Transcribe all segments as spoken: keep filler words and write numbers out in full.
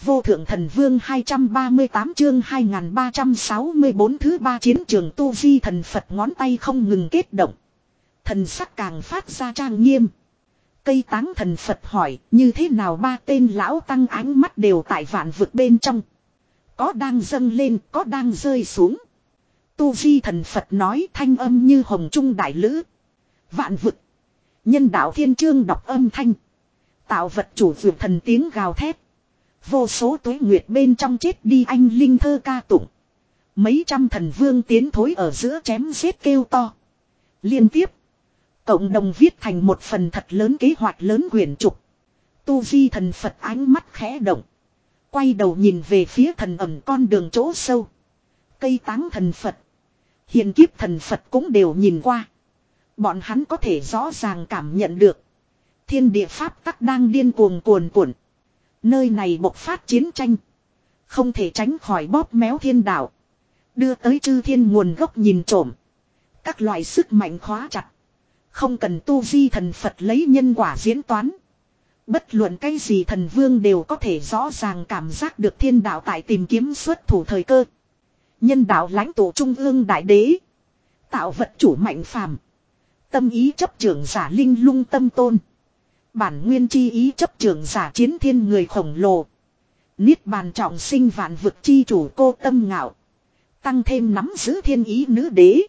vô thượng thần vương hai trăm ba mươi tám chương hai nghìn ba trăm sáu mươi bốn thứ ba chiến trường tu vi thần Phật ngón tay không ngừng kết động. Thần sắc càng phát ra trang nghiêm. Cây táng thần Phật hỏi như thế nào ba tên lão tăng ánh mắt đều tại vạn vực bên trong. Có đang dâng lên, có đang rơi xuống. Tu vi thần Phật nói thanh âm như hồng trung đại lữ. Vạn vực. Nhân đạo thiên chương đọc âm thanh. Tạo vật chủ vượt thần tiếng gào thét. Vô số tuế nguyệt bên trong chết đi anh linh thơ ca tụng. Mấy trăm thần vương tiến thối ở giữa chém giết kêu to. Liên tiếp. Cộng đồng viết thành một phần thật lớn kế hoạch lớn quyển trục. Tu vi thần Phật ánh mắt khẽ động. Quay đầu nhìn về phía thần ẩm con đường chỗ sâu. Cây táng thần Phật. Hiền kiếp thần Phật cũng đều nhìn qua. Bọn hắn có thể rõ ràng cảm nhận được. Thiên địa pháp tắc đang điên cuồng cuồn cuộn. Nơi này bộc phát chiến tranh. Không thể tránh khỏi bóp méo thiên đạo. Đưa tới chư thiên nguồn gốc nhìn trộm. Các loại sức mạnh khóa chặt. Không cần tu vi thần Phật lấy nhân quả diễn toán. Bất luận cái gì thần vương đều có thể rõ ràng cảm giác được thiên đạo tại tìm kiếm xuất thủ thời cơ. Nhân đạo lãnh tụ trung ương đại đế. Tạo vật chủ mạnh phàm. Tâm ý chấp trưởng giả linh lung tâm tôn. Bản nguyên chi ý chấp trưởng giả chiến thiên người khổng lồ. Niết bàn trọng sinh vạn vực chi chủ cô tâm ngạo. Tăng thêm nắm giữ thiên ý nữ đế.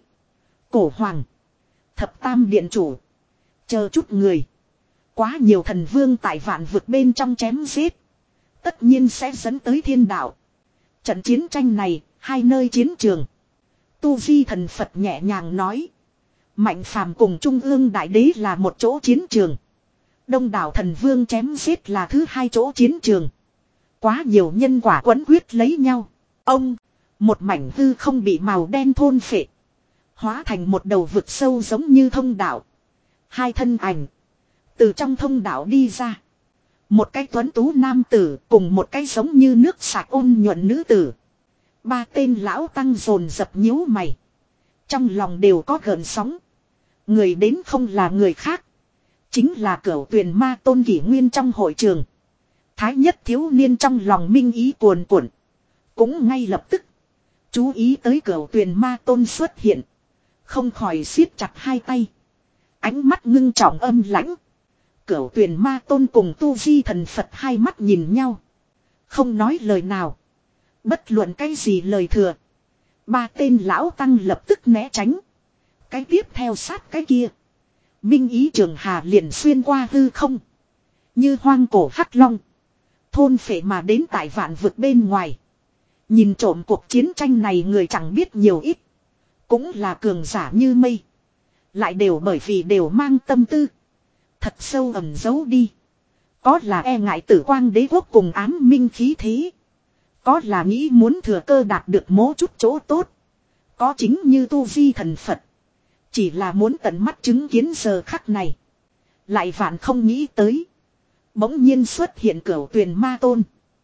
Cổ hoàng. Thập tam điện chủ. Chờ chút người. Quá nhiều thần vương tại vạn vực bên trong chém giết. Tất nhiên sẽ dẫn tới thiên đạo. Trận chiến tranh này, hai nơi chiến trường. Tu vi thần Phật nhẹ nhàng nói. Mạnh phàm cùng trung ương đại đế là một chỗ chiến trường. Đông đảo thần vương chém giết là thứ hai chỗ chiến trường. Quá nhiều nhân quả quấn quyết lấy nhau. Ông, một mảnh hư không bị màu đen thôn phệ. Hóa thành một đầu vực sâu giống như thông đạo. Hai thân ảnh. Từ trong thông đạo đi ra. Một cái tuấn tú nam tử cùng một cái giống như nước sạch ôn nhuận nữ tử. Ba tên lão tăng dồn dập nhíu mày. Trong lòng đều có gợn sóng. Người đến không là người khác. Chính là Cửu Tuyền Ma Tôn kỷ nguyên trong hội trường. Thái nhất thiếu niên trong lòng minh ý cuồn cuộn. Cũng ngay lập tức. Chú ý tới Cửu Tuyền Ma Tôn xuất hiện. Không khỏi siết chặt hai tay. Ánh mắt ngưng trọng âm lãnh. Cửu Tuyền Ma Tôn cùng tu vi thần Phật hai mắt nhìn nhau. Không nói lời nào. Bất luận cái gì lời thừa. Ba tên lão tăng lập tức né tránh. Cái tiếp theo sát cái kia. Minh ý trường hà liền xuyên qua hư không. Như hoang cổ hắc long. Thôn phệ mà đến tại vạn vực bên ngoài. Nhìn trộm cuộc chiến tranh này người chẳng biết nhiều ít. Cũng là cường giả như mây. Lại đều bởi vì đều mang tâm tư. Thật sâu ẩn giấu đi. Có là e ngại tử quang đế quốc cùng ám minh khí thế. Có là nghĩ muốn thừa cơ đạt được mố chút chỗ tốt. Có chính như tu vi thần Phật. Chỉ là muốn tận mắt chứng kiến giờ khắc này. Lại vạn không nghĩ tới. Bỗng nhiên xuất hiện Cửu Tuyền Ma Tôn.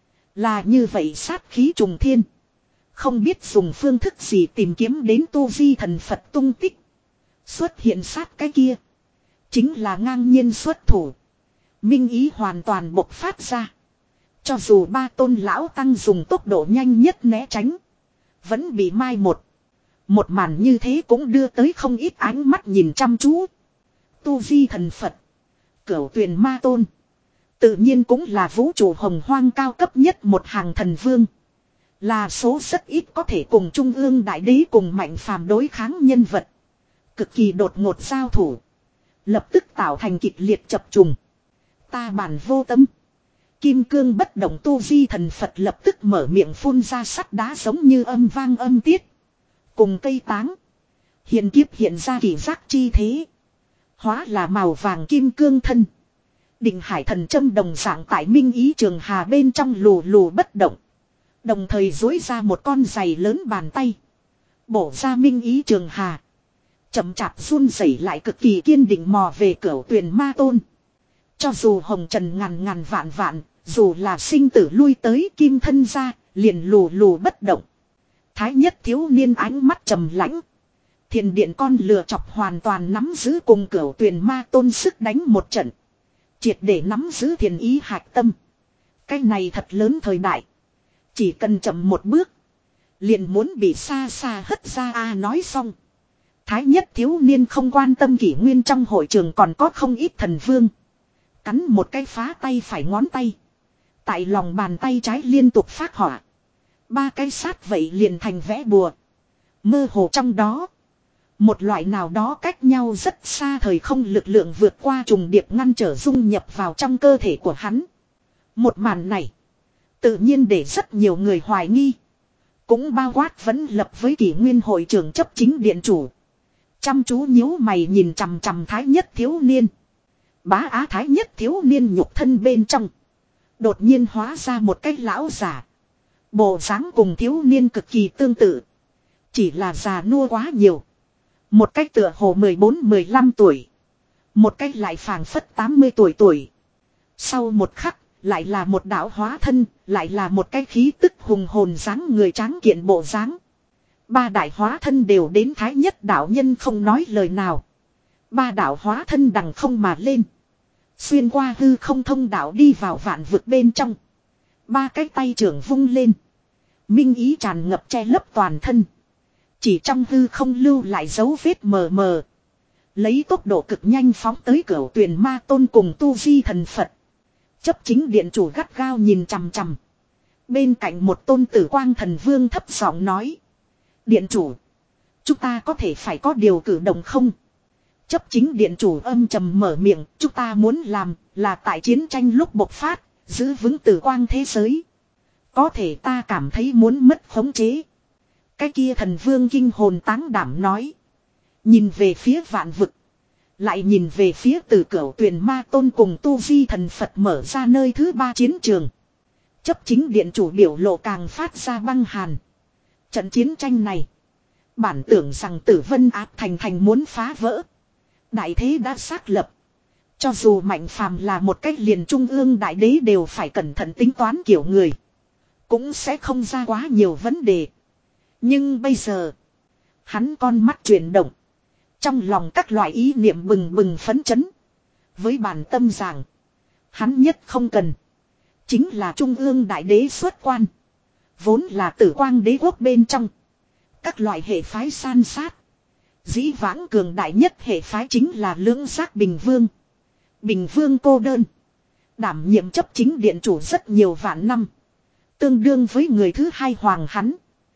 Là như vậy sát khí trùng thiên. Không biết dùng phương thức gì tìm kiếm đến tu vi thần Phật tung tích. Xuất hiện sát cái kia. Chính là ngang nhiên xuất thủ. Minh ý hoàn toàn bộc phát ra. Cho dù ba tôn lão tăng dùng tốc độ nhanh nhất né tránh. Vẫn bị mai một. Một màn như thế cũng đưa tới không ít ánh mắt nhìn chăm chú. Tu vi thần Phật. Cửu Tuyền Ma Tôn. Tự nhiên cũng là vũ trụ hồng hoang cao cấp nhất một hàng thần vương. Là số rất ít có thể cùng Trung ương Đại Đế cùng mạnh phàm đối kháng nhân vật. Cực kỳ đột ngột giao thủ. Lập tức tạo thành kịch liệt chập trùng. Ta bản vô tâm. Kim cương bất động tu vi thần Phật lập tức mở miệng phun ra sắt đá giống như âm vang âm tiết. Cùng cây táng. Hiền kiếp hiện ra kỳ giác chi thế. Hóa là màu vàng kim cương thân. Định hải thần châm đồng dạng tại minh ý trường hà bên trong lù lù bất động. Đồng thời dối ra một con giày lớn bàn tay. Bổ ra minh ý trường hà. Chậm chạp run rẩy lại cực kỳ kiên định mò về Cửu Tuyền Ma Tôn. Cho dù hồng trần ngàn ngàn vạn vạn. Dù là sinh tử lui tới kim thân ra. Liền lù lù bất động. Thái nhất thiếu niên ánh mắt trầm lãnh. Thiền điện con lừa chọc hoàn toàn nắm giữ cùng Cửu Tuyền Ma Tôn sức đánh một trận. Triệt để nắm giữ thiền ý hạch tâm. Cái này thật lớn thời đại. Chỉ cần chậm một bước. Liền muốn bị xa xa hất ra a nói xong. Thái nhất thiếu niên không quan tâm kỷ nguyên trong hội trường còn có không ít thần vương. Cắn một cái phá tay phải ngón tay. Tại lòng bàn tay trái liên tục phát hỏa. Ba cái sát vậy liền thành vẽ bùa. Mơ hồ trong đó. Một loại nào đó cách nhau rất xa thời không lực lượng vượt qua trùng điệp ngăn trở dung nhập vào trong cơ thể của hắn. Một màn này. Tự nhiên để rất nhiều người hoài nghi. Cũng bao quát vẫn lập với kỷ nguyên hội trưởng chấp chính điện chủ. Chăm chú nhíu mày nhìn chằm chằm thái nhất thiếu niên. Bá á thái nhất thiếu niên nhục thân bên trong. Đột nhiên hóa ra một cái lão giả. Bộ dáng cùng thiếu niên cực kỳ tương tự. Chỉ là già nua quá nhiều. Một cách tựa hồ mười bốn mười lăm tuổi. Một cách lại phảng phất tám mươi tuổi tuổi. Sau một khắc, lại là một đạo hóa thân, lại là một cái khí tức hùng hồn dáng người tráng kiện bộ dáng. Ba đại hóa thân đều đến thái nhất đạo nhân không nói lời nào. Ba đạo hóa thân đằng không mà lên. Xuyên qua hư không thông đạo đi vào vạn vực bên trong. Ba cái tay trưởng vung lên. Minh ý tràn ngập che lấp toàn thân. Chỉ trong hư không lưu lại dấu vết mờ mờ. Lấy tốc độ cực nhanh phóng tới cửu tuyền ma tôn cùng tu di thần Phật. Chấp chính điện chủ gắt gao nhìn chằm chằm. Bên cạnh một tôn tử quang thần vương thấp giọng nói. Điện chủ. Chúng ta có thể phải có điều cử động không? Chấp chính điện chủ âm trầm mở miệng. Chúng ta muốn làm là tại chiến tranh lúc bộc phát. Giữ vững tử quang thế giới. Có thể ta cảm thấy muốn mất khống chế. Cái kia thần vương kinh hồn táng đảm nói. Nhìn về phía vạn vực. Lại nhìn về phía từ cửu tuyền ma tôn cùng tu di thần Phật mở ra nơi thứ ba chiến trường. Chấp chính điện chủ biểu lộ càng phát ra băng hàn. Trận chiến tranh này. Bản tưởng rằng tử vân áp thành thành muốn phá vỡ. Đại thế đã xác lập. Cho dù mạnh phàm là một cách liền trung ương đại đế đều phải cẩn thận tính toán kiểu người. Cũng sẽ không ra quá nhiều vấn đề. Nhưng bây giờ. Hắn con mắt chuyển động. Trong lòng các loại ý niệm bừng bừng phấn chấn. Với bản tâm rằng. Hắn nhất không cần. Chính là trung ương đại đế xuất quan. Vốn là tử quang đế quốc bên trong. Các loại hệ phái san sát. Dĩ vãng cường đại nhất hệ phái chính là lưỡng giác bình vương. Bình vương cô đơn. Đảm nhiệm chấp chính điện chủ rất nhiều vạn năm. Tương đương với người thứ hai hoàng hắn.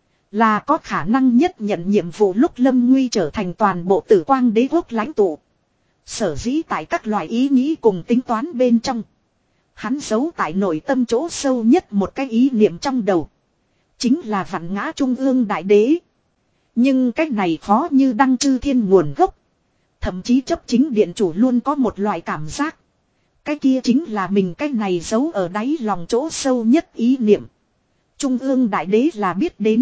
Là có khả năng nhất nhận nhiệm vụ lúc lâm nguy trở thành toàn bộ tử quang đế quốc lãnh tụ. Sở dĩ tại các loại ý nghĩ cùng tính toán bên trong. Hắn giấu tại nội tâm chỗ sâu nhất một cái ý niệm trong đầu. Chính là vạn ngã trung ương đại đế. Nhưng cái này khó như đăng chư thiên nguồn gốc. Thậm chí chấp chính điện chủ luôn có một loại cảm giác. Cái kia chính là mình cái này giấu ở đáy lòng chỗ sâu nhất ý niệm. Trung ương đại đế là biết đến.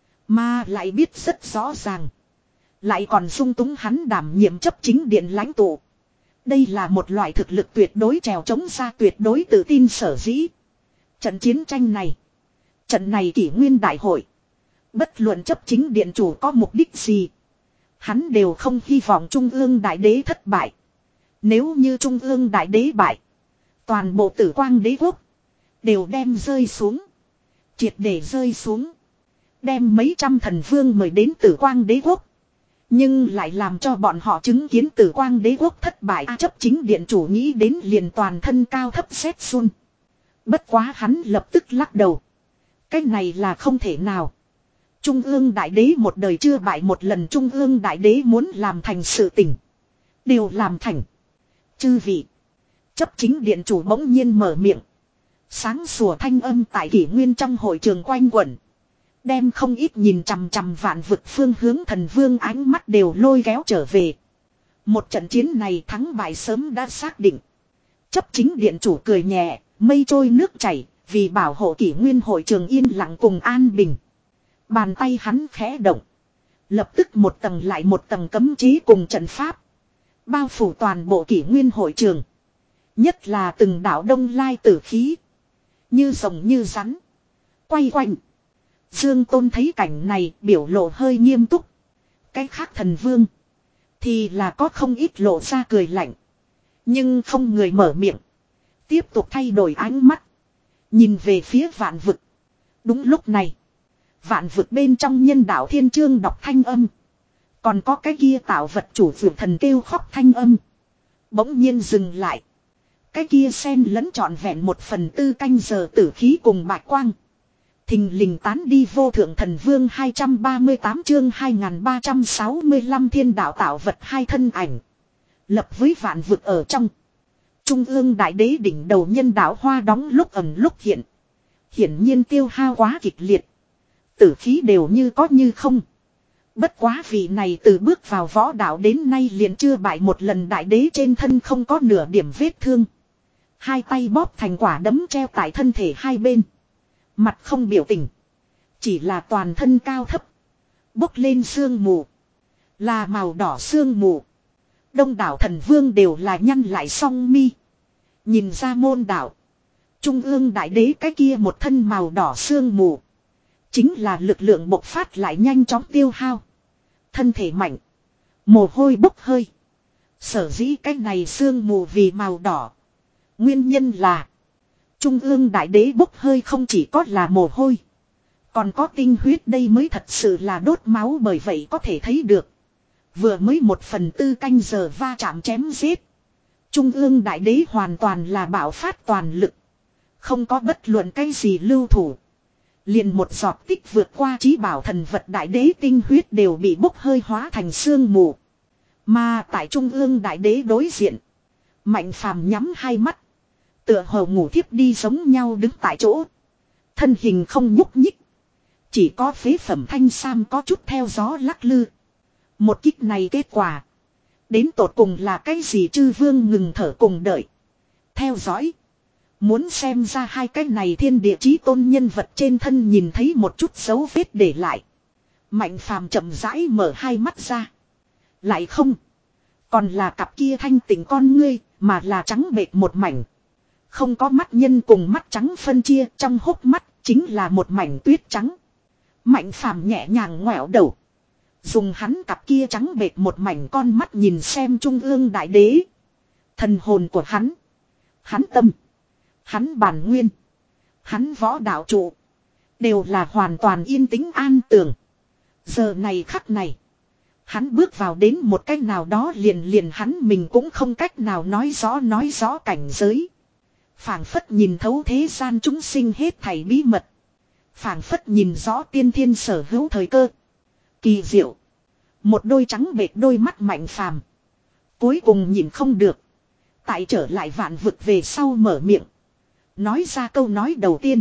Mà lại biết rất rõ ràng. Lại còn sung túng hắn đảm nhiệm chấp chính điện lãnh tụ. Đây là một loại thực lực tuyệt đối trèo chống ra tuyệt đối tự tin sở dĩ. Trận chiến tranh này. Trận này kỷ nguyên đại hội. Bất luận chấp chính điện chủ có mục đích gì. Hắn đều không hy vọng trung ương đại đế thất bại. Nếu như trung ương đại đế bại. Toàn bộ tử quang đế quốc. Đều đem rơi xuống. Triệt để rơi xuống. Đem mấy trăm thần vương mời đến tử quang đế quốc. Nhưng lại làm cho bọn họ chứng kiến tử quang đế quốc thất bại. À, chấp chính điện chủ nghĩ đến liền toàn thân cao thấp sét run. Bất quá hắn lập tức lắc đầu. Cái này là không thể nào. Trung ương đại đế một đời chưa bại một lần. Trung ương đại đế muốn làm thành sự tình. Đều làm thành. Chư vị. Chấp chính điện chủ bỗng nhiên mở miệng. Sáng sủa thanh âm tại kỷ nguyên trong hội trường quanh quẩn. Đem không ít nhìn chằm chằm vạn vực phương hướng thần vương ánh mắt đều lôi kéo trở về. Một trận chiến này thắng bại sớm đã xác định. Chấp chính điện chủ cười nhẹ, mây trôi nước chảy, vì bảo hộ kỷ nguyên hội trường yên lặng cùng an bình. Bàn tay hắn khẽ động. Lập tức một tầng lại một tầng cấm chế cùng trận pháp. Bao phủ toàn bộ kỷ nguyên hội trường. Nhất là từng đạo đông lai tử khí. Như rồng như rắn. Quay quanh. Dương Tôn thấy cảnh này biểu lộ hơi nghiêm túc. Cái khác thần vương. Thì là có không ít lộ ra cười lạnh. Nhưng không người mở miệng. Tiếp tục thay đổi ánh mắt. Nhìn về phía vạn vực. Đúng lúc này. Vạn vực bên trong nhân đạo thiên chương đọc thanh âm. Còn có cái kia tạo vật chủ vượt thần kêu khóc thanh âm. Bỗng nhiên dừng lại. Cái kia xen lẫn trọn vẹn một phần tư canh giờ tử khí cùng bạch quang. Thình lình tán đi vô thượng thần vương hai trăm ba mươi tám chương hai nghìn ba trăm sáu mươi lăm thiên đạo tạo vật hai thân ảnh. Lập với vạn vực ở trong. Trung ương đại đế đỉnh đầu nhân đạo hoa đóng lúc ẩn lúc hiện. Hiển nhiên tiêu hao quá kịch liệt. Tử khí đều như có như không. Bất quá vị này từ bước vào võ đạo đến nay liền chưa bại một lần đại đế trên thân không có nửa điểm vết thương. Hai tay bóp thành quả đấm treo tại thân thể hai bên. Mặt không biểu tình. Chỉ là toàn thân cao thấp. Bốc lên sương mù. Là màu đỏ sương mù. Đông đảo thần vương đều là nhăn lại song mi. Nhìn ra môn đạo. Trung ương đại đế cái kia một thân màu đỏ sương mù. Chính là lực lượng bộc phát lại nhanh chóng tiêu hao. Thân thể mạnh. Mồ hôi bốc hơi. Sở dĩ cái này sương mù vì màu đỏ. Nguyên nhân là. Trung ương đại đế bốc hơi không chỉ có là mồ hôi. Còn có tinh huyết đây mới thật sự là đốt máu bởi vậy có thể thấy được. Vừa mới một phần tư canh giờ va chạm chém giết. Trung ương đại đế hoàn toàn là bạo phát toàn lực. Không có bất luận cái gì lưu thủ. Liền một giọt tích vượt qua trí bảo thần vật đại đế tinh huyết đều bị bốc hơi hóa thành sương mù. Mà tại trung ương đại đế đối diện. Mạnh phàm nhắm hai mắt. Tựa hồ ngủ thiếp đi giống nhau đứng tại chỗ. Thân hình không nhúc nhích. Chỉ có phế phẩm thanh sam có chút theo gió lắc lư. Một kích này kết quả. Đến tột cùng là cái gì chư vương ngừng thở cùng đợi. Theo dõi. Muốn xem ra hai cái này thiên địa chí tôn nhân vật trên thân nhìn thấy một chút dấu vết để lại. Mạnh phàm chậm rãi mở hai mắt ra. Lại không. Còn là cặp kia thanh tỉnh con ngươi mà là trắng bệt một mảnh. Không có mắt nhân cùng mắt trắng phân chia trong hốc mắt chính là một mảnh tuyết trắng. Mạnh phàm nhẹ nhàng ngoẹo đầu. Dùng hắn cặp kia trắng bệt một mảnh con mắt nhìn xem trung ương đại đế. Thần hồn của hắn. Hắn tâm. Hắn bản nguyên. Hắn võ đạo trụ. Đều là hoàn toàn yên tĩnh an tường. Giờ này khắc này. Hắn bước vào đến một cách nào đó liền liền hắn mình cũng không cách nào nói rõ nói rõ cảnh giới. Phảng phất nhìn thấu thế gian chúng sinh hết thảy bí mật. Phảng phất nhìn rõ tiên thiên sở hữu thời cơ. Kỳ diệu. Một đôi trắng bệt đôi mắt mạnh phàm. Cuối cùng nhìn không được. Tại trở lại vạn vực về sau mở miệng. Nói ra câu nói đầu tiên.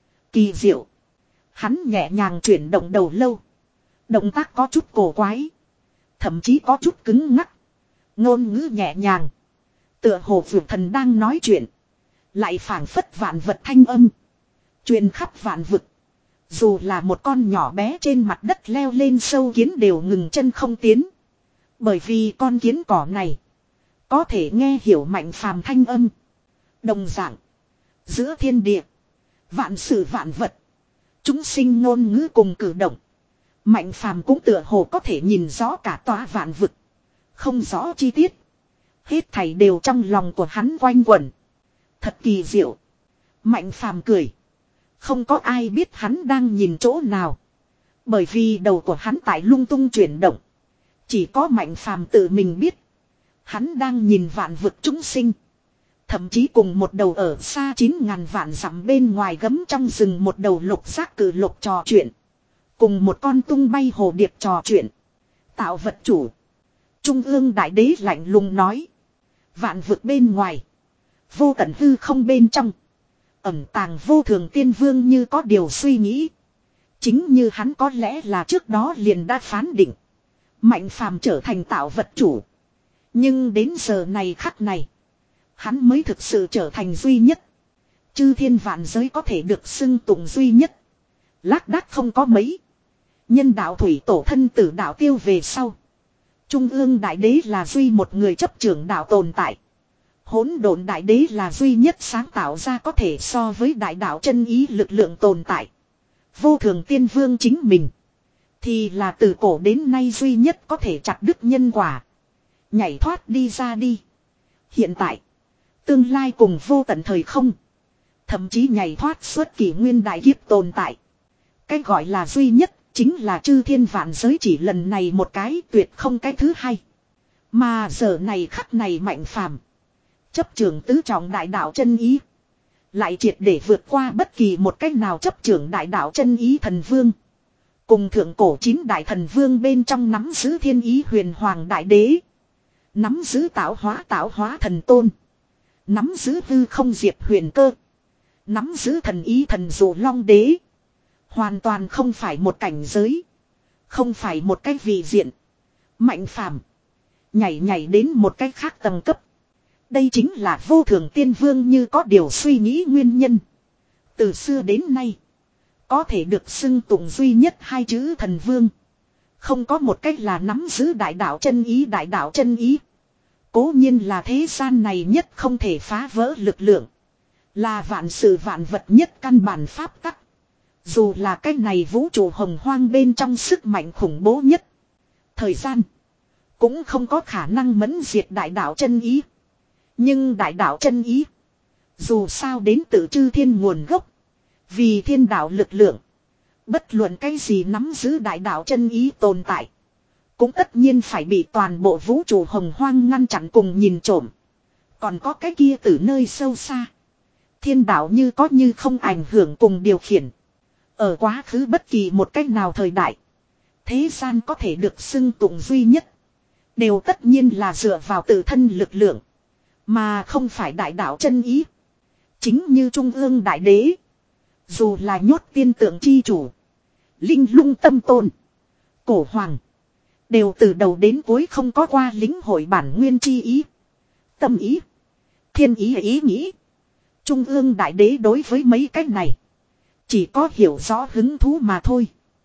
Kỳ diệu. Hắn nhẹ nhàng chuyển động đầu lâu. Động tác có chút cổ quái. Thậm chí có chút cứng ngắc. Ngôn ngữ nhẹ nhàng. Tựa hồ vượt thần đang nói chuyện. Lại phảng phất vạn vật thanh âm. Truyền khắp vạn vực. Dù là một con nhỏ bé trên mặt đất leo lên sâu kiến đều ngừng chân không tiến. Bởi vì con kiến cỏ này. Có thể nghe hiểu mạnh phàm thanh âm. Đồng dạng. Giữa thiên địa. Vạn sự vạn vật. Chúng sinh ngôn ngữ cùng cử động. Mạnh phàm cũng tựa hồ có thể nhìn rõ cả tòa vạn vực. Không rõ chi tiết. Hết thảy đều trong lòng của hắn quanh quẩn. Thật kỳ diệu. Mạnh phàm cười. Không có ai biết hắn đang nhìn chỗ nào. Bởi vì đầu của hắn tại lung tung chuyển động. Chỉ có mạnh phàm tự mình biết. Hắn đang nhìn vạn vực chúng sinh. Thậm chí cùng một đầu ở xa chín ngàn vạn dặm bên ngoài gấm trong rừng một đầu lục giác cử lục trò chuyện. Cùng một con tung bay hồ điệp trò chuyện. Tạo vật chủ. Trung ương đại đế lạnh lùng nói. Vạn vực bên ngoài. Vô tận hư không bên trong. Ẩm tàng vô thường tiên vương như có điều suy nghĩ. Chính như hắn có lẽ là trước đó liền đã phán định. Mạnh phàm trở thành tạo vật chủ. Nhưng đến giờ này khắc này. Hắn mới thực sự trở thành duy nhất. Chư thiên vạn giới có thể được xưng tụng duy nhất. Lác đác không có mấy. Nhân đạo thủy tổ thân tử đạo tiêu về sau. Trung ương đại đế là duy một người chấp trưởng đạo tồn tại. Hỗn độn đại đế là duy nhất sáng tạo ra có thể so với đại đạo chân ý lực lượng tồn tại. Vô thường tiên vương chính mình. Thì là từ cổ đến nay duy nhất có thể chặt đứt nhân quả. Nhảy thoát đi ra đi. Hiện tại. Tương lai cùng vô tận thời không. Thậm chí nhảy thoát suốt kỷ nguyên đại kiếp tồn tại. Cái gọi là duy nhất chính là chư thiên vạn giới chỉ lần này một cái, tuyệt không cái thứ hai. Mà giờ này khắc này Mạnh Phàm chấp trưởng tứ trọng đại đạo chân ý, lại triệt để vượt qua bất kỳ một cách nào chấp trưởng đại đạo chân ý thần vương. Cùng thượng cổ chín đại thần vương bên trong nắm giữ thiên ý huyền hoàng đại đế, nắm giữ tạo hóa tạo hóa thần tôn, nắm giữ hư không diệp huyền cơ, nắm giữ thần ý thần dụ long đế. Hoàn toàn không phải một cảnh giới, không phải một cái vị diện. Mạnh Phàm nhảy nhảy đến một cái khác tầng cấp. Đây chính là vô thường tiên vương như có điều suy nghĩ nguyên nhân. Từ xưa đến nay, có thể được xưng tụng duy nhất hai chữ thần vương, không có một cách là nắm giữ đại đạo chân ý. Đại đạo chân ý cố nhiên là thế gian này nhất không thể phá vỡ lực lượng, là vạn sự vạn vật nhất căn bản pháp tắc. Dù là cái này vũ trụ hồng hoang bên trong sức mạnh khủng bố nhất, thời gian cũng không có khả năng mẫn diệt đại đạo chân ý. Nhưng đại đạo chân ý, dù sao đến từ chư thiên nguồn gốc, vì thiên đạo lực lượng. Bất luận cái gì nắm giữ đại đạo chân ý tồn tại, cũng tất nhiên phải bị toàn bộ vũ trụ hồng hoang ngăn chặn cùng nhìn trộm. Còn có cái kia từ nơi sâu xa, thiên đạo như có như không ảnh hưởng cùng điều khiển. Ở quá khứ bất kỳ một cách nào thời đại, thế gian có thể được xưng tụng duy nhất, đều tất nhiên là dựa vào tự thân lực lượng, mà không phải đại đạo chân ý. Chính như Trung ương đại đế, dù là nhốt tiên tượng chi chủ, linh lung tâm tôn, cổ hoàng, đều từ đầu đến cuối không có qua lĩnh hội bản nguyên chi ý, tâm ý, thiên ý ý nghĩ. Trung ương đại đế đối với mấy cách này chỉ có hiểu rõ hứng thú mà thôi.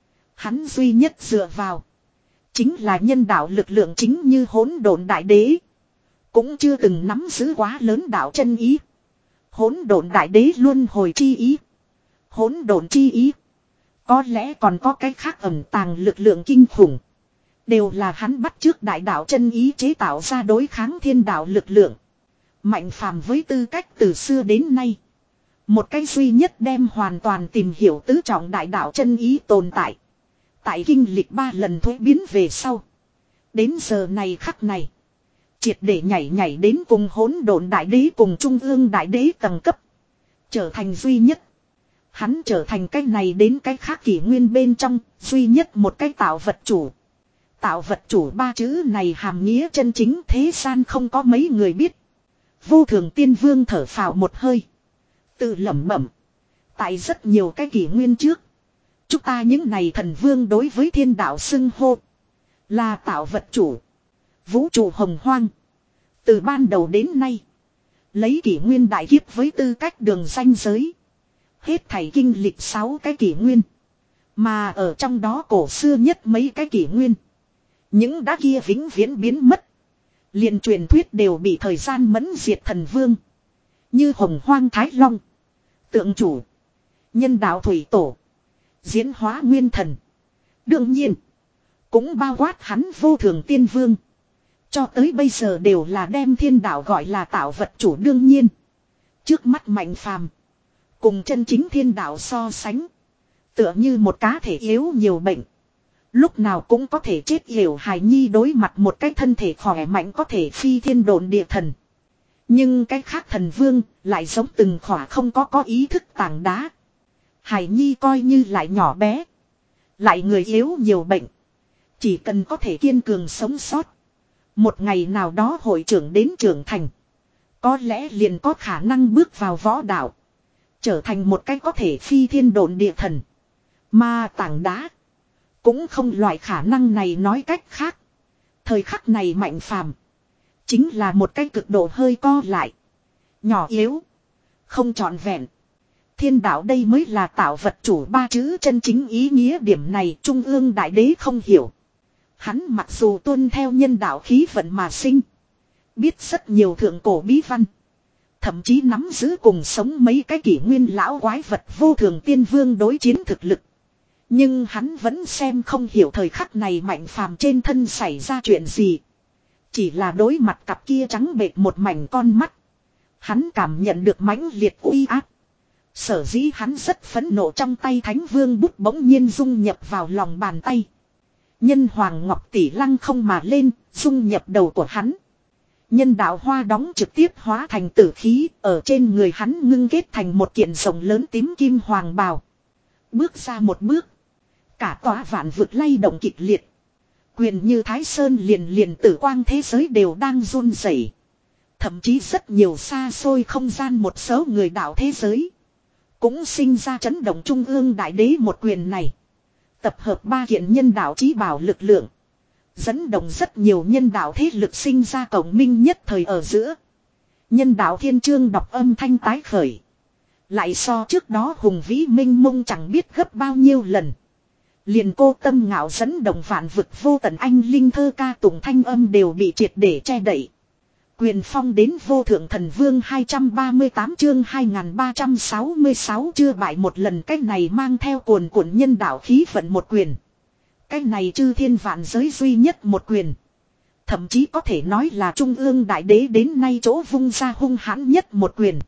Hắn duy nhất dựa vào chính là nhân đạo lực lượng, chính như hỗn độn đại đế cũng chưa từng nắm giữ quá lớn đạo chân ý. Hỗn độn đại đế luân hồi chi ý, hỗn độn chi ý, có lẽ còn có cái khác ẩn tàng lực lượng kinh khủng, đều là hắn bắt chước đại đạo chân ý chế tạo ra đối kháng thiên đạo lực lượng. Mạnh Phàm với tư cách từ xưa đến nay một cái duy nhất đem hoàn toàn tìm hiểu tứ trọng đại đạo chân ý tồn tại, tại kinh lịch ba lần thuế biến về sau, đến giờ này khắc này triệt để nhảy nhảy đến cùng hỗn độn đại đế cùng trung ương đại đế tầng cấp, trở thành duy nhất. Hắn trở thành cái này đến cái khác kỷ nguyên bên trong duy nhất một cái tạo vật chủ. Tạo vật chủ ba chữ này hàm nghĩa chân chính thế gian không có mấy người biết. Vô thường tiên vương thở phào một hơi, tự lẩm bẩm, tại rất nhiều cái kỷ nguyên trước, chúng ta những này thần vương đối với thiên đạo xưng hô là tạo vật chủ. Vũ trụ hồng hoang từ ban đầu đến nay, lấy kỷ nguyên đại kiếp với tư cách đường ranh giới, hết thảy kinh lịch sáu cái kỷ nguyên. Mà ở trong đó cổ xưa nhất mấy cái kỷ nguyên, những đá kia vĩnh viễn biến mất, liền truyền thuyết đều bị thời gian mẫn diệt thần vương, như hồng hoang thái long, tượng chủ, nhân đạo thủy tổ, diễn hóa nguyên thần. Đương nhiên cũng bao quát hắn vô thường tiên vương, cho tới bây giờ đều là đem thiên đạo gọi là tạo vật chủ. Đương nhiên trước mắt Mạnh Phàm cùng chân chính thiên đạo so sánh, tựa như một cá thể yếu nhiều bệnh, lúc nào cũng có thể chết yểu hài nhi đối mặt một cái thân thể khỏe mạnh có thể phi thiên độn địa thần. Nhưng cái khác thần vương lại giống từng khỏa không có có ý thức tảng đá. Hài nhi coi như lại nhỏ bé, lại người yếu nhiều bệnh, chỉ cần có thể kiên cường sống sót, một ngày nào đó hội trưởng đến trưởng thành, có lẽ liền có khả năng bước vào võ đạo, trở thành một cái có thể phi thiên độn địa thần. Mà tảng đá cũng không loại khả năng này. Nói cách khác, thời khắc này Mạnh Phàm chính là một cái cực độ hơi co lại, nhỏ yếu, không trọn vẹn. Thiên đạo đây mới là tạo vật chủ ba chữ chân chính ý nghĩa. Điểm này Trung ương đại đế không hiểu. Hắn mặc dù tuân theo nhân đạo khí vận mà sinh, biết rất nhiều thượng cổ bí văn, thậm chí nắm giữ cùng sống mấy cái kỷ nguyên lão quái vật vô thường tiên vương đối chiến thực lực. Nhưng hắn vẫn xem không hiểu thời khắc này Mạnh Phàm trên thân xảy ra chuyện gì. Chỉ là đối mặt cặp kia trắng bệch một mảnh con mắt, hắn cảm nhận được mãnh liệt uy áp. Sở dĩ hắn rất phẫn nộ, trong tay Thánh Vương bút bỗng nhiên dung nhập vào lòng bàn tay. Nhân hoàng ngọc tỷ lăng không mà lên, dung nhập đầu của hắn. Nhân đạo hoa đóng trực tiếp hóa thành tử khí, ở trên người hắn ngưng kết thành một kiện rồng lớn tím kim hoàng bào. Bước ra một bước, cả tòa vạn vực lay động kịch liệt. Quyền như Thái Sơn liền liền tử quang thế giới đều đang run rẩy. Thậm chí rất nhiều xa xôi không gian một số người đạo thế giới cũng sinh ra chấn động. Trung ương đại đế một quyền này tập hợp ba kiện nhân đạo chí bảo lực lượng, dẫn động rất nhiều nhân đạo thế lực sinh ra cộng minh. Nhất thời ở giữa, nhân đạo thiên chương đọc âm thanh tái khởi, lại so trước đó hùng vĩ minh mông chẳng biết gấp bao nhiêu lần. Liền cô tâm ngạo dẫn động vạn vực vô tận anh linh thơ ca tụng thanh âm đều bị triệt để che đậy. Quyền phong đến vô thượng thần vương hai trăm ba mươi tám chương hai nghìn ba trăm sáu mươi sáu chưa bại một lần. Cách này mang theo cuồn cuộn nhân đạo khí vận một quyền. Cách này chư thiên vạn giới duy nhất một quyền. Thậm chí có thể nói là trung ương đại đế đến nay chỗ vung ra hung hãn nhất một quyền.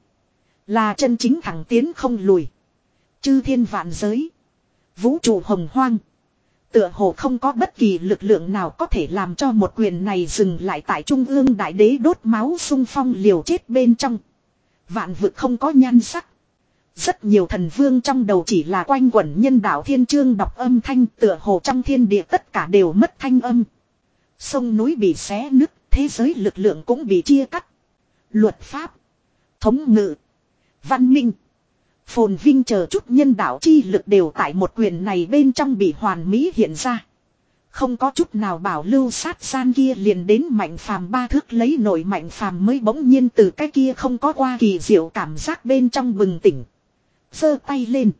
Là chân chính thẳng tiến không lùi. Chư thiên vạn giới, vũ trụ hồng hoang, tựa hồ không có bất kỳ lực lượng nào có thể làm cho một quyền này dừng lại tại trung ương đại đế đốt máu sung phong liều chết bên trong. Vạn vực không có nhan sắc. Rất nhiều thần vương trong đầu chỉ là quanh quẩn nhân đạo thiên chương đọc âm thanh, tựa hồ trong thiên địa tất cả đều mất thanh âm. Sông núi bị xé nứt, thế giới lực lượng cũng bị chia cắt. Luật pháp, thống ngự, văn minh, phồn vinh chờ chút nhân đạo chi lực đều tại một quyền này bên trong bị hoàn mỹ hiện ra. Không có chút nào bảo lưu sát gian kia liền đến mạnh phàm ba thước lấy nổi mạnh phàm mới bỗng nhiên từ cái kia không có qua kỳ diệu cảm giác bên trong bừng tỉnh. Giơ tay lên,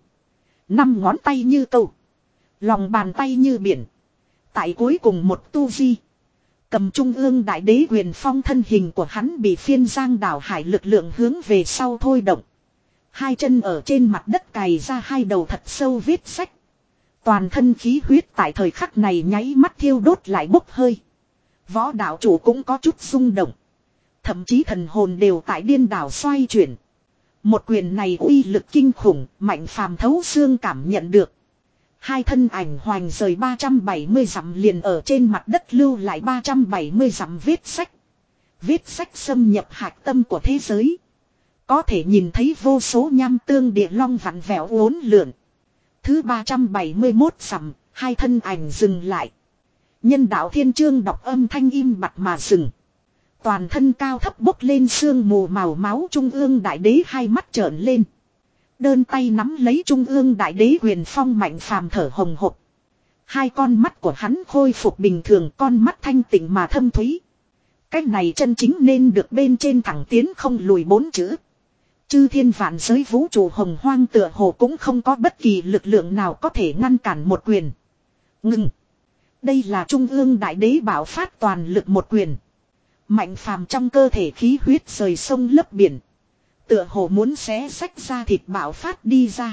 năm ngón tay như câu, lòng bàn tay như biển. Tại cuối cùng một tu di, cầm trung ương đại đế quyền phong, thân hình của hắn bị phiên giang đảo hải lực lượng hướng về sau thôi động. Hai chân ở trên mặt đất cày ra hai đầu thật sâu vết sách. Toàn thân khí huyết tại thời khắc này nháy mắt thiêu đốt lại bốc hơi. Võ đạo chủ cũng có chút rung động. Thậm chí thần hồn đều tại điên đảo xoay chuyển. Một quyền này uy lực kinh khủng, mạnh phàm thấu xương cảm nhận được. Hai thân ảnh hoành rời ba trăm bảy mươi dặm, liền ở trên mặt đất lưu lại ba trăm bảy mươi dặm vết sách. Vết sách xâm nhập hạch tâm của thế giới. Có thể nhìn thấy vô số nham tương địa long vặn vẹo uốn lượn. Thứ ba trăm bảy mươi mốt dặm, hai thân ảnh dừng lại. Nhân đạo thiên chương đọc âm thanh im bặt mà dừng. Toàn thân cao thấp bốc lên sương mù màu máu, trung ương đại đế hai mắt trợn lên. Đơn tay nắm lấy trung ương đại đế quyền phong, mạnh phàm thở hồng hộc. Hai con mắt của hắn khôi phục bình thường, con mắt thanh tịnh mà thâm thúy. Cách này chân chính nên được bên trên thẳng tiến không lùi bốn chữ. Chư thiên vạn giới vũ trụ hồng hoang tựa hồ cũng không có bất kỳ lực lượng nào có thể ngăn cản một quyền. Ngừng. Đây là trung ương đại đế bảo phát toàn lực một quyền. Mạnh phàm trong cơ thể khí huyết rời sông lấp biển. Tựa hồ muốn xé rách ra thịt bảo phát đi ra.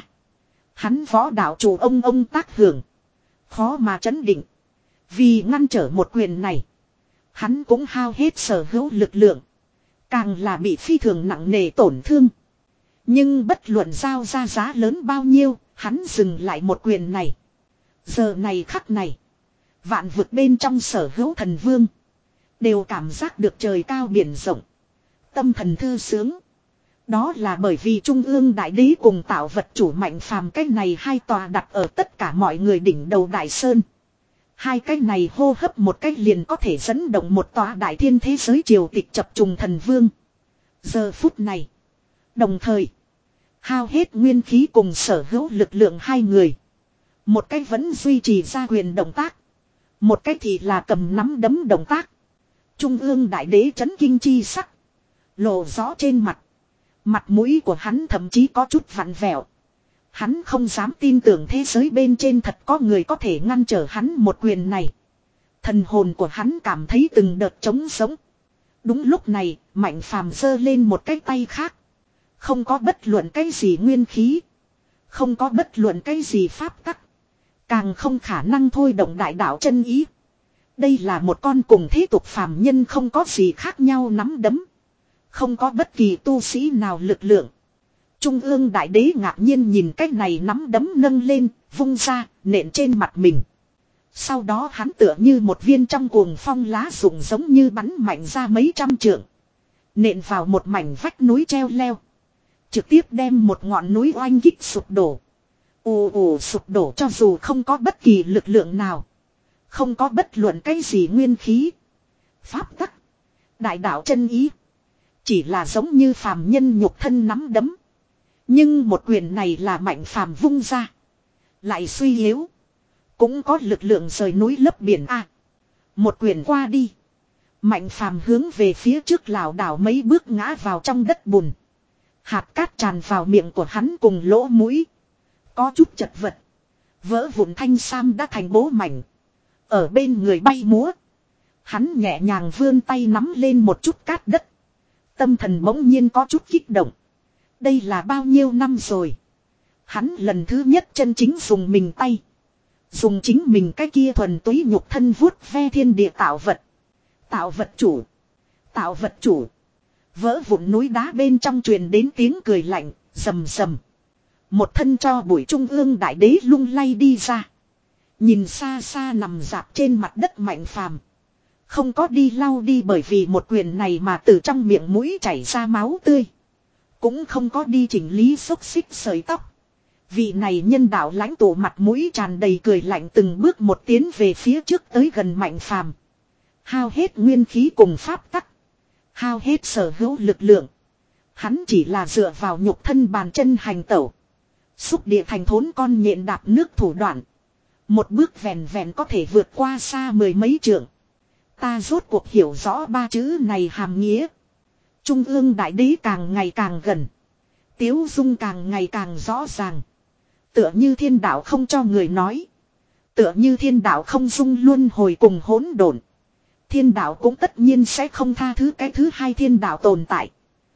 Hắn võ đạo chủ ông ông tác hưởng. Khó mà chấn định. Vì ngăn trở một quyền này, hắn cũng hao hết sở hữu lực lượng. Càng là bị phi thường nặng nề tổn thương. Nhưng bất luận giao ra giá lớn bao nhiêu, hắn dừng lại một quyền này. Giờ này khắc này, vạn vực bên trong sở hữu thần vương đều cảm giác được trời cao biển rộng, tâm thần thư sướng. Đó là bởi vì trung ương đại đế cùng tạo vật chủ mạnh phàm cái này hai tòa đặt ở tất cả mọi người đỉnh đầu đại sơn. Hai cái này hô hấp một cách liền có thể dẫn động một tòa đại thiên thế giới triều tịch chập trùng thần vương. Giờ phút này, đồng thời hao hết nguyên khí cùng sở hữu lực lượng hai người. Một cách vẫn duy trì ra quyền động tác, một cách thì là cầm nắm đấm động tác. Trung ương đại đế chấn kinh chi sắc lộ rõ trên mặt. Mặt mũi của hắn thậm chí có chút vặn vẹo. Hắn không dám tin tưởng thế giới bên trên thật có người có thể ngăn trở hắn một quyền này. Thần hồn của hắn cảm thấy từng đợt trống sống. Đúng lúc này, mạnh phàm giơ lên một cái tay khác. Không có bất luận cái gì nguyên khí. Không có bất luận cái gì pháp tắc. Càng không khả năng thôi động đại đạo chân ý. Đây là một con cùng thế tục phàm nhân không có gì khác nhau nắm đấm. Không có bất kỳ tu sĩ nào lực lượng. Trung ương đại đế ngạc nhiên nhìn cái này nắm đấm nâng lên, vung ra, nện trên mặt mình. Sau đó hắn tựa như một viên trong cuồng phong lá rụng giống như bắn mạnh ra mấy trăm trượng. Nện vào một mảnh vách núi treo leo. Trực tiếp đem một ngọn núi oanh kích sụp đổ. Ù ù sụp đổ cho dù không có bất kỳ lực lượng nào. Không có bất luận cái gì nguyên khí. Pháp tắc. Đại đạo chân ý. Chỉ là giống như phàm nhân nhục thân nắm đấm. Nhưng một quyền này là mạnh phàm vung ra. Lại suy yếu. Cũng có lực lượng rời núi lấp biển a. Một quyền qua đi. Mạnh phàm hướng về phía trước lảo đảo mấy bước ngã vào trong đất bùn. Hạt cát tràn vào miệng của hắn cùng lỗ mũi. Có chút chật vật. Vỡ vụn thanh sam đã thành bố mảnh. Ở bên người bay múa. Hắn nhẹ nhàng vươn tay nắm lên một chút cát đất. Tâm thần bỗng nhiên có chút kích động. Đây là bao nhiêu năm rồi. Hắn lần thứ nhất chân chính dùng mình tay. Dùng chính mình cái kia thuần túy nhục thân vuốt ve thiên địa tạo vật. Tạo vật chủ. Tạo vật chủ. Vỡ vụn núi đá bên trong truyền đến tiếng cười lạnh, rầm rầm. Một thân cho bụi trung ương đại đế lung lay đi ra. Nhìn xa xa nằm dạp trên mặt đất mạnh phàm. Không có đi lau đi bởi vì một quyền này mà từ trong miệng mũi chảy ra máu tươi. Cũng không có đi chỉnh lý xốc xích sợi tóc. Vị này nhân đạo lãnh tụ mặt mũi tràn đầy cười lạnh từng bước một tiến về phía trước tới gần mạnh phàm. Hao hết nguyên khí cùng pháp tắc. Hao hết sở hữu lực lượng. Hắn chỉ là dựa vào nhục thân bàn chân hành tẩu. Xúc địa thành thốn con nhện đạp nước thủ đoạn. Một bước vèn vèn có thể vượt qua xa mười mấy trượng. Ta rốt cuộc hiểu rõ ba chữ này hàm nghĩa. Trung ương đại đế càng ngày càng gần. Tiếu dung càng ngày càng rõ ràng. Tựa như thiên đạo không cho người nói. Tựa như thiên đạo không dung luân hồi cùng hỗn độn. Thiên đạo cũng tất nhiên sẽ không tha thứ cái thứ hai thiên đạo tồn tại.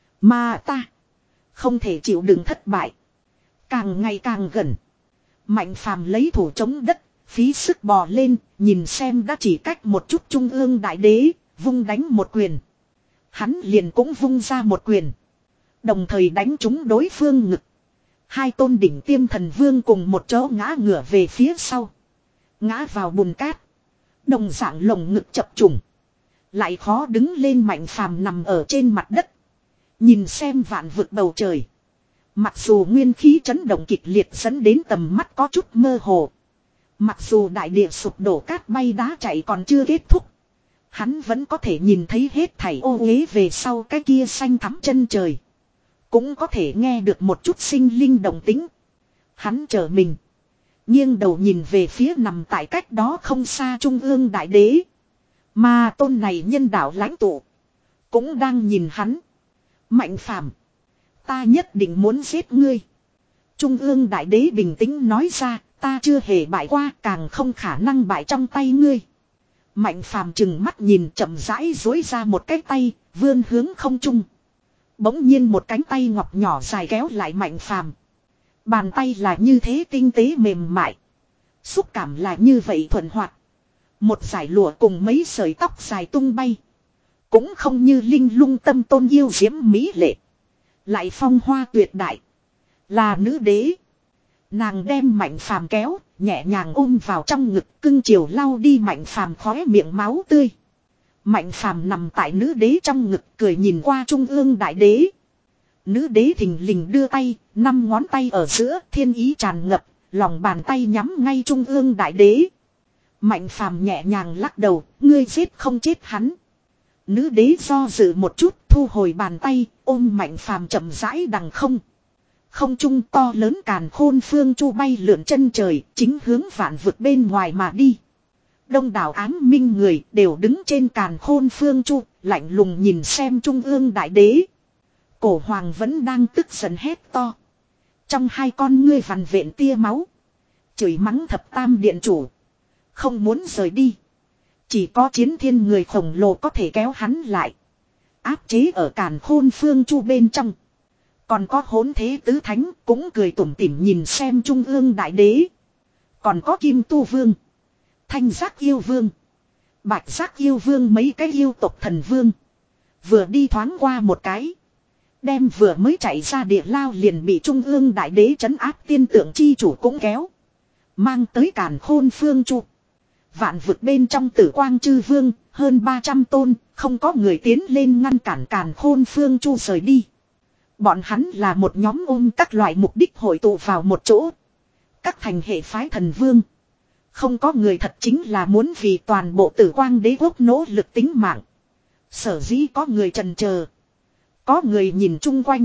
Mà ta không thể chịu đựng thất bại. Càng ngày càng gần. Mạnh phàm lấy thủ chống đất, phí sức bò lên, nhìn xem đã chỉ cách một chút trung ương đại đế, vung đánh một quyền. Hắn liền cũng vung ra một quyền. Đồng thời đánh trúng đối phương ngực. Hai tôn đỉnh tiêm thần vương cùng một chỗ ngã ngửa về phía sau. Ngã vào bùn cát. Đồng dạng lồng ngực chập trùng. Lại khó đứng lên mạnh phàm nằm ở trên mặt đất. Nhìn xem vạn vực bầu trời. Mặc dù nguyên khí chấn động kịch liệt dẫn đến tầm mắt có chút mơ hồ. Mặc dù đại địa sụp đổ cát bay đá chạy còn chưa kết thúc. Hắn vẫn có thể nhìn thấy hết thảy ô uế về sau cái kia xanh thắm chân trời. Cũng có thể nghe được một chút sinh linh động tĩnh. Hắn chờ mình. Nghiêng đầu nhìn về phía nằm tại cách đó không xa trung ương đại đế. Mà tôn này nhân đạo lãnh tụ. Cũng đang nhìn hắn. Mạnh phàm. Ta nhất định muốn giết ngươi. Trung ương đại đế bình tĩnh nói ra. Ta chưa hề bại qua càng không khả năng bại trong tay ngươi. Mạnh phàm chừng mắt nhìn chậm rãi dối ra một cái tay. Vươn hướng không trung. Bỗng nhiên một cánh tay ngọc nhỏ dài kéo lại mạnh phàm. Bàn tay là như thế tinh tế mềm mại. Xúc cảm là như vậy thuận hoạt. Một dải lụa cùng mấy sợi tóc dài tung bay. Cũng không như linh lung tâm tôn yêu diễm mỹ lệ. Lại phong hoa tuyệt đại. Là nữ đế. Nàng đem mạnh phàm kéo, nhẹ nhàng ôm vào trong ngực cưng chiều lau đi mạnh phàm khóe miệng máu tươi. Mạnh phàm nằm tại nữ đế trong ngực cười nhìn qua trung ương đại đế. Nữ đế thình lình đưa tay, năm ngón tay ở giữa thiên ý tràn ngập, lòng bàn tay nhắm ngay trung ương đại đế. Mạnh phàm nhẹ nhàng lắc đầu, ngươi giết không chết hắn. Nữ đế do dự một chút, thu hồi bàn tay, ôm mạnh phàm chậm rãi đằng không. Không trung to lớn càn khôn phương chu bay lượn chân trời, chính hướng vạn vực bên ngoài mà đi. Đông đảo ám minh người đều đứng trên càn khôn phương chu, lạnh lùng nhìn xem trung ương đại đế. Cổ hoàng vẫn đang tức giận hét to. Trong hai con ngươi vằn vện tia máu. Chửi mắng thập tam điện chủ. Không muốn rời đi. Chỉ có chiến thiên người khổng lồ có thể kéo hắn lại. Áp chế ở càn khôn phương chu bên trong. Còn có hỗn thế tứ thánh cũng cười tủm tỉm nhìn xem trung ương đại đế. Còn có kim tu vương. Thanh giác yêu vương. Bạch giác yêu vương mấy cái yêu tộc thần vương. Vừa đi thoáng qua một cái. Đem vừa mới chạy ra địa lao liền bị trung ương đại đế trấn áp tiên tượng chi chủ cũng kéo. Mang tới Càn Khôn Phương Chu. Vạn vực bên trong Tử Quang Chư Vương, hơn ba trăm tôn, không có người tiến lên ngăn cản Càn Khôn Phương Chu rời đi. Bọn hắn là một nhóm ôm các loại mục đích hội tụ vào một chỗ. Các thành hệ phái thần vương. Không có người thật chính là muốn vì toàn bộ Tử Quang đế quốc nỗ lực tính mạng. Sở dĩ có người trần chờ, có người nhìn chung quanh,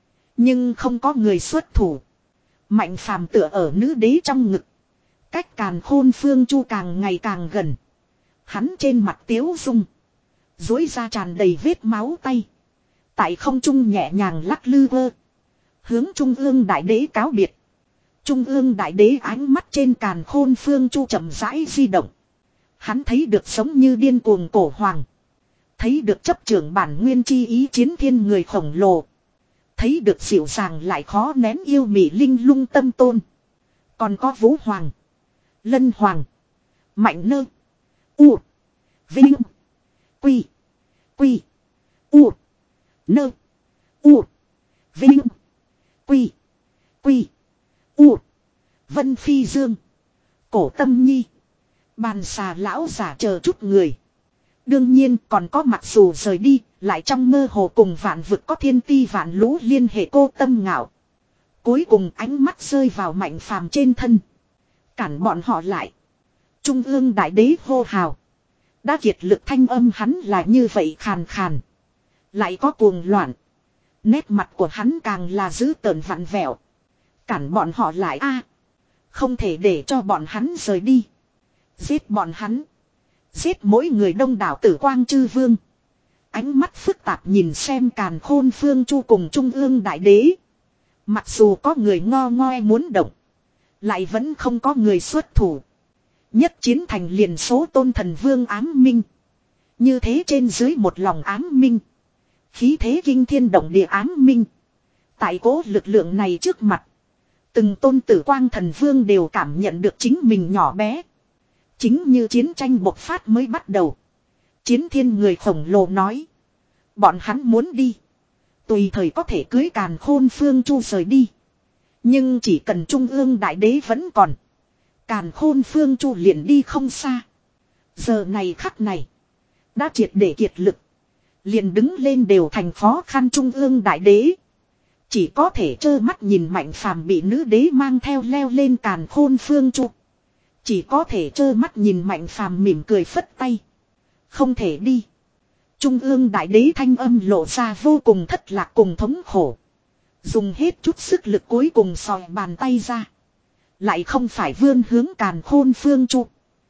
nhưng không có người xuất thủ. Mạnh phàm tựa ở nữ đế trong ngực, cách Càn Khôn Phương Chu càng ngày càng gần. Hắn trên mặt tiếu dung, duỗi ra tràn đầy vết máu tay, tại không trung nhẹ nhàng lắc lư vơ, hướng trung ương đại đế cáo biệt. Trung ương đại đế ánh mắt trên Càn Khôn Phương Chu chậm rãi di động. Hắn thấy được sống như điên cuồng cổ hoàng, thấy được chấp trưởng bản nguyên chi ý chiến thiên người khổng lồ, thấy được dịu dàng lại khó nén yêu mị linh lung tâm tôn. Còn có Vũ Hoàng, Lân Hoàng, Mạnh Nơ, U, Vinh, Quy, Quy, U, Nơ, U, Vinh, Quy, Quy, U, Vân Phi Dương, Cổ Tâm Nhi, Bàn Xà lão giả chờ chút người. Đương nhiên còn có mặc dù rời đi, lại trong mơ hồ cùng vạn vực có thiên ti vạn lũ liên hệ Cô Tâm Ngạo. Cuối cùng ánh mắt rơi vào Mạnh phàm trên thân. Cản bọn họ lại. Trung ương đại đế hô hào. Đã kiệt lực thanh âm hắn là như vậy khàn khàn. Lại có cuồng loạn. Nét mặt của hắn càng là dữ tợn vặn vẹo. Cản bọn họ lại a, không thể để cho bọn hắn rời đi. Giết bọn hắn. Giết mỗi người đông đảo Tử Quang Chư Vương. Ánh mắt phức tạp nhìn xem Càn Khôn Phương Chu cùng Trung ương đại đế. Mặc dù có người ngo ngoe muốn động, lại vẫn không có người xuất thủ. Nhất chiến thành liền số tôn thần vương ám minh. Như thế trên dưới một lòng ám minh. Khí thế kinh thiên động địa ám minh. Tại cố lực lượng này trước mặt, từng tôn Tử Quang thần vương đều cảm nhận được chính mình nhỏ bé. Chính như chiến tranh bộc phát mới bắt đầu, chiến thiên người khổng lồ nói. Bọn hắn muốn đi, tùy thời có thể cưới Càn Khôn Phương Chu rời đi. Nhưng chỉ cần Trung ương đại đế vẫn còn, Càn Khôn Phương Chu liền đi không xa. Giờ này khắc này, đã triệt để kiệt lực, liền đứng lên đều thành khó khăn. Trung ương đại đế chỉ có thể trơ mắt nhìn Mạnh phàm bị nữ đế mang theo leo lên Càn Khôn Phương Chu. Chỉ có thể trơ mắt nhìn Mạnh phàm mỉm cười phất tay. Không thể đi. Trung ương đại đế thanh âm lộ ra vô cùng thất lạc cùng thống khổ. Dùng hết chút sức lực cuối cùng sòi bàn tay ra. Lại không phải vươn hướng Càn Khôn Phương Chu,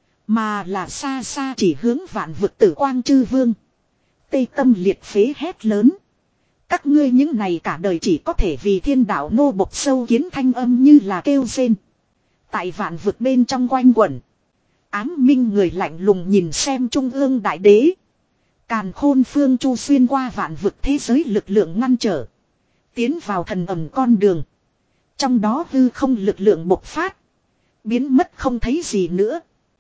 mà là xa xa chỉ hướng vạn vực Tử Quang Chư Vương. Tê tâm liệt phế hét lớn. Các ngươi những này cả đời chỉ có thể vì thiên đạo nô bộc sâu kiến thanh âm như là kêu rên. Tại vạn vực bên trong quanh quẩn. Ám minh người lạnh lùng nhìn xem Trung ương đại đế. Càn Khôn Phương Chu xuyên qua vạn vực thế giới lực lượng ngăn trở. Tiến vào thần ẩm con đường. Trong đó hư không lực lượng bộc phát. Biến mất không thấy gì nữa.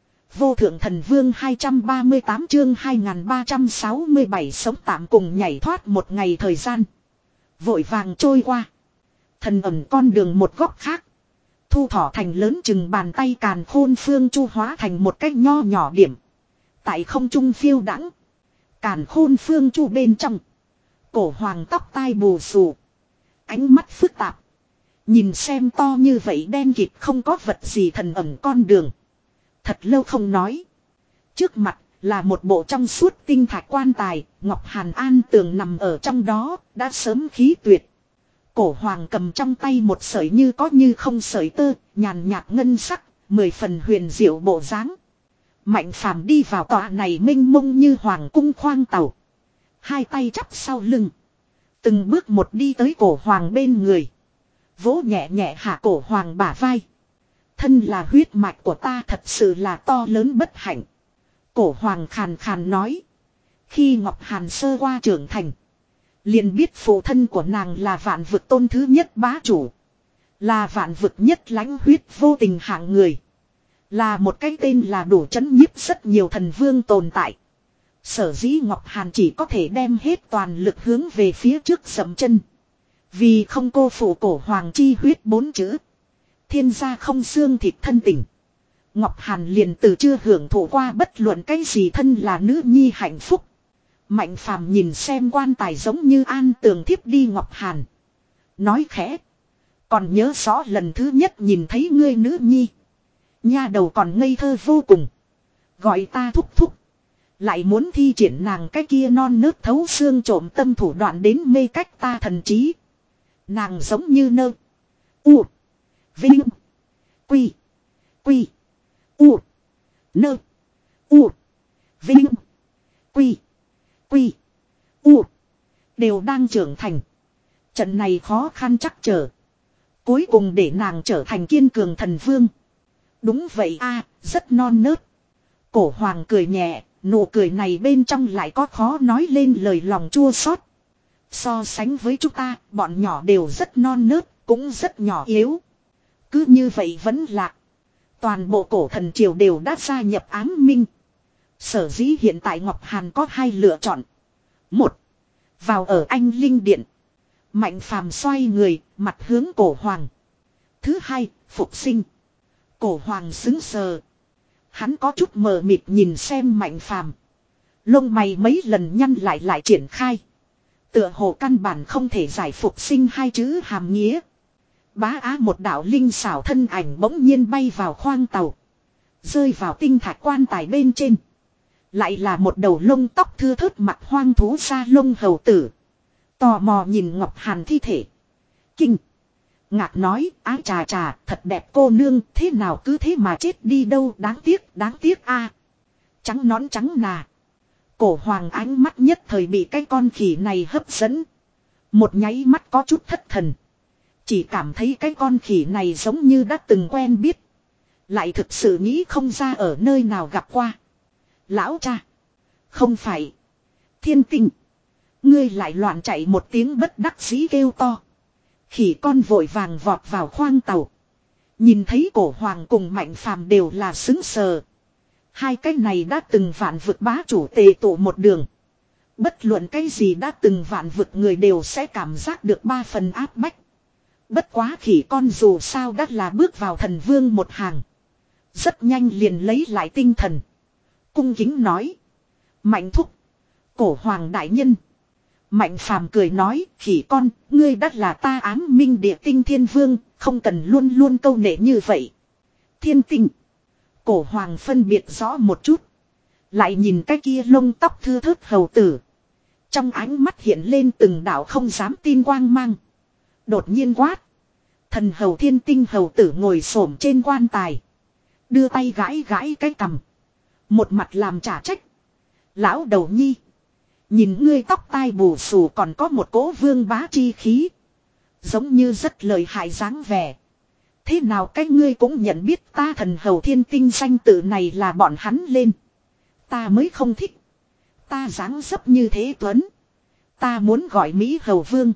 Vô thượng thần vương hai trăm ba mươi tám chương hai nghìn ba trăm sáu mươi bảy sống tạm cùng nhảy thoát một ngày thời gian. Vội vàng trôi qua. Thần ẩm con đường một góc khác. Thu thỏ thành lớn chừng bàn tay Càn Khôn Phương Chu hóa thành một cái nho nhỏ điểm. Tại không trung phiêu đãng. Càn Khôn Phương Chu bên trong. Cổ hoàng tóc tai bù xù. Ánh mắt phức tạp. Nhìn xem to như vậy đen kịt không có vật gì thần ẩm con đường. Thật lâu không nói. Trước mặt là một bộ trong suốt tinh thạch quan tài. Ngọc Hàn An tường nằm ở trong đó. Đã sớm khí tuyệt. Cổ hoàng cầm trong tay một sợi như có như không sợi tơ. Nhàn nhạt ngân sắc. Mười phần huyền diệu bộ dáng. Mạnh phàm đi vào tòa này minh mông như hoàng cung khoang tàu. Hai tay chắp sau lưng. Từng bước một đi tới cổ hoàng bên người. Vỗ nhẹ nhẹ hạ cổ hoàng bả vai. Thân là huyết mạch của ta thật sự là to lớn bất hạnh. Cổ hoàng khàn khàn nói. Khi Ngọc Hàn sơ qua trưởng thành. Liền biết phụ thân của nàng là vạn vực tôn thứ nhất bá chủ. Là vạn vực nhất lãnh huyết vô tình hạng người. Là một cái tên là đủ chấn nhiếp rất nhiều thần vương tồn tại. Sở dĩ Ngọc Hàn chỉ có thể đem hết toàn lực hướng về phía trước dậm chân. Vì không cô phụ cổ hoàng chi huyết bốn chữ. Thiên gia không xương thịt thân tình. Ngọc Hàn liền từ chưa hưởng thụ qua bất luận cái gì thân là nữ nhi hạnh phúc. Mạnh phàm nhìn xem quan tài giống như an tường thiếp đi Ngọc Hàn. Nói khẽ. Còn nhớ rõ lần thứ nhất nhìn thấy ngươi nữ nhi. Nha đầu còn ngây thơ vô cùng. Gọi ta thúc thúc. Lại muốn thi triển nàng cái kia non nớt thấu xương trộm tâm thủ đoạn đến mê cách ta thần trí. Nàng giống như nơ. U. Vinh. Quy. Quy. U. Nơ. U. Vinh. Quy. Quy. U. Đều đang trưởng thành. Trận này khó khăn chắc trở. Cuối cùng để nàng trở thành kiên cường thần vương. Đúng vậy a, rất non nớt. Cổ hoàng cười nhẹ, nụ cười này bên trong lại có khó nói lên lời lòng chua xót. So sánh với chúng ta, bọn nhỏ đều rất non nớt, cũng rất nhỏ yếu. Cứ như vậy vẫn lạc. Toàn bộ cổ thần triều đều đã gia nhập ám minh. Sở dĩ hiện tại Ngọc Hàn có hai lựa chọn. Một. Vào ở Anh Linh Điện. Mạnh phàm xoay người, mặt hướng cổ hoàng. Thứ hai, phục sinh. Cổ hoàng xứng sờ. Hắn có chút mờ mịt nhìn xem mạnh phàm. Lông mày mấy lần nhăn lại lại triển khai. Tựa hồ căn bản không thể giải phục sinh hai chữ hàm nghĩa. Bá á một đạo linh xảo thân ảnh bỗng nhiên bay vào khoang tàu. Rơi vào tinh thạch quan tài bên trên. Lại là một đầu lông tóc thưa thớt mặt hoang thú sa lông hầu tử. Tò mò nhìn Ngọc Hàn thi thể. Kinh. Ngạc nói, á trà trà, thật đẹp cô nương, thế nào cứ thế mà chết đi đâu, đáng tiếc, đáng tiếc a. Trắng nón trắng nà. Cổ hoàng ánh mắt nhất thời bị cái con khỉ này hấp dẫn. Một nháy mắt có chút thất thần. Chỉ cảm thấy cái con khỉ này giống như đã từng quen biết. Lại thực sự nghĩ không ra ở nơi nào gặp qua. Lão cha. Không phải. Thiên tinh. Ngươi lại loạn chạy một tiếng bất đắc dĩ kêu to. Khỉ con vội vàng vọt vào khoang tàu. Nhìn thấy cổ hoàng cùng mạnh phàm đều là xứng sờ. Hai cái này đã từng vạn vực bá chủ tề tụ một đường. Bất luận cái gì đã từng vạn vực người đều sẽ cảm giác được ba phần áp bách. Bất quá khỉ con dù sao đã là bước vào thần vương một hàng. Rất nhanh liền lấy lại tinh thần. Cung kính nói. Mạnh thúc. Cổ hoàng đại nhân. Mạnh phàm cười nói, khỉ con, ngươi đã là ta ám minh địa tinh thiên vương, không cần luôn luôn câu nệ như vậy. Thiên tinh. Cổ hoàng phân biệt rõ một chút. Lại nhìn cái kia lông tóc thưa thớt hầu tử. Trong ánh mắt hiện lên từng đạo không dám tin quang mang. Đột nhiên quát. Thần hầu thiên tinh hầu tử ngồi xổm trên quan tài. Đưa tay gãi gãi cái cằm. Một mặt làm trả trách. Lão đầu nhi. Nhìn ngươi tóc tai bù xù còn có một cỗ vương bá chi khí. Giống như rất lợi hại dáng vẻ. Thế nào cái ngươi cũng nhận biết ta thần hầu thiên tinh danh tự này là bọn hắn lên. Ta mới không thích. Ta dáng dấp như thế Tuấn. Ta muốn gọi Mỹ hầu vương.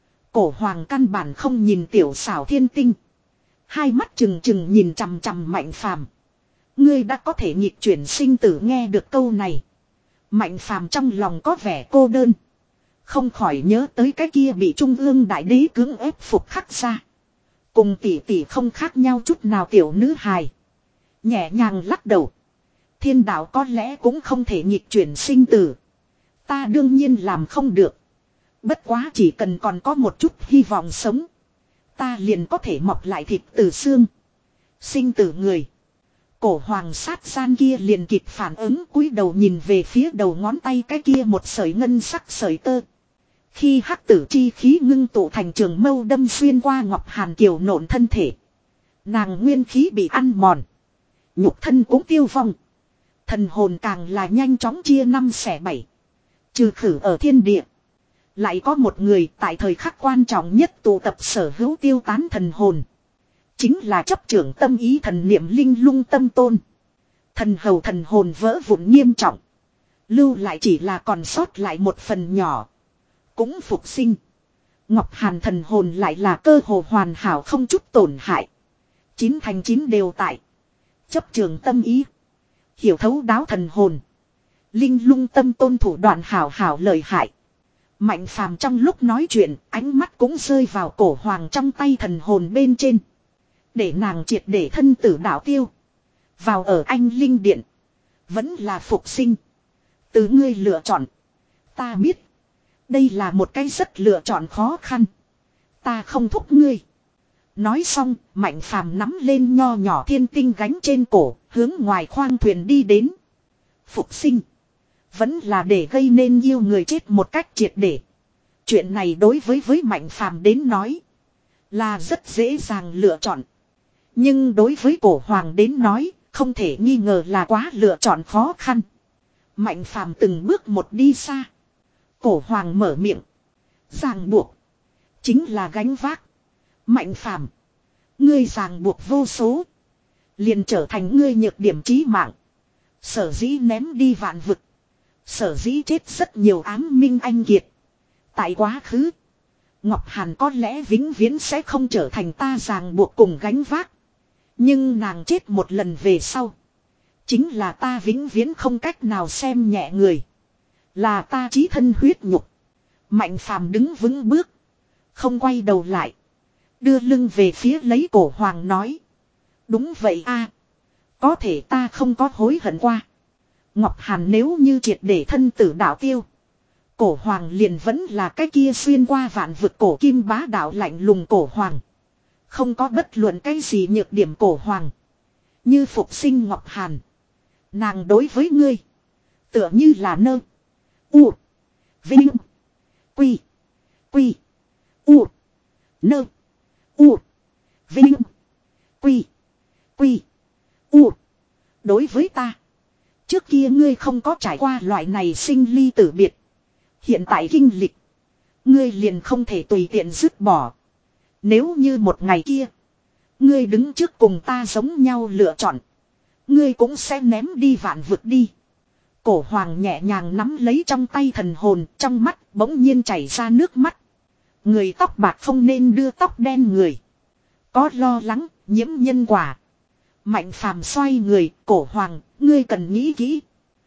Cổ hoàng căn bản không nhìn tiểu xảo thiên tinh. Hai mắt trừng trừng nhìn chằm chằm mạnh phàm. Ngươi đã có thể nghịch chuyển sinh tử nghe được câu này. Mạnh phàm trong lòng có vẻ cô đơn. Không khỏi nhớ tới cái kia bị trung ương đại đế cưỡng ép phục khắc ra. Cùng tỷ tỷ không khác nhau chút nào tiểu nữ hài. Nhẹ nhàng lắc đầu. Thiên đạo có lẽ cũng không thể nghịch chuyển sinh tử. Ta đương nhiên làm không được. Bất quá chỉ cần còn có một chút hy vọng sống. Ta liền có thể mọc lại thịt từ xương. Sinh tử người. Cổ hoàng sát gian kia liền kịp phản ứng cúi đầu nhìn về phía đầu ngón tay cái kia một sợi ngân sắc sợi tơ. Khi hắc tử chi khí ngưng tụ thành trường mâu đâm xuyên qua Ngọc Hàn kiều nộn thân thể. Nàng nguyên khí bị ăn mòn. Nhục thân cũng tiêu vong. Thần hồn càng là nhanh chóng chia năm xẻ bảy. Trừ khử ở thiên địa. Lại có một người tại thời khắc quan trọng nhất tụ tập sở hữu tiêu tán thần hồn. Chính là chấp trưởng tâm ý thần niệm linh lung tâm tôn. Thần hầu thần hồn vỡ vụn nghiêm trọng. Lưu lại chỉ là còn sót lại một phần nhỏ. Cũng phục sinh. Ngọc Hàn thần hồn lại là cơ hồ hoàn hảo không chút tổn hại. Chín thành chín đều tại. Chấp trường tâm ý. Hiểu thấu đáo thần hồn. Linh lung tâm tôn thủ đoạn hảo hảo lợi hại. Mạnh phàm trong lúc nói chuyện, ánh mắt cũng rơi vào cổ hoàng trong tay thần hồn bên trên. Để nàng triệt để thân tử đạo tiêu. Vào ở anh linh điện. Vẫn là phục sinh. Từ ngươi lựa chọn. Ta biết. Đây là một cái rất lựa chọn khó khăn. Ta không thúc ngươi. Nói xong, Mạnh phàm nắm lên nho nhỏ thiên tinh gánh trên cổ, hướng ngoài khoang thuyền đi đến. Phục sinh. Vẫn là để gây nên yêu người chết một cách triệt để. Chuyện này đối với với Mạnh phàm đến nói. Là rất dễ dàng lựa chọn. Nhưng đối với cổ hoàng đến nói, không thể nghi ngờ là quá lựa chọn khó khăn. Mạnh phàm từng bước một đi xa. Cổ hoàng mở miệng. Ràng buộc. Chính là gánh vác. Mạnh phàm. Ngươi ràng buộc vô số. Liền trở thành ngươi nhược điểm chí mạng. Sở dĩ ném đi vạn vực. Sở dĩ chết rất nhiều ám minh anh kiệt. Tại quá khứ. Ngọc Hàn có lẽ vĩnh viễn sẽ không trở thành ta ràng buộc cùng gánh vác. Nhưng nàng chết một lần về sau. Chính là ta vĩnh viễn không cách nào xem nhẹ người. Là ta chí thân huyết nhục. Mạnh phàm đứng vững bước. Không quay đầu lại. Đưa lưng về phía lấy cổ hoàng nói. Đúng vậy a, có thể ta không có hối hận qua. Ngọc Hàn nếu như triệt để thân tử đạo tiêu. Cổ hoàng liền vẫn là cái kia xuyên qua vạn vực cổ kim bá đạo lạnh lùng cổ hoàng. Không có bất luận cái gì nhược điểm cổ hoàng. Như phục sinh Ngọc Hàn. Nàng đối với ngươi. Tựa như là nơ. U. Vinh. Quy. Quy. U. Nơ. U. Vinh. Quy. Quy. U. Đối với ta. Trước kia ngươi không có trải qua loại này sinh ly tử biệt. Hiện tại kinh lịch. Ngươi liền không thể tùy tiện dứt bỏ. Nếu như một ngày kia. Ngươi đứng trước cùng ta giống nhau lựa chọn. Ngươi cũng sẽ ném đi vạn vực đi. Cổ hoàng nhẹ nhàng nắm lấy trong tay thần hồn. Trong mắt bỗng nhiên chảy ra nước mắt. Người tóc bạc không nên đưa tóc đen người. Có lo lắng, nhiễm nhân quả. Mạnh phàm xoay người, cổ hoàng, ngươi cần nghĩ kỹ.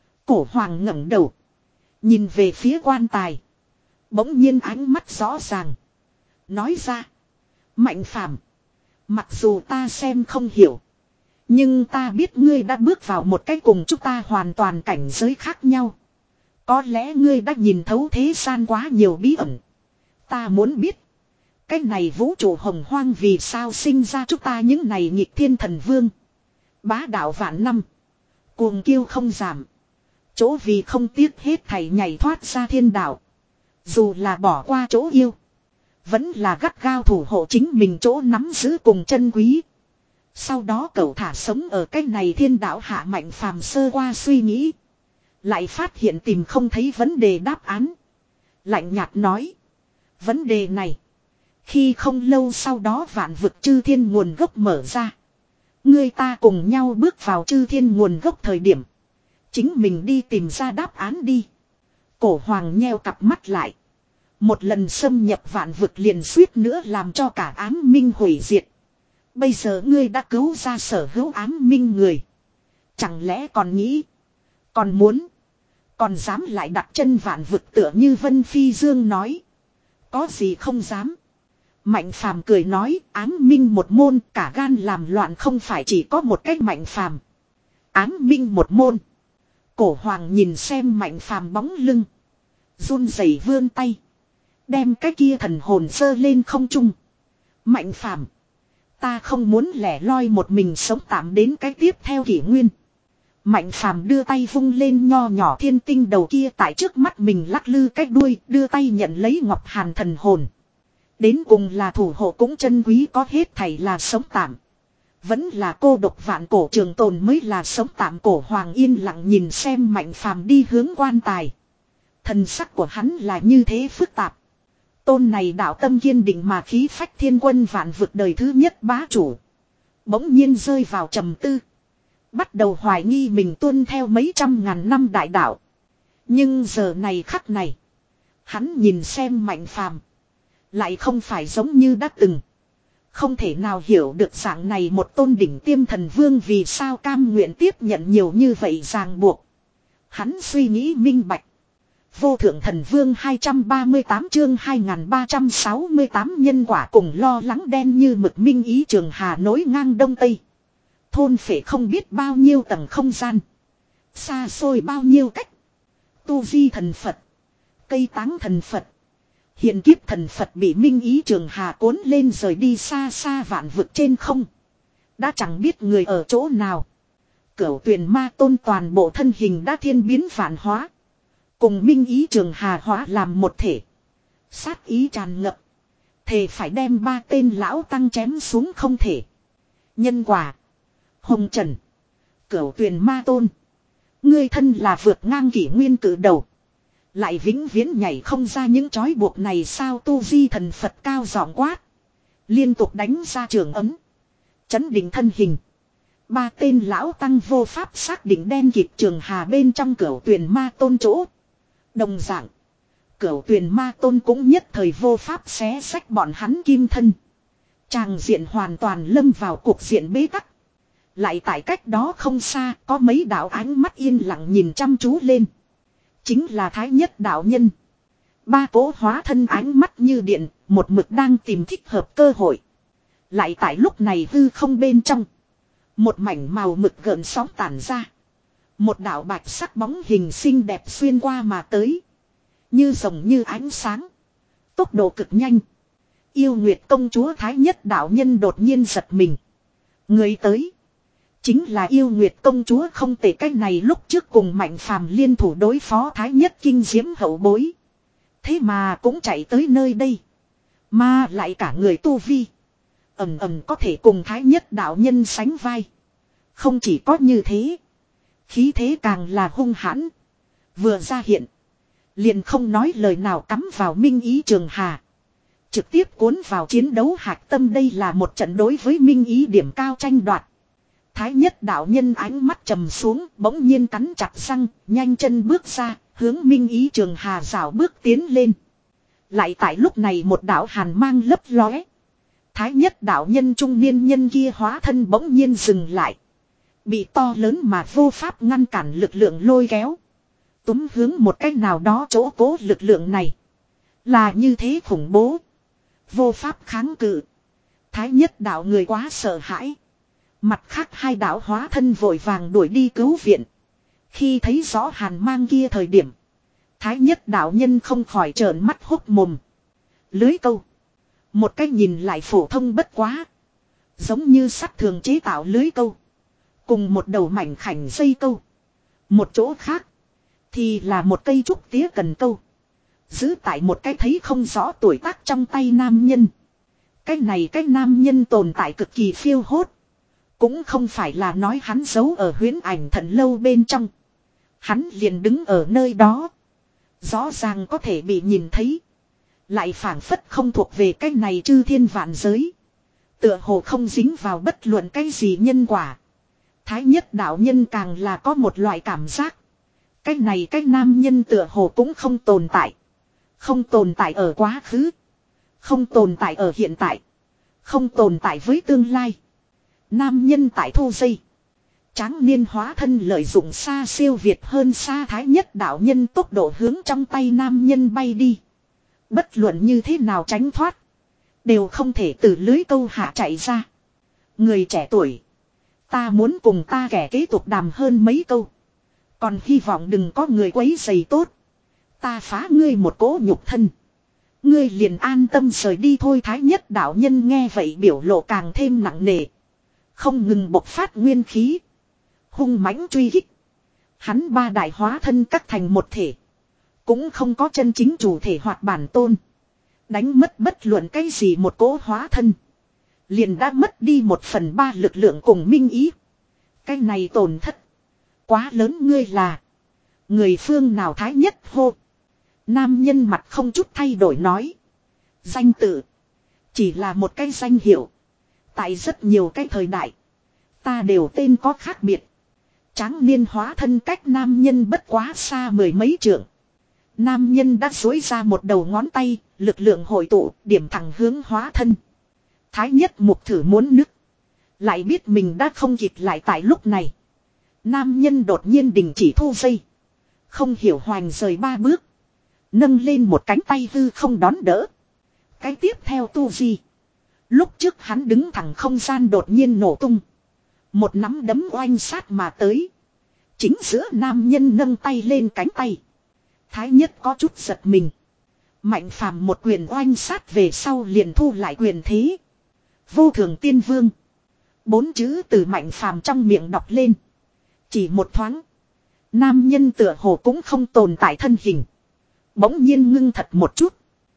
Cổ hoàng ngẩng đầu. Nhìn về phía quan tài. Bỗng nhiên ánh mắt rõ ràng. Nói ra. Mạnh phàm. Mặc dù ta xem không hiểu. Nhưng ta biết ngươi đã bước vào một cái cùng chúng ta hoàn toàn cảnh giới khác nhau. Có lẽ ngươi đã nhìn thấu thế gian quá nhiều bí ẩn. Ta muốn biết. Cái này vũ trụ hồng hoang vì sao sinh ra chúng ta những này nghịch thiên thần vương. Bá đạo vạn năm. Cuồng kiêu không giảm. Chỗ vì không tiếc hết thảy nhảy thoát ra thiên đạo. Dù là bỏ qua chỗ yêu. Vẫn là gắt gao thủ hộ chính mình chỗ nắm giữ cùng chân quý. Sau đó cậu thả sống ở cái này thiên đạo hạ Mạnh phàm sơ qua suy nghĩ. Lại phát hiện tìm không thấy vấn đề đáp án. Lạnh nhạt nói. Vấn đề này. Khi không lâu sau đó vạn vực chư thiên nguồn gốc mở ra. Người ta cùng nhau bước vào chư thiên nguồn gốc thời điểm. Chính mình đi tìm ra đáp án đi. Cổ hoàng nheo cặp mắt lại. Một lần xâm nhập vạn vực liền suýt nữa làm cho cả ám minh hủy diệt. Bây giờ ngươi đã cứu ra sở hữu ám minh người. Chẳng lẽ còn nghĩ. Còn muốn. Còn dám lại đặt chân vạn vực tựa như Vân Phi Dương nói. Có gì không dám. Mạnh phàm cười nói ám minh một môn cả gan làm loạn không phải chỉ có một cách mạnh phàm. Ám minh một môn. Cổ hoàng nhìn xem mạnh phàm bóng lưng. Run rẩy vươn tay. Đem cái kia thần hồn sơ lên không trung. Mạnh phàm. Ta không muốn lẻ loi một mình sống tạm đến cái tiếp theo kỷ nguyên. Mạnh phàm đưa tay vung lên nho nhỏ thiên tinh đầu kia tại trước mắt mình lắc lư cái đuôi đưa tay nhận lấy Ngọc Hàn thần hồn. Đến cùng là thủ hộ cũng chân quý có hết thảy là sống tạm. Vẫn là cô độc vạn cổ trường tồn mới là sống tạm cổ hoàng yên lặng nhìn xem mạnh phàm đi hướng quan tài. Thần sắc của hắn là như thế phức tạp. Tôn này đạo tâm kiên định mà khí phách thiên quân vạn vực đời thứ nhất bá chủ. Bỗng nhiên rơi vào trầm tư. Bắt đầu hoài nghi mình tuân theo mấy trăm ngàn năm đại đạo. Nhưng giờ này khắc này. Hắn nhìn xem mạnh phàm. Lại không phải giống như đã từng. Không thể nào hiểu được dạng này một tôn đỉnh tiêm thần vương vì sao cam nguyện tiếp nhận nhiều như vậy ràng buộc. Hắn suy nghĩ minh bạch. Vô thượng thần vương hai trăm ba mươi tám chương hai nghìn ba trăm sáu mươi tám nhân quả cùng lo lắng đen như mực minh ý trường hà nối ngang đông tây. Thôn phệ không biết bao nhiêu tầng không gian. Xa xôi bao nhiêu cách. Tu vi thần Phật. Cây táng thần Phật. Hiện kiếp thần Phật bị minh ý trường hà cuốn lên rời đi xa xa vạn vực trên không. Đã chẳng biết người ở chỗ nào. Cửu tuyền ma tôn toàn bộ thân hình đã thiên biến vạn hóa. Cùng minh ý trường hà hóa làm một thể. Sát ý tràn ngập. Thề phải đem ba tên lão tăng chém xuống không thể. Nhân quả. Hồng Trần. Cửu tuyền ma tôn. Ngươi thân là vượt ngang kỷ nguyên cử đầu. Lại vĩnh viễn nhảy không ra những trói buộc này sao tu vi thần Phật cao giọng quát. Liên tục đánh ra trường ấm. Chấn định thân hình. Ba tên lão tăng vô pháp xác định đen kịp trường hà bên trong cửu tuyền ma tôn chỗ. Đồng dạng. Cửu tuyền ma tôn cũng nhất thời vô pháp xé xách bọn hắn kim thân. Tràng diện hoàn toàn lâm vào cuộc diện bế tắc. Lại tại cách đó không xa có mấy đạo ánh mắt yên lặng nhìn chăm chú lên. Chính là Thái Nhất đạo nhân. Ba cố hóa thân ánh mắt như điện, một mực đang tìm thích hợp cơ hội. Lại tại lúc này hư không bên trong. Một mảnh màu mực gợn sóng tản ra. Một đạo bạch sắc bóng hình xinh đẹp xuyên qua mà tới. Như rồng như ánh sáng. Tốc độ cực nhanh. Yêu Nguyệt công chúa Thái Nhất đạo nhân đột nhiên giật mình. Người tới. Chính là Yêu Nguyệt công chúa không tệ cách này lúc trước cùng Mạnh Phàm liên thủ đối phó Thái Nhất kinh diễm hậu bối. Thế mà cũng chạy tới nơi đây. Mà lại cả người tu vi. Ẩm ẩm có thể cùng Thái Nhất đạo nhân sánh vai. Không chỉ có như thế. Khí thế càng là hung hãn. Vừa ra hiện. Liền không nói lời nào cắm vào minh ý trường hà. Trực tiếp cuốn vào chiến đấu hạch tâm đây là một trận đối với minh ý điểm cao tranh đoạt. Thái Nhất đạo nhân ánh mắt trầm xuống bỗng nhiên cắn chặt răng. Nhanh chân bước ra hướng minh ý trường hà rảo bước tiến lên. Lại tại lúc này một đạo hàn mang lấp lóe. Thái Nhất đạo nhân trung niên nhân kia hóa thân bỗng nhiên dừng lại. Bị to lớn mà vô pháp ngăn cản lực lượng lôi kéo. Túm hướng một cách nào đó chỗ cố lực lượng này. Là như thế khủng bố. Vô pháp kháng cự. Thái Nhất đạo người quá sợ hãi. Mặt khác hai đạo hóa thân vội vàng đuổi đi cứu viện. Khi thấy rõ hàn mang kia thời điểm. Thái Nhất đạo nhân không khỏi trợn mắt hốc mồm. Lưới câu. Một cách nhìn lại phổ thông bất quá. Giống như sắt thường chế tạo lưới câu. Cùng một đầu mảnh khảnh dây câu. Một chỗ khác. Thì là một cây trúc tía cần câu. Giữ tại một cái thấy không rõ tuổi tác trong tay nam nhân. Cái này cái nam nhân tồn tại cực kỳ phiêu hốt. Cũng không phải là nói hắn giấu ở huyễn ảnh thần lâu bên trong. Hắn liền đứng ở nơi đó. Rõ ràng có thể bị nhìn thấy. Lại phảng phất không thuộc về cái này chư thiên vạn giới. Tựa hồ không dính vào bất luận cái gì nhân quả. Thái Nhất đạo nhân càng là có một loại cảm giác. Cái này cái nam nhân tựa hồ cũng không tồn tại. Không tồn tại ở quá khứ. Không tồn tại ở hiện tại. Không tồn tại với tương lai. Nam nhân tại thu dây. Tráng niên hóa thân lợi dụng xa siêu việt hơn xa Thái Nhất đạo nhân tốc độ hướng trong tay nam nhân bay đi. Bất luận như thế nào tránh thoát. Đều không thể từ lưới câu hạ chạy ra. Người trẻ tuổi. Ta muốn cùng ta kẻ kế tục đàm hơn mấy câu. Còn hy vọng đừng có người quấy rầy tốt. Ta phá ngươi một cỗ nhục thân. Ngươi liền an tâm rời đi thôi. Thái Nhất đạo nhân nghe vậy biểu lộ càng thêm nặng nề. Không ngừng bộc phát nguyên khí. Hung mãnh truy kích. Hắn ba đại hóa thân cắt thành một thể. Cũng không có chân chính chủ thể hoặc bản tôn. Đánh mất bất luận cái gì một cỗ hóa thân. Liền đã mất đi một phần ba lực lượng cùng minh ý. Cái này tổn thất. Quá lớn ngươi là. Người phương nào Thái Nhất hô. Nam nhân mặt không chút thay đổi nói. Danh tự. Chỉ là một cái danh hiệu. Tại rất nhiều cái thời đại. Ta đều tên có khác biệt. Tráng niên hóa thân cách nam nhân bất quá xa mười mấy trượng. Nam nhân đã dối ra một đầu ngón tay. Lực lượng hội tụ điểm thẳng hướng hóa thân. Thái Nhất mục thử muốn nứt. Lại biết mình đã không kịp lại tại lúc này. Nam nhân đột nhiên đình chỉ thu dây. Không hiểu hoành rời ba bước. Nâng lên một cánh tay hư không đón đỡ. Cái tiếp theo tu di. Lúc trước hắn đứng thẳng không gian đột nhiên nổ tung. Một nắm đấm oanh sát mà tới. Chính giữa nam nhân nâng tay lên cánh tay. Thái nhất có chút giật mình. Mạnh phàm một quyền oanh sát về sau liền thu lại quyền thế. Vô thường tiên vương. Bốn chữ từ mạnh phàm trong miệng đọc lên. Chỉ một thoáng. Nam nhân tựa hồ cũng không tồn tại thân hình. Bỗng nhiên ngưng thật một chút.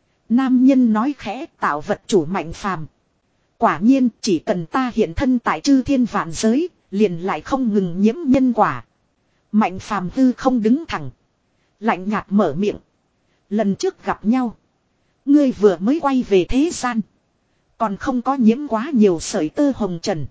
Nam nhân nói khẽ tạo vật chủ mạnh phàm. Quả nhiên chỉ cần ta hiện thân tại chư thiên vạn giới. Liền lại không ngừng nhiễm nhân quả. Mạnh phàm hư không đứng thẳng. Lạnh nhạt mở miệng. Lần trước gặp nhau. Ngươi vừa mới quay về thế gian. Còn không có nhiễm quá nhiều sợi tơ hồng trần.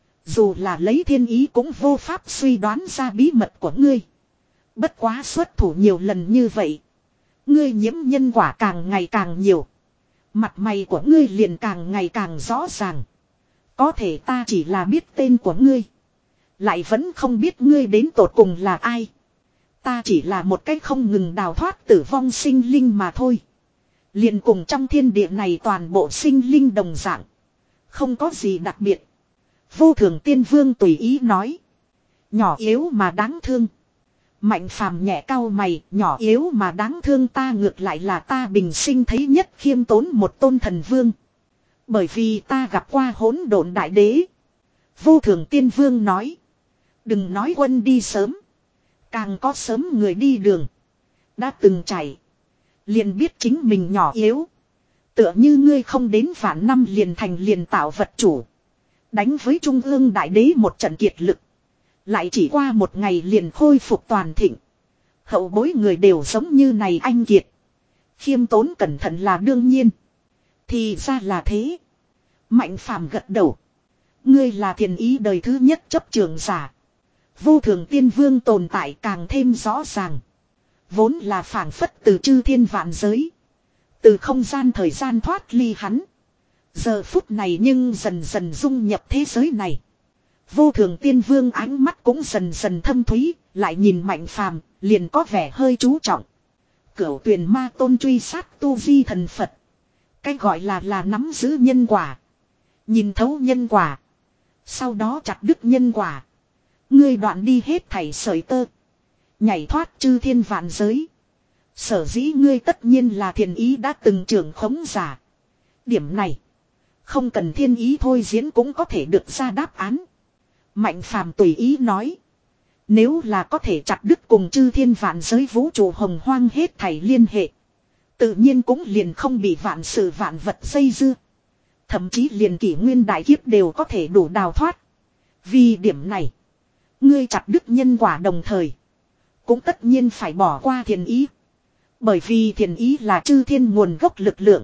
Dù là lấy thiên ý cũng vô pháp suy đoán ra bí mật của ngươi. Bất quá xuất thủ nhiều lần như vậy. Ngươi nhiễm nhân quả càng ngày càng nhiều. Mặt mày của ngươi liền càng ngày càng rõ ràng. Có thể ta chỉ là biết tên của ngươi. Lại vẫn không biết ngươi đến tột cùng là ai. Ta chỉ là một cách không ngừng đào thoát tử vong sinh linh mà thôi. Liền cùng trong thiên địa này toàn bộ sinh linh đồng dạng. Không có gì đặc biệt. Vô thường tiên vương tùy ý nói. Nhỏ yếu mà đáng thương. Mạnh phàm nhẹ cau mày, nhỏ yếu mà đáng thương ta ngược lại là ta bình sinh thấy nhất khiêm tốn một tôn thần vương. Bởi vì ta gặp qua hỗn độn đại đế. Vô thường tiên vương nói. Đừng nói quân đi sớm. Càng có sớm người đi đường. Đã từng chảy. Liền biết chính mình nhỏ yếu. Tựa như ngươi không đến vạn năm liền thành liền tạo vật chủ. Đánh với trung ương đại đế một trận kiệt lực. Lại chỉ qua một ngày liền khôi phục toàn thịnh. Hậu bối người đều giống như này anh kiệt. Khiêm tốn cẩn thận là đương nhiên. Thì ra là thế. Mạnh phàm gật đầu. Ngươi là thiền ý đời thứ nhất chấp trường giả. Vô thường tiên vương tồn tại càng thêm rõ ràng. Vốn là phảng phất từ chư thiên vạn giới. Từ không gian thời gian thoát ly hắn. Giờ phút này nhưng dần dần dung nhập thế giới này. Vô thường tiên vương ánh mắt cũng dần dần thâm thúy. Lại nhìn mạnh phàm liền có vẻ hơi chú trọng. Cửu tuyền ma tôn truy sát tu vi thần Phật. Cái gọi là là nắm giữ nhân quả. Nhìn thấu nhân quả. Sau đó chặt đứt nhân quả. Ngươi đoạn đi hết thảy sợi tơ. Nhảy thoát chư thiên vạn giới. Sở dĩ ngươi tất nhiên là thiên ý đã từng trưởng khống giả. Điểm này. Không cần thiên ý thôi diễn cũng có thể được ra đáp án. Mạnh phàm tùy ý nói. Nếu là có thể chặt đứt cùng chư thiên vạn giới vũ trụ hồng hoang hết thảy liên hệ. Tự nhiên cũng liền không bị vạn sự vạn vật dây dưa. Thậm chí liền kỷ nguyên đại kiếp đều có thể đủ đào thoát. Vì điểm này. Ngươi chặt đứt nhân quả đồng thời. Cũng tất nhiên phải bỏ qua thiền ý. Bởi vì thiền ý là chư thiên nguồn gốc lực lượng.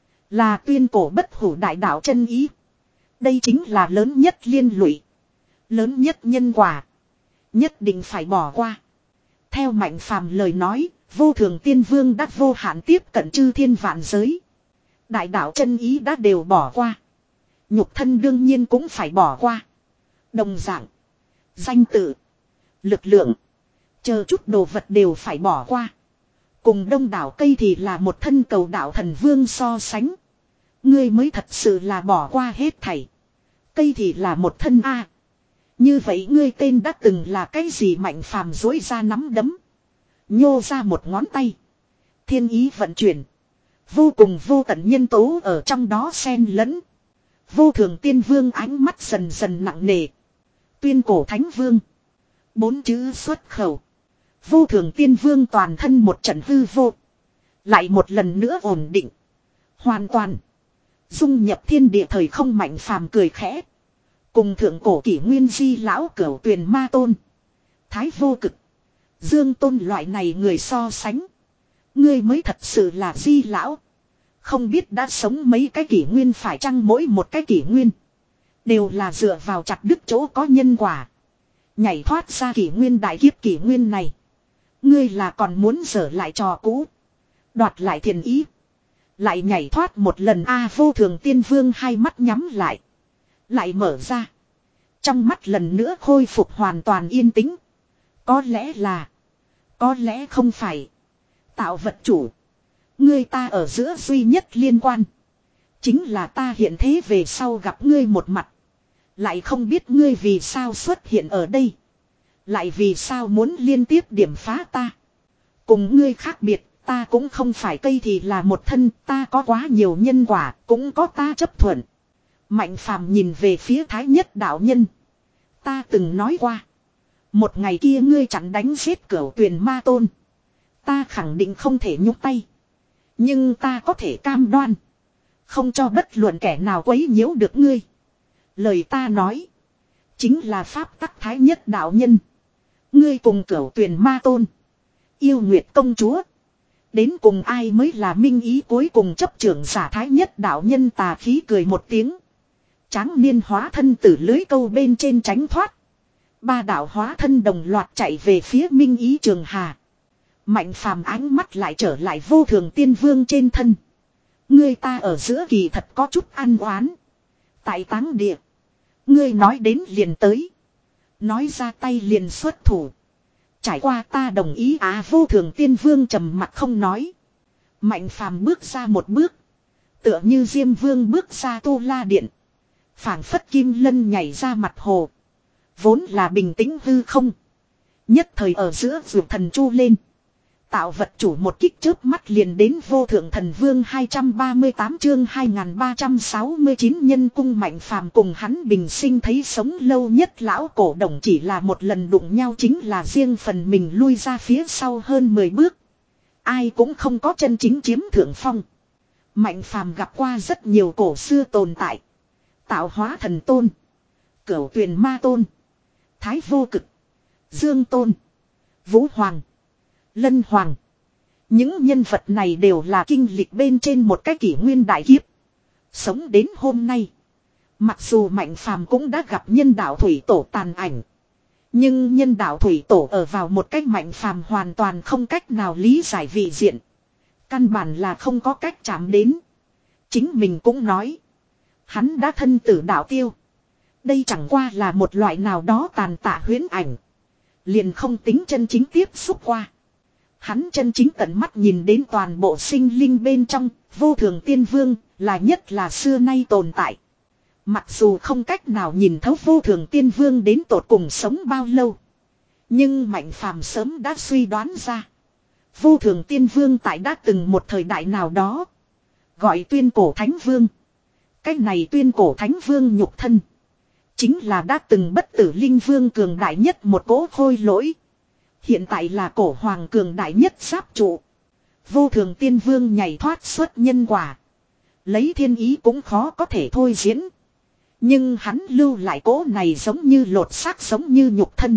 Là tuyên cổ bất hủ đại đạo chân ý. Đây chính là lớn nhất liên lụy. Lớn nhất nhân quả. Nhất định phải bỏ qua. Theo mạnh phàm lời nói. Vô thường tiên vương đã vô hạn tiếp cận chư thiên vạn giới. Đại đạo chân ý đã đều bỏ qua. Nhục thân đương nhiên cũng phải bỏ qua. Đồng dạng. Danh tự. Lực lượng. Chờ chút đồ vật đều phải bỏ qua. Cùng đông đảo cây thì là một thân cầu đạo thần vương so sánh. Ngươi mới thật sự là bỏ qua hết thảy. Cây thì là một thân A. Như vậy ngươi tên đã từng là cái gì mạnh phàm dối ra nắm đấm. Nhô ra một ngón tay. Thiên ý vận chuyển. Vô cùng vô tận nhân tố ở trong đó xen lẫn. Vô thường tiên vương ánh mắt dần dần nặng nề. Tuyên cổ thánh vương. Bốn chữ xuất khẩu. Vô thường tiên vương toàn thân một trận hư vô. Lại một lần nữa ổn định. Hoàn toàn. Dung nhập thiên địa thời không mạnh phàm cười khẽ. Cùng thượng cổ kỷ nguyên di lão cửu tuyền ma tôn. Thái vô cực. Dương tôn loại này người so sánh. Ngươi mới thật sự là di lão. Không biết đã sống mấy cái kỷ nguyên phải chăng mỗi một cái kỷ nguyên. Đều là dựa vào chặt đứt chỗ có nhân quả. Nhảy thoát ra kỷ nguyên đại kiếp kỷ nguyên này. Ngươi là còn muốn dở lại trò cũ. Đoạt lại thiền ý. Lại nhảy thoát một lần A vô thường tiên vương hai mắt nhắm lại. Lại mở ra. Trong mắt lần nữa khôi phục hoàn toàn yên tĩnh. Có lẽ là. Có lẽ không phải. Tạo vật chủ. Ngươi ta ở giữa duy nhất liên quan. Chính là ta hiện thế về sau gặp ngươi một mặt. Lại không biết ngươi vì sao xuất hiện ở đây. Lại vì sao muốn liên tiếp điểm phá ta. Cùng ngươi khác biệt, ta cũng không phải cây thì là một thân, ta có quá nhiều nhân quả, cũng có ta chấp thuận. Mạnh phàm nhìn về phía Thái Nhất đạo nhân. Ta từng nói qua. Một ngày kia ngươi chặn đánh giết Cửu Tuyền Ma Tôn. Ta khẳng định không thể nhúc tay. Nhưng ta có thể cam đoan. Không cho bất luận kẻ nào quấy nhiễu được ngươi. Lời ta nói. Chính là pháp tắc Thái Nhất đạo nhân. Ngươi cùng Cửu Tuyền Ma Tôn. Yêu Nguyệt công chúa. Đến cùng ai mới là minh ý cuối cùng chấp trưởng giả Thái Nhất đạo nhân tà khí cười một tiếng. Tráng niên hóa thân từ lưới câu bên trên tránh thoát. Ba đạo hóa thân đồng loạt chạy về phía minh ý trường hà. Mạnh phàm ánh mắt lại trở lại vô thường tiên vương trên thân. Ngươi ta ở giữa kỳ thật có chút ăn oán. Tại táng địa. Ngươi nói đến liền tới. Nói ra tay liền xuất thủ. Trải qua ta đồng ý á vô thường tiên vương trầm mặt không nói. Mạnh phàm bước ra một bước. Tựa như Diêm Vương bước ra Tu La Điện. Phảng phất kim lân nhảy ra mặt hồ. Vốn là bình tĩnh hư không. Nhất thời ở giữa vượt thần chu lên. Tạo vật chủ một kích chớp mắt liền đến vô thượng thần vương hai trăm ba mươi tám chương hai nghìn ba trăm sáu mươi chín nhân cung mạnh phàm cùng hắn bình sinh thấy sống lâu nhất lão cổ đồng chỉ là một lần đụng nhau chính là riêng phần mình lui ra phía sau hơn mười bước. Ai cũng không có chân chính chiếm thượng phong. Mạnh phàm gặp qua rất nhiều cổ xưa tồn tại. Tạo hóa thần tôn. Cửu Tuyền Ma Tôn. Thái Vô Cực. Dương Tôn. Vũ Hoàng. Lân Hoàng. Những nhân vật này đều là kinh lịch bên trên một cái kỷ nguyên đại kiếp. Sống đến hôm nay. Mặc dù Mạnh phàm cũng đã gặp nhân đạo thủy tổ tàn ảnh. Nhưng nhân đạo thủy tổ ở vào một cách Mạnh phàm hoàn toàn không cách nào lý giải vị diện. Căn bản là không có cách chạm đến. Chính mình cũng nói. Hắn đã thân tử đạo tiêu. Đây chẳng qua là một loại nào đó tàn tạ huyễn ảnh. Liền không tính chân chính tiếp xúc qua. Hắn chân chính tận mắt nhìn đến toàn bộ sinh linh bên trong, vô thường tiên vương, là nhất là xưa nay tồn tại. Mặc dù không cách nào nhìn thấu vô thường tiên vương đến tột cùng sống bao lâu. Nhưng Mạnh phàm sớm đã suy đoán ra. Vô thường tiên vương tại đã từng một thời đại nào đó. Gọi tuyên cổ thánh vương. Cách này tuyên cổ thánh vương nhục thân. Chính là đã từng bất tử linh vương cường đại nhất một cỗ khôi lỗi. Hiện tại là cổ hoàng cường đại nhất giáp trụ. Vô thường tiên vương nhảy thoát xuất nhân quả. Lấy thiên ý cũng khó có thể thôi diễn. Nhưng hắn lưu lại cỗ này giống như lột xác giống như nhục thân.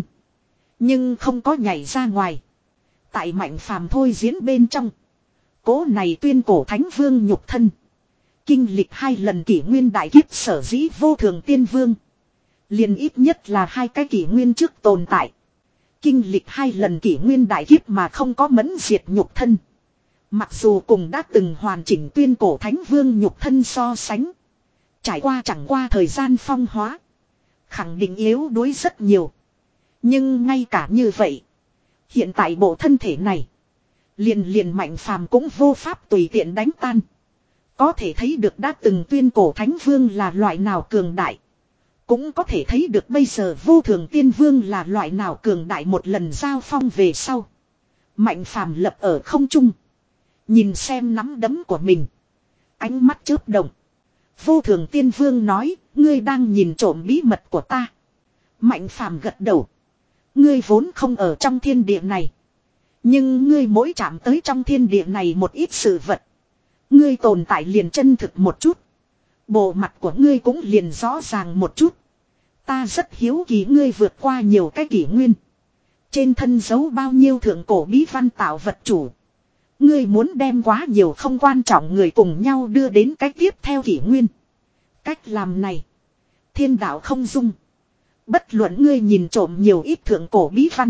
Nhưng không có nhảy ra ngoài. Tại Mạnh phàm thôi diễn bên trong. Cỗ này tuyên cổ thánh vương nhục thân. Kinh lịch hai lần kỷ nguyên đại kiếp sở dĩ vô thường tiên vương. Liền ít nhất là hai cái kỷ nguyên trước tồn tại. Kinh lịch hai lần kỷ nguyên đại kiếp mà không có mẫn diệt nhục thân. Mặc dù cùng đã từng hoàn chỉnh tuyên cổ thánh vương nhục thân so sánh. Trải qua chẳng qua thời gian phong hóa. Khẳng định yếu đuối rất nhiều. Nhưng ngay cả như vậy. Hiện tại bộ thân thể này. Liền liền Mạnh phàm cũng vô pháp tùy tiện đánh tan. Có thể thấy được đã từng tuyên cổ thánh vương là loại nào cường đại. Cũng có thể thấy được bây giờ vô thường tiên vương là loại nào cường đại một lần giao phong về sau. Mạnh phàm lập ở không trung. Nhìn xem nắm đấm của mình. Ánh mắt chớp động. Vô thường tiên vương nói, ngươi đang nhìn trộm bí mật của ta. Mạnh phàm gật đầu. Ngươi vốn không ở trong thiên địa này. Nhưng ngươi mỗi chạm tới trong thiên địa này một ít sự vật. Ngươi tồn tại liền chân thực một chút. Bộ mặt của ngươi cũng liền rõ ràng một chút. Ta rất hiếu kỳ ngươi vượt qua nhiều cái kỷ nguyên. Trên thân giấu bao nhiêu thượng cổ bí văn tạo vật chủ. Ngươi muốn đem quá nhiều không quan trọng người cùng nhau đưa đến cách tiếp theo kỷ nguyên. Cách làm này. Thiên đạo không dung. Bất luận ngươi nhìn trộm nhiều ít thượng cổ bí văn.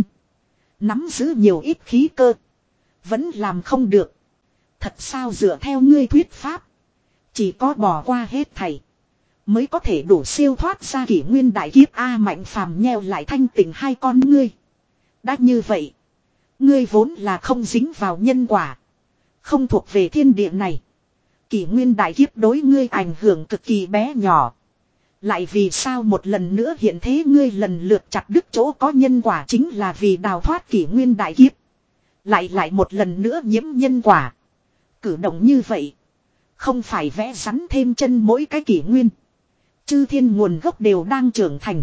Nắm giữ nhiều ít khí cơ. Vẫn làm không được. Thật sao dựa theo ngươi thuyết pháp. Chỉ có bỏ qua hết thảy. Mới có thể đủ siêu thoát ra kỷ nguyên đại kiếp A Mạnh phàm nheo lại thanh tỉnh hai con ngươi. Đã như vậy. Ngươi vốn là không dính vào nhân quả. Không thuộc về thiên địa này. Kỷ nguyên đại kiếp đối ngươi ảnh hưởng cực kỳ bé nhỏ. Lại vì sao một lần nữa hiện thế ngươi lần lượt chặt đứt chỗ có nhân quả chính là vì đào thoát kỷ nguyên đại kiếp. Lại lại một lần nữa nhiễm nhân quả. Cử động như vậy. Không phải vẽ rắn thêm chân mỗi cái kỷ nguyên. Chư thiên nguồn gốc đều đang trưởng thành.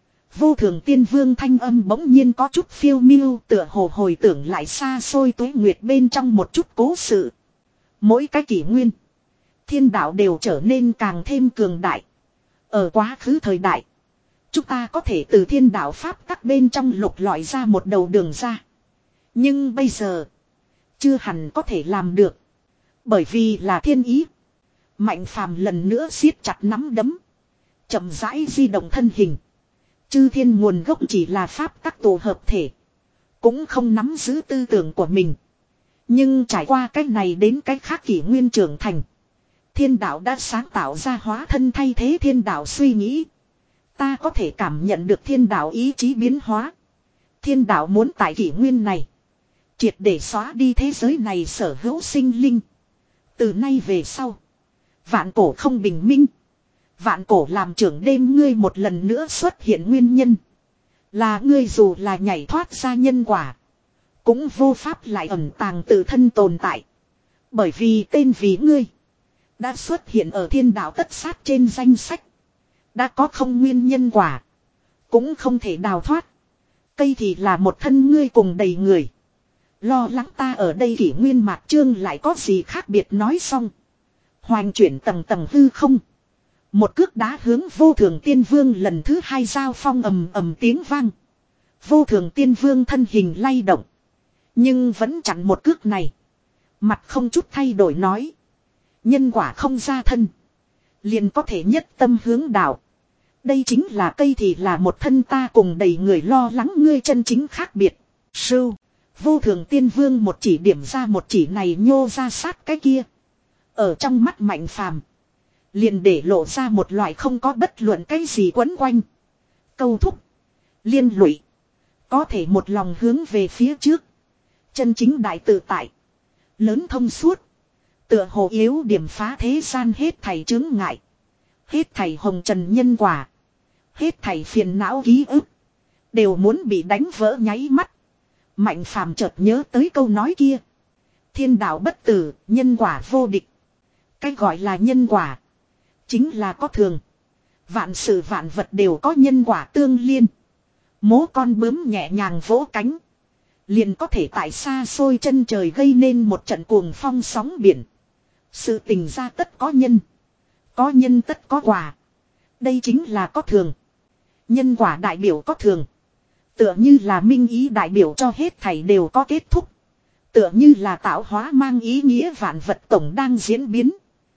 Vô thường tiên vương thanh âm bỗng nhiên có chút phiêu miêu tựa hồ hồi tưởng lại xa xôi tuế nguyệt bên trong một chút cố sự. Mỗi cái kỷ nguyên. Thiên đạo đều trở nên càng thêm cường đại. Ở quá khứ thời đại. Chúng ta có thể từ thiên đạo pháp các bên trong lục lọi ra một đầu đường ra. Nhưng bây giờ. Chưa hẳn có thể làm được. Bởi vì là thiên ý. Mạnh phàm lần nữa siết chặt nắm đấm. Chậm rãi di động thân hình. Chư thiên nguồn gốc chỉ là pháp các tổ hợp thể. Cũng không nắm giữ tư tưởng của mình. Nhưng trải qua cách này đến cách khác kỷ nguyên trưởng thành. Thiên đạo đã sáng tạo ra hóa thân thay thế thiên đạo suy nghĩ. Ta có thể cảm nhận được thiên đạo ý chí biến hóa. Thiên đạo muốn tại kỷ nguyên này. Triệt để xóa đi thế giới này sở hữu sinh linh. Từ nay về sau. Vạn cổ không bình minh. Vạn cổ làm trưởng đêm ngươi một lần nữa xuất hiện nguyên nhân. Là ngươi dù là nhảy thoát ra nhân quả. Cũng vô pháp lại ẩn tàng tự thân tồn tại. Bởi vì tên vì ngươi. Đã xuất hiện ở thiên đạo tất sát trên danh sách. Đã có không nguyên nhân quả. Cũng không thể đào thoát. Cây thì là một thân ngươi cùng đầy người. Lo lắng ta ở đây kỷ nguyên mạc trương lại có gì khác biệt nói xong. Hoành chuyển tầng tầng hư không. Một cước đá hướng vô thường tiên vương lần thứ hai giao phong ầm ầm tiếng vang. Vô thường tiên vương thân hình lay động. Nhưng vẫn chặn một cước này. Mặt không chút thay đổi nói. Nhân quả không ra thân. Liền có thể nhất tâm hướng đạo. Đây chính là cây thì là một thân ta cùng đầy người lo lắng ngươi chân chính khác biệt. Sưu. Vô thường tiên vương một chỉ điểm ra một chỉ này nhô ra sát cái kia. Ở trong mắt mạnh phàm. Liền để lộ ra một loại không có bất luận cái gì quấn quanh. Câu thúc. Liên lụy. Có thể một lòng hướng về phía trước. Chân chính đại tự tại. Lớn thông suốt. Tựa hồ yếu điểm phá thế gian hết thảy chướng ngại. Hết thảy hồng trần nhân quả. Hết thảy phiền não ký ức. Đều muốn bị đánh vỡ nháy mắt. Mạnh phàm chợt nhớ tới câu nói kia. Thiên đạo bất tử, nhân quả vô địch. Cái gọi là nhân quả. Chính là có thường. Vạn sự vạn vật đều có nhân quả tương liên. Mố con bướm nhẹ nhàng vỗ cánh. Liền có thể tại xa xôi chân trời gây nên một trận cuồng phong sóng biển. Sự tình ra tất có nhân. Có nhân tất có quả. Đây chính là có thường. Nhân quả đại biểu có thường. Tựa như là minh ý đại biểu cho hết thảy đều có kết thúc. Tựa như là tạo hóa mang ý nghĩa vạn vật tổng đang diễn biến.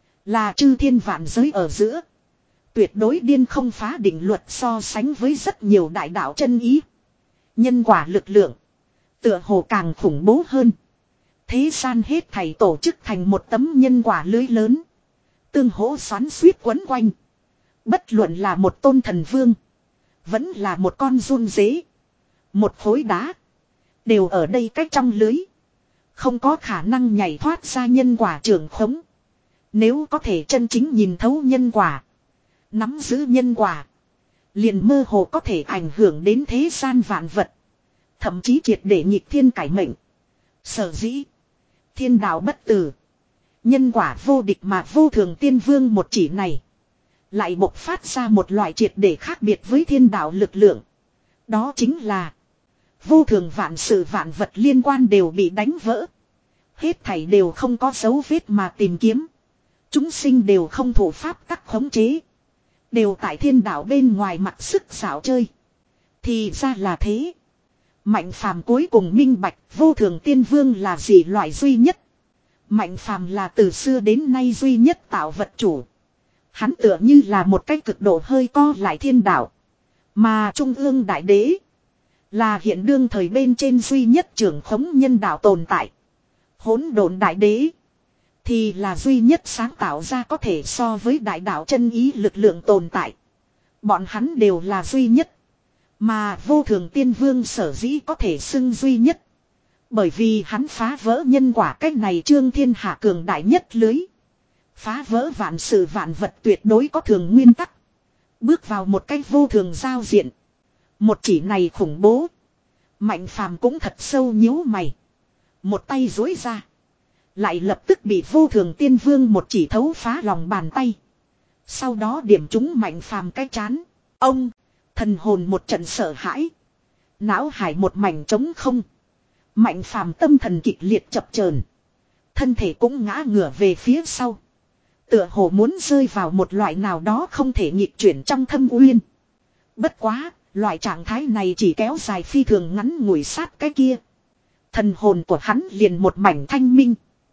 Là chư thiên vạn giới ở giữa. Tuyệt đối điên không phá định luật so sánh với rất nhiều đại đạo chân ý. Nhân quả lực lượng. Tựa hồ càng khủng bố hơn. Thế gian hết thảy tổ chức thành một tấm nhân quả lưới lớn. Tương hỗ xoắn suýt quấn quanh. Bất luận là một tôn thần vương. Vẫn là một con run dế. Một khối đá. Đều ở đây cách trong lưới. Không có khả năng nhảy thoát ra nhân quả trưởng khống. Nếu có thể chân chính nhìn thấu nhân quả. Nắm giữ nhân quả. Liền mơ hồ có thể ảnh hưởng đến thế gian vạn vật. Thậm chí triệt để nhịp thiên cải mệnh. Sở dĩ. Thiên đạo bất tử. Nhân quả vô địch mà vô thường tiên vương một chỉ này. Lại bộc phát ra một loại triệt để khác biệt với thiên đạo lực lượng. Đó chính là. Vô thường vạn sự vạn vật liên quan đều bị đánh vỡ. Hết thảy đều không có dấu vết mà tìm kiếm. Chúng sinh đều không thủ pháp tắc khống chế. Đều tại thiên đạo bên ngoài mặc sức xảo chơi. Thì ra là thế. Mạnh phàm cuối cùng minh bạch vô thường tiên vương là gì loại duy nhất. Mạnh phàm là từ xưa đến nay duy nhất tạo vật chủ. Hắn tựa như là một cái cực độ hơi co lại thiên đạo. Mà trung ương đại đế. Là hiện đương thời bên trên duy nhất trưởng khống nhân đạo tồn tại. Hỗn độn đại đế. Thì là duy nhất sáng tạo ra có thể so với đại đạo chân ý lực lượng tồn tại. Bọn hắn đều là duy nhất. Mà vô thường tiên vương sở dĩ có thể xưng duy nhất. Bởi vì hắn phá vỡ nhân quả cách này trương thiên hạ cường đại nhất lưới. Phá vỡ vạn sự vạn vật tuyệt đối có thường nguyên tắc. Bước vào một cách vô thường giao diện. Một chỉ này khủng bố. Mạnh phàm cũng thật sâu nhíu mày. Một tay duỗi ra. Lại lập tức bị vô thường tiên vương một chỉ thấu phá lòng bàn tay. Sau đó điểm trúng mạnh phàm cái chán. Ông, thần hồn một trận sợ hãi. Não hải một mảnh trống không. Mạnh phàm tâm thần kịch liệt chập chờn, thân thể cũng ngã ngửa về phía sau. Tựa hồ muốn rơi vào một loại nào đó không thể nghịch chuyển trong thâm uyên. Bất quá, loại trạng thái này chỉ kéo dài phi thường ngắn ngủi sát cái kia. Thần hồn của hắn liền một mảnh thanh minh.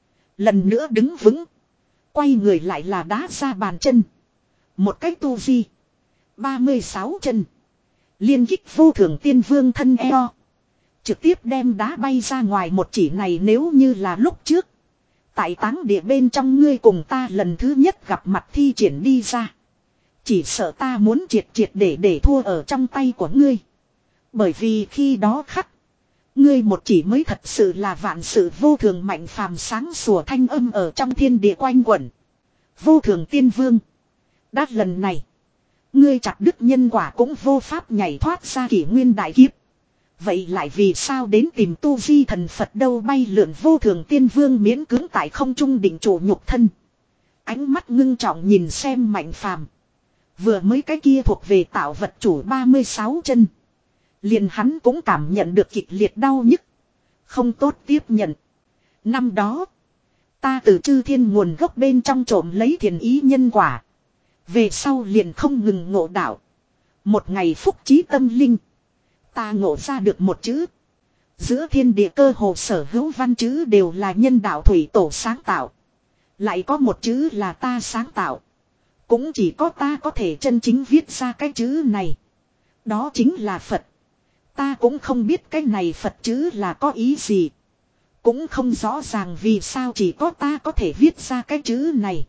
Lần nữa đứng vững. Quay người lại là đá ra bàn chân. Một cách tu di. ba mươi sáu chân. Liên kích vô thường tiên vương thân eo. Trực tiếp đem đá bay ra ngoài một chỉ này nếu như là lúc trước. Tại táng địa bên trong ngươi cùng ta lần thứ nhất gặp mặt thi triển đi ra. Chỉ sợ ta muốn triệt triệt để để thua ở trong tay của ngươi. Bởi vì khi đó khắc. Ngươi một chỉ mới thật sự là vạn sự vô thường mạnh phàm sáng sủa thanh âm ở trong thiên địa quanh quẩn. Vô thường tiên vương. Đã lần này. Ngươi chặt đứt nhân quả cũng vô pháp nhảy thoát ra kỷ nguyên đại kiếp. Vậy lại vì sao đến tìm tu di thần Phật đâu bay lượn vô thường tiên vương miễn cưỡng tại không trung định chủ nhục thân. Ánh mắt ngưng trọng nhìn xem mạnh phàm. Vừa mới cái kia thuộc về tạo vật chủ ba mươi sáu chân. Liền hắn cũng cảm nhận được kịch liệt đau nhức. Không tốt tiếp nhận. Năm đó. Ta từ chư thiên nguồn gốc bên trong trộm lấy thiền ý nhân quả. Về sau liền không ngừng ngộ đạo. Một ngày phúc trí tâm linh. Ta ngộ ra được một chữ. Giữa thiên địa cơ hồ sở hữu văn chữ đều là nhân đạo thủy tổ sáng tạo. Lại có một chữ là ta sáng tạo. Cũng chỉ có ta có thể chân chính viết ra cái chữ này. Đó chính là Phật. Ta cũng không biết cái này Phật chữ là có ý gì. Cũng không rõ ràng vì sao chỉ có ta có thể viết ra cái chữ này.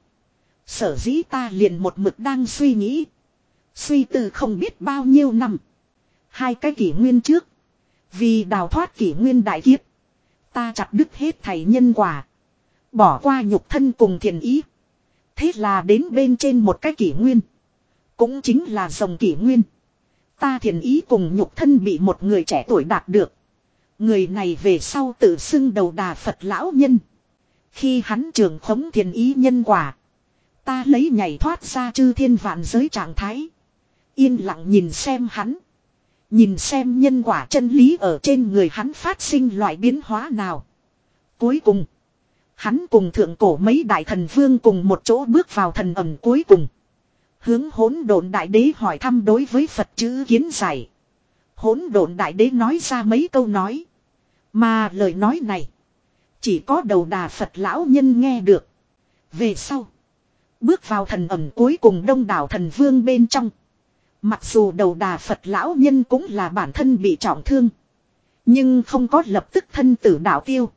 Sở dĩ ta liền một mực đang suy nghĩ. Suy tư không biết bao nhiêu năm. Hai cái kỷ nguyên trước. Vì đào thoát kỷ nguyên đại kiếp. Ta chặt đứt hết thảy nhân quả. Bỏ qua nhục thân cùng thiền ý. Thế là đến bên trên một cái kỷ nguyên. Cũng chính là dòng kỷ nguyên. Ta thiền ý cùng nhục thân bị một người trẻ tuổi đạt được. Người này về sau tự xưng đầu đà Phật lão nhân. Khi hắn trường khống thiền ý nhân quả. Ta lấy nhảy thoát ra chư thiên vạn giới trạng thái. Yên lặng nhìn xem hắn. Nhìn xem nhân quả chân lý ở trên người hắn phát sinh loại biến hóa nào. Cuối cùng. Hắn cùng thượng cổ mấy đại thần vương cùng một chỗ bước vào thần ẩm cuối cùng. Hướng hỗn độn đại đế hỏi thăm đối với Phật chữ kiến giải. Hỗn độn đại đế nói ra mấy câu nói. Mà lời nói này. Chỉ có đầu đà Phật lão nhân nghe được. Về sau. Bước vào thần ẩm cuối cùng đông đảo thần vương bên trong. Mặc dù đầu đà Phật lão nhân cũng là bản thân bị trọng thương. Nhưng không có lập tức thân tử đạo tiêu.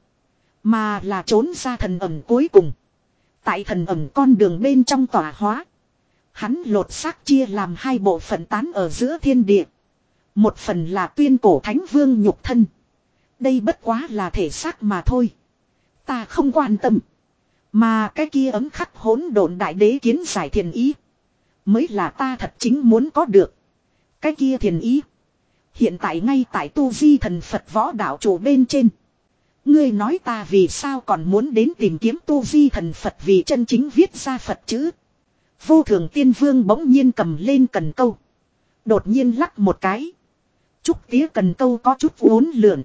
Mà là trốn ra thần ẩm cuối cùng. Tại thần ẩm con đường bên trong tỏa hóa. Hắn lột xác chia làm hai bộ phận tán ở giữa thiên địa. Một phần là tuyên cổ thánh vương nhục thân. Đây bất quá là thể xác mà thôi. Ta không quan tâm. Mà cái kia ấm khắc hỗn độn đại đế kiến giải thiền ý. Mới là ta thật chính muốn có được. Cái kia thiền ý. Hiện tại ngay tại tu di thần Phật võ đạo chủ bên trên. Ngươi nói ta vì sao còn muốn đến tìm kiếm tu di thần Phật vì chân chính viết ra Phật chữ. Vô thường tiên vương bỗng nhiên cầm lên cần câu. Đột nhiên lắc một cái. Trúc tía cần câu có chút uốn lượn.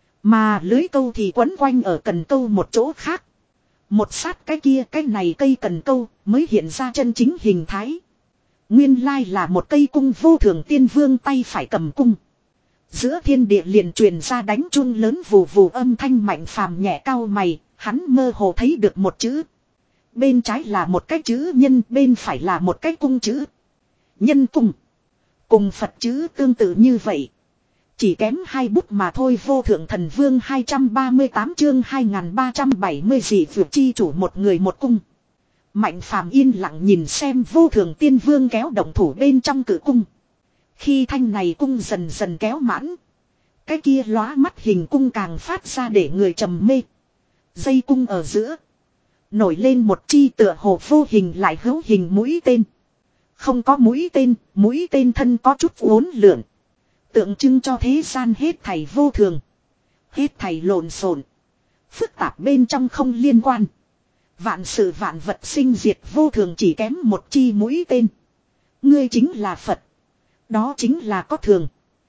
Mà lưới câu thì quấn quanh ở cần câu một chỗ khác. Một sát cái kia cái này cây cần câu mới hiện ra chân chính hình thái. Nguyên lai là một cây cung vô thường tiên vương tay phải cầm cung. Giữa thiên địa liền truyền ra đánh chuông lớn vù vù âm thanh mạnh phàm nhẹ cao mày, hắn mơ hồ thấy được một chữ. Bên trái là một cái chữ nhân, bên phải là một cái cung chữ. Nhân cung. Cùng Phật chữ tương tự như vậy. Chỉ kém hai bút mà thôi. Vô thượng thần vương hai trăm ba mươi tám chương hai nghìn ba trăm bảy mươi dị vượt chi chủ một người một cung. Mạnh phàm yên lặng nhìn xem vô thường tiên vương kéo động thủ bên trong cử cung. Khi thanh này cung dần dần kéo mãn. Cái kia lóa mắt hình cung càng phát ra để người trầm mê. Dây cung ở giữa. Nổi lên một chi tựa hồ vô hình lại hữu hình mũi tên. Không có mũi tên, mũi tên thân có chút uốn lượn. Tượng trưng cho thế gian hết thảy vô thường. Hết thảy lộn xộn. Phức tạp bên trong không liên quan. Vạn sự vạn vật sinh diệt vô thường chỉ kém một chi mũi tên. Ngươi chính là Phật. Đó chính là có thường.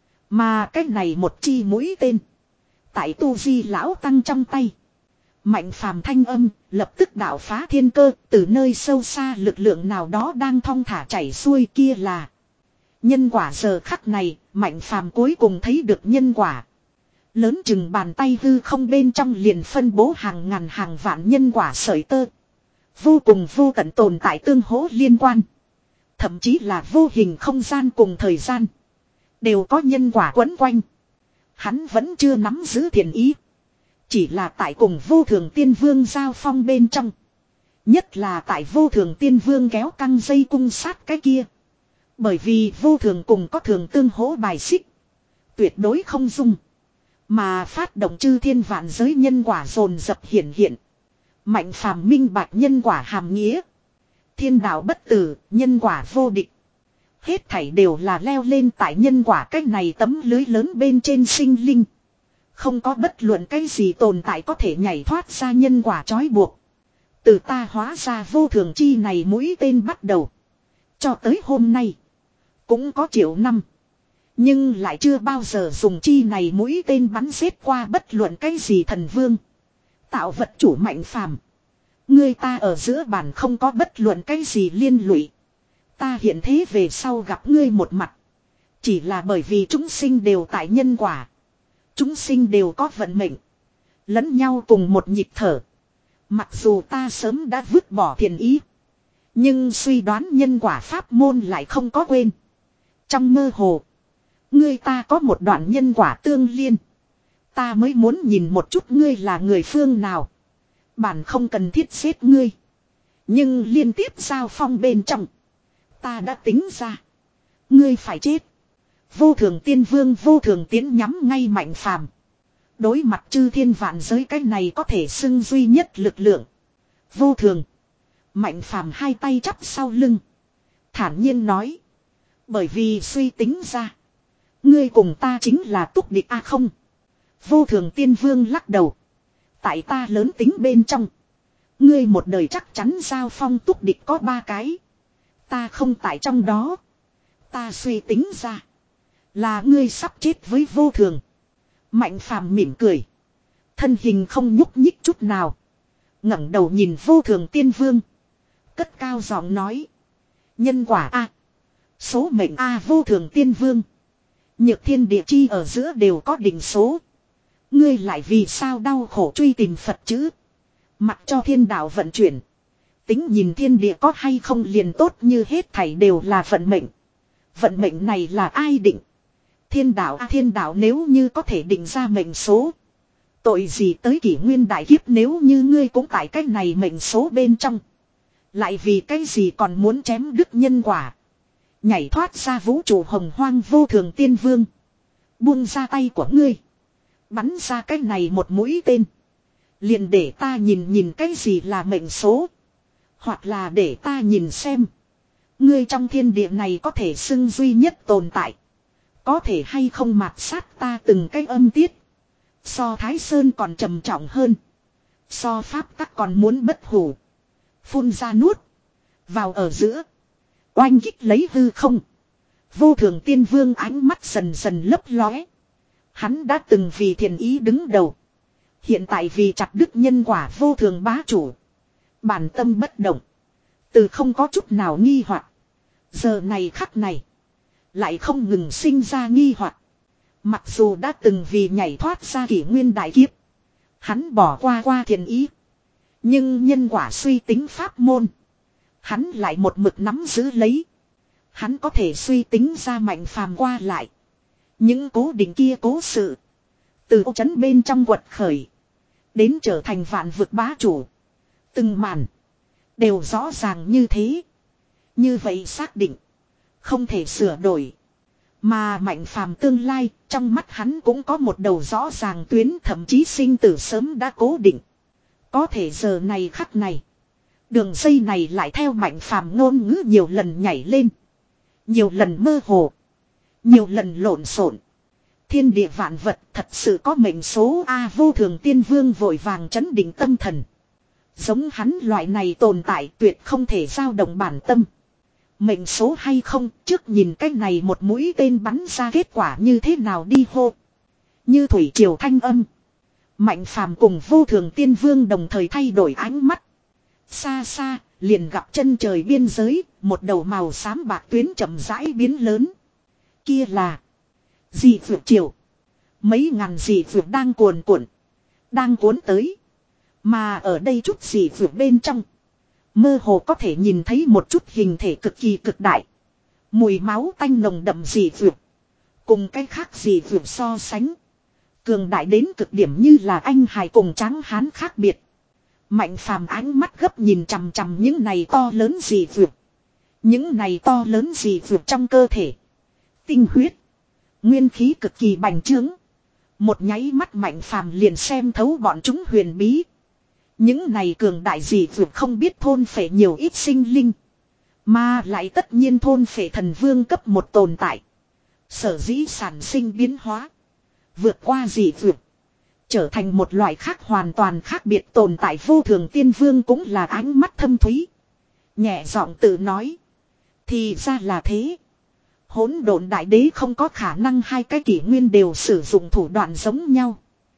Mà cái này một chi mũi tên. Tại tu di lão tăng trong tay. Mạnh phàm thanh âm, lập tức đạo phá thiên cơ, từ nơi sâu xa lực lượng nào đó đang thong thả chảy xuôi kia là. Nhân quả giờ khắc này, mạnh phàm cuối cùng thấy được nhân quả. Lớn chừng bàn tay hư không bên trong liền phân bố hàng ngàn hàng vạn nhân quả sợi tơ. Vô cùng vô tận tồn tại tương hỗ liên quan. Thậm chí là vô hình không gian cùng thời gian. Đều có nhân quả quấn quanh. Hắn vẫn chưa nắm giữ thiện ý. Chỉ là tại cùng vô thường tiên vương giao phong bên trong. Nhất là tại vô thường tiên vương kéo căng dây cung sát cái kia. Bởi vì vô thường cùng có thường tương hỗ bài xích. Tuyệt đối không dung. Mà phát động chư thiên vạn giới nhân quả dồn dập hiện hiện. Mạnh phàm minh bạch nhân quả hàm nghĩa. Thiên đạo bất tử, nhân quả vô địch. Hết thảy đều là leo lên tại nhân quả cách này tấm lưới lớn bên trên sinh linh. Không có bất luận cái gì tồn tại có thể nhảy thoát ra nhân quả trói buộc. Từ ta hóa ra vô thường chi này mũi tên bắt đầu. Cho tới hôm nay. Cũng có triệu năm. Nhưng lại chưa bao giờ dùng chi này mũi tên bắn giết qua bất luận cái gì thần vương. Tạo vật chủ mạnh phàm. Người ta ở giữa bản không có bất luận cái gì liên lụy. Ta hiện thế về sau gặp ngươi một mặt. Chỉ là bởi vì chúng sinh đều tại nhân quả. Chúng sinh đều có vận mệnh. Lẫn nhau cùng một nhịp thở. Mặc dù ta sớm đã vứt bỏ thiền ý. Nhưng suy đoán nhân quả pháp môn lại không có quên. Trong mơ hồ. Ngươi ta có một đoạn nhân quả tương liên. Ta mới muốn nhìn một chút ngươi là người phương nào. Bản không cần thiết giết ngươi. Nhưng liên tiếp giao phong bên trong. Ta đã tính ra. Ngươi phải chết. Vô thường tiên vương vô thường tiến nhắm ngay mạnh phàm. Đối mặt chư thiên vạn giới cái này có thể xưng duy nhất lực lượng. Vô thường. Mạnh phàm hai tay chắp sau lưng. Thản nhiên nói. Bởi vì suy tính ra. Ngươi cùng ta chính là túc địch a à không. Vô thường tiên vương lắc đầu. Tại ta lớn tính bên trong. Ngươi một đời chắc chắn giao phong túc địch có ba cái. Ta không tại trong đó. Ta suy tính ra. Là ngươi sắp chết với vô thường. Mạnh phàm mỉm cười. Thân hình không nhúc nhích chút nào. ngẩng đầu nhìn vô thường tiên vương. Cất cao giọng nói. Nhân quả a, số mệnh a vô thường tiên vương. Nhược thiên địa chi ở giữa đều có định số. Ngươi lại vì sao đau khổ truy tìm Phật chữ. Mặc cho thiên đạo vận chuyển. Tính nhìn thiên địa có hay không liền tốt như hết thảy đều là vận mệnh. Vận mệnh này là ai định? Thiên đạo a thiên đạo nếu như có thể định ra mệnh số. Tội gì tới kỷ nguyên đại kiếp nếu như ngươi cũng tại cái này mệnh số bên trong. Lại vì cái gì còn muốn chém đứt nhân quả. Nhảy thoát ra vũ trụ hồng hoang vô thường tiên vương. Buông ra tay của ngươi. Bắn ra cái này một mũi tên. Liền để ta nhìn nhìn cái gì là mệnh số. Hoặc là để ta nhìn xem. Ngươi trong thiên địa này có thể xưng duy nhất tồn tại. Có thể hay không mạt sát ta từng cái âm tiết. So Thái Sơn còn trầm trọng hơn. So Pháp tắc còn muốn bất hủ. Phun ra nuốt. Vào ở giữa. Oanh kích lấy hư không. Vô thường tiên vương ánh mắt dần dần lấp lóe. Hắn đã từng vì thiền ý đứng đầu. Hiện tại vì chặt đứt nhân quả vô thường bá chủ. Bản tâm bất động. Từ không có chút nào nghi hoặc. Giờ này khắc này. Lại không ngừng sinh ra nghi hoặc. Mặc dù đã từng vì nhảy thoát ra kỷ nguyên đại kiếp. Hắn bỏ qua qua thiền ý. Nhưng nhân quả suy tính pháp môn. Hắn lại một mực nắm giữ lấy. Hắn có thể suy tính ra mạnh phàm qua lại. Những cố định kia cố sự. Từ ô trấn bên trong quật khởi. Đến trở thành vạn vực bá chủ. Từng màn. Đều rõ ràng như thế. Như vậy xác định. Không thể sửa đổi. Mà Mạnh Phàm tương lai, trong mắt hắn cũng có một đầu rõ ràng tuyến, thậm chí sinh tử sớm đã cố định. Có thể giờ này khắc này, đường dây này lại theo Mạnh Phàm ngôn ngữ nhiều lần nhảy lên, nhiều lần mơ hồ, nhiều lần lộn xộn. Thiên địa vạn vật thật sự có mệnh số A. Vô Thường Tiên Vương vội vàng trấn định tâm thần. Giống hắn loại này tồn tại tuyệt không thể dao động bản tâm. Mệnh số hay không, trước nhìn cái này một mũi tên bắn ra kết quả như thế nào đi hô. Như thủy triều thanh âm. Mạnh Phàm cùng Vô Thường Tiên Vương đồng thời thay đổi ánh mắt. Xa xa, liền gặp chân trời biên giới, một đầu màu xám bạc tuyến chậm rãi biến lớn. Kia là dị vượt triều. Mấy ngàn dị vượt đang cuồn cuộn, đang cuốn tới. Mà ở đây chút dị vượt bên trong, mơ hồ có thể nhìn thấy một chút hình thể cực kỳ cực đại, mùi máu tanh nồng đậm dị vượt. Cùng cái khác dị vượt so sánh, cường đại đến cực điểm như là anh hài cùng tráng hán khác biệt. Mạnh Phàm ánh mắt gấp nhìn chằm chằm những này to lớn dị vượt. Những này to lớn dị vượt trong cơ thể, tinh huyết, nguyên khí cực kỳ bành trướng. Một nháy mắt Mạnh Phàm liền xem thấu bọn chúng huyền bí. Những này cường đại dị vượt không biết thôn phệ nhiều ít sinh linh, mà lại tất nhiên thôn phệ thần vương cấp một tồn tại. Sở dĩ sản sinh biến hóa, vượt qua dị vượt, trở thành một loại khác hoàn toàn khác biệt tồn tại. Vô Thường Tiên Vương cũng là ánh mắt thâm thúy, nhẹ giọng tự nói. Thì ra là thế. Hỗn độn đại đế không có khả năng hai cái kỷ nguyên đều sử dụng thủ đoạn giống nhau.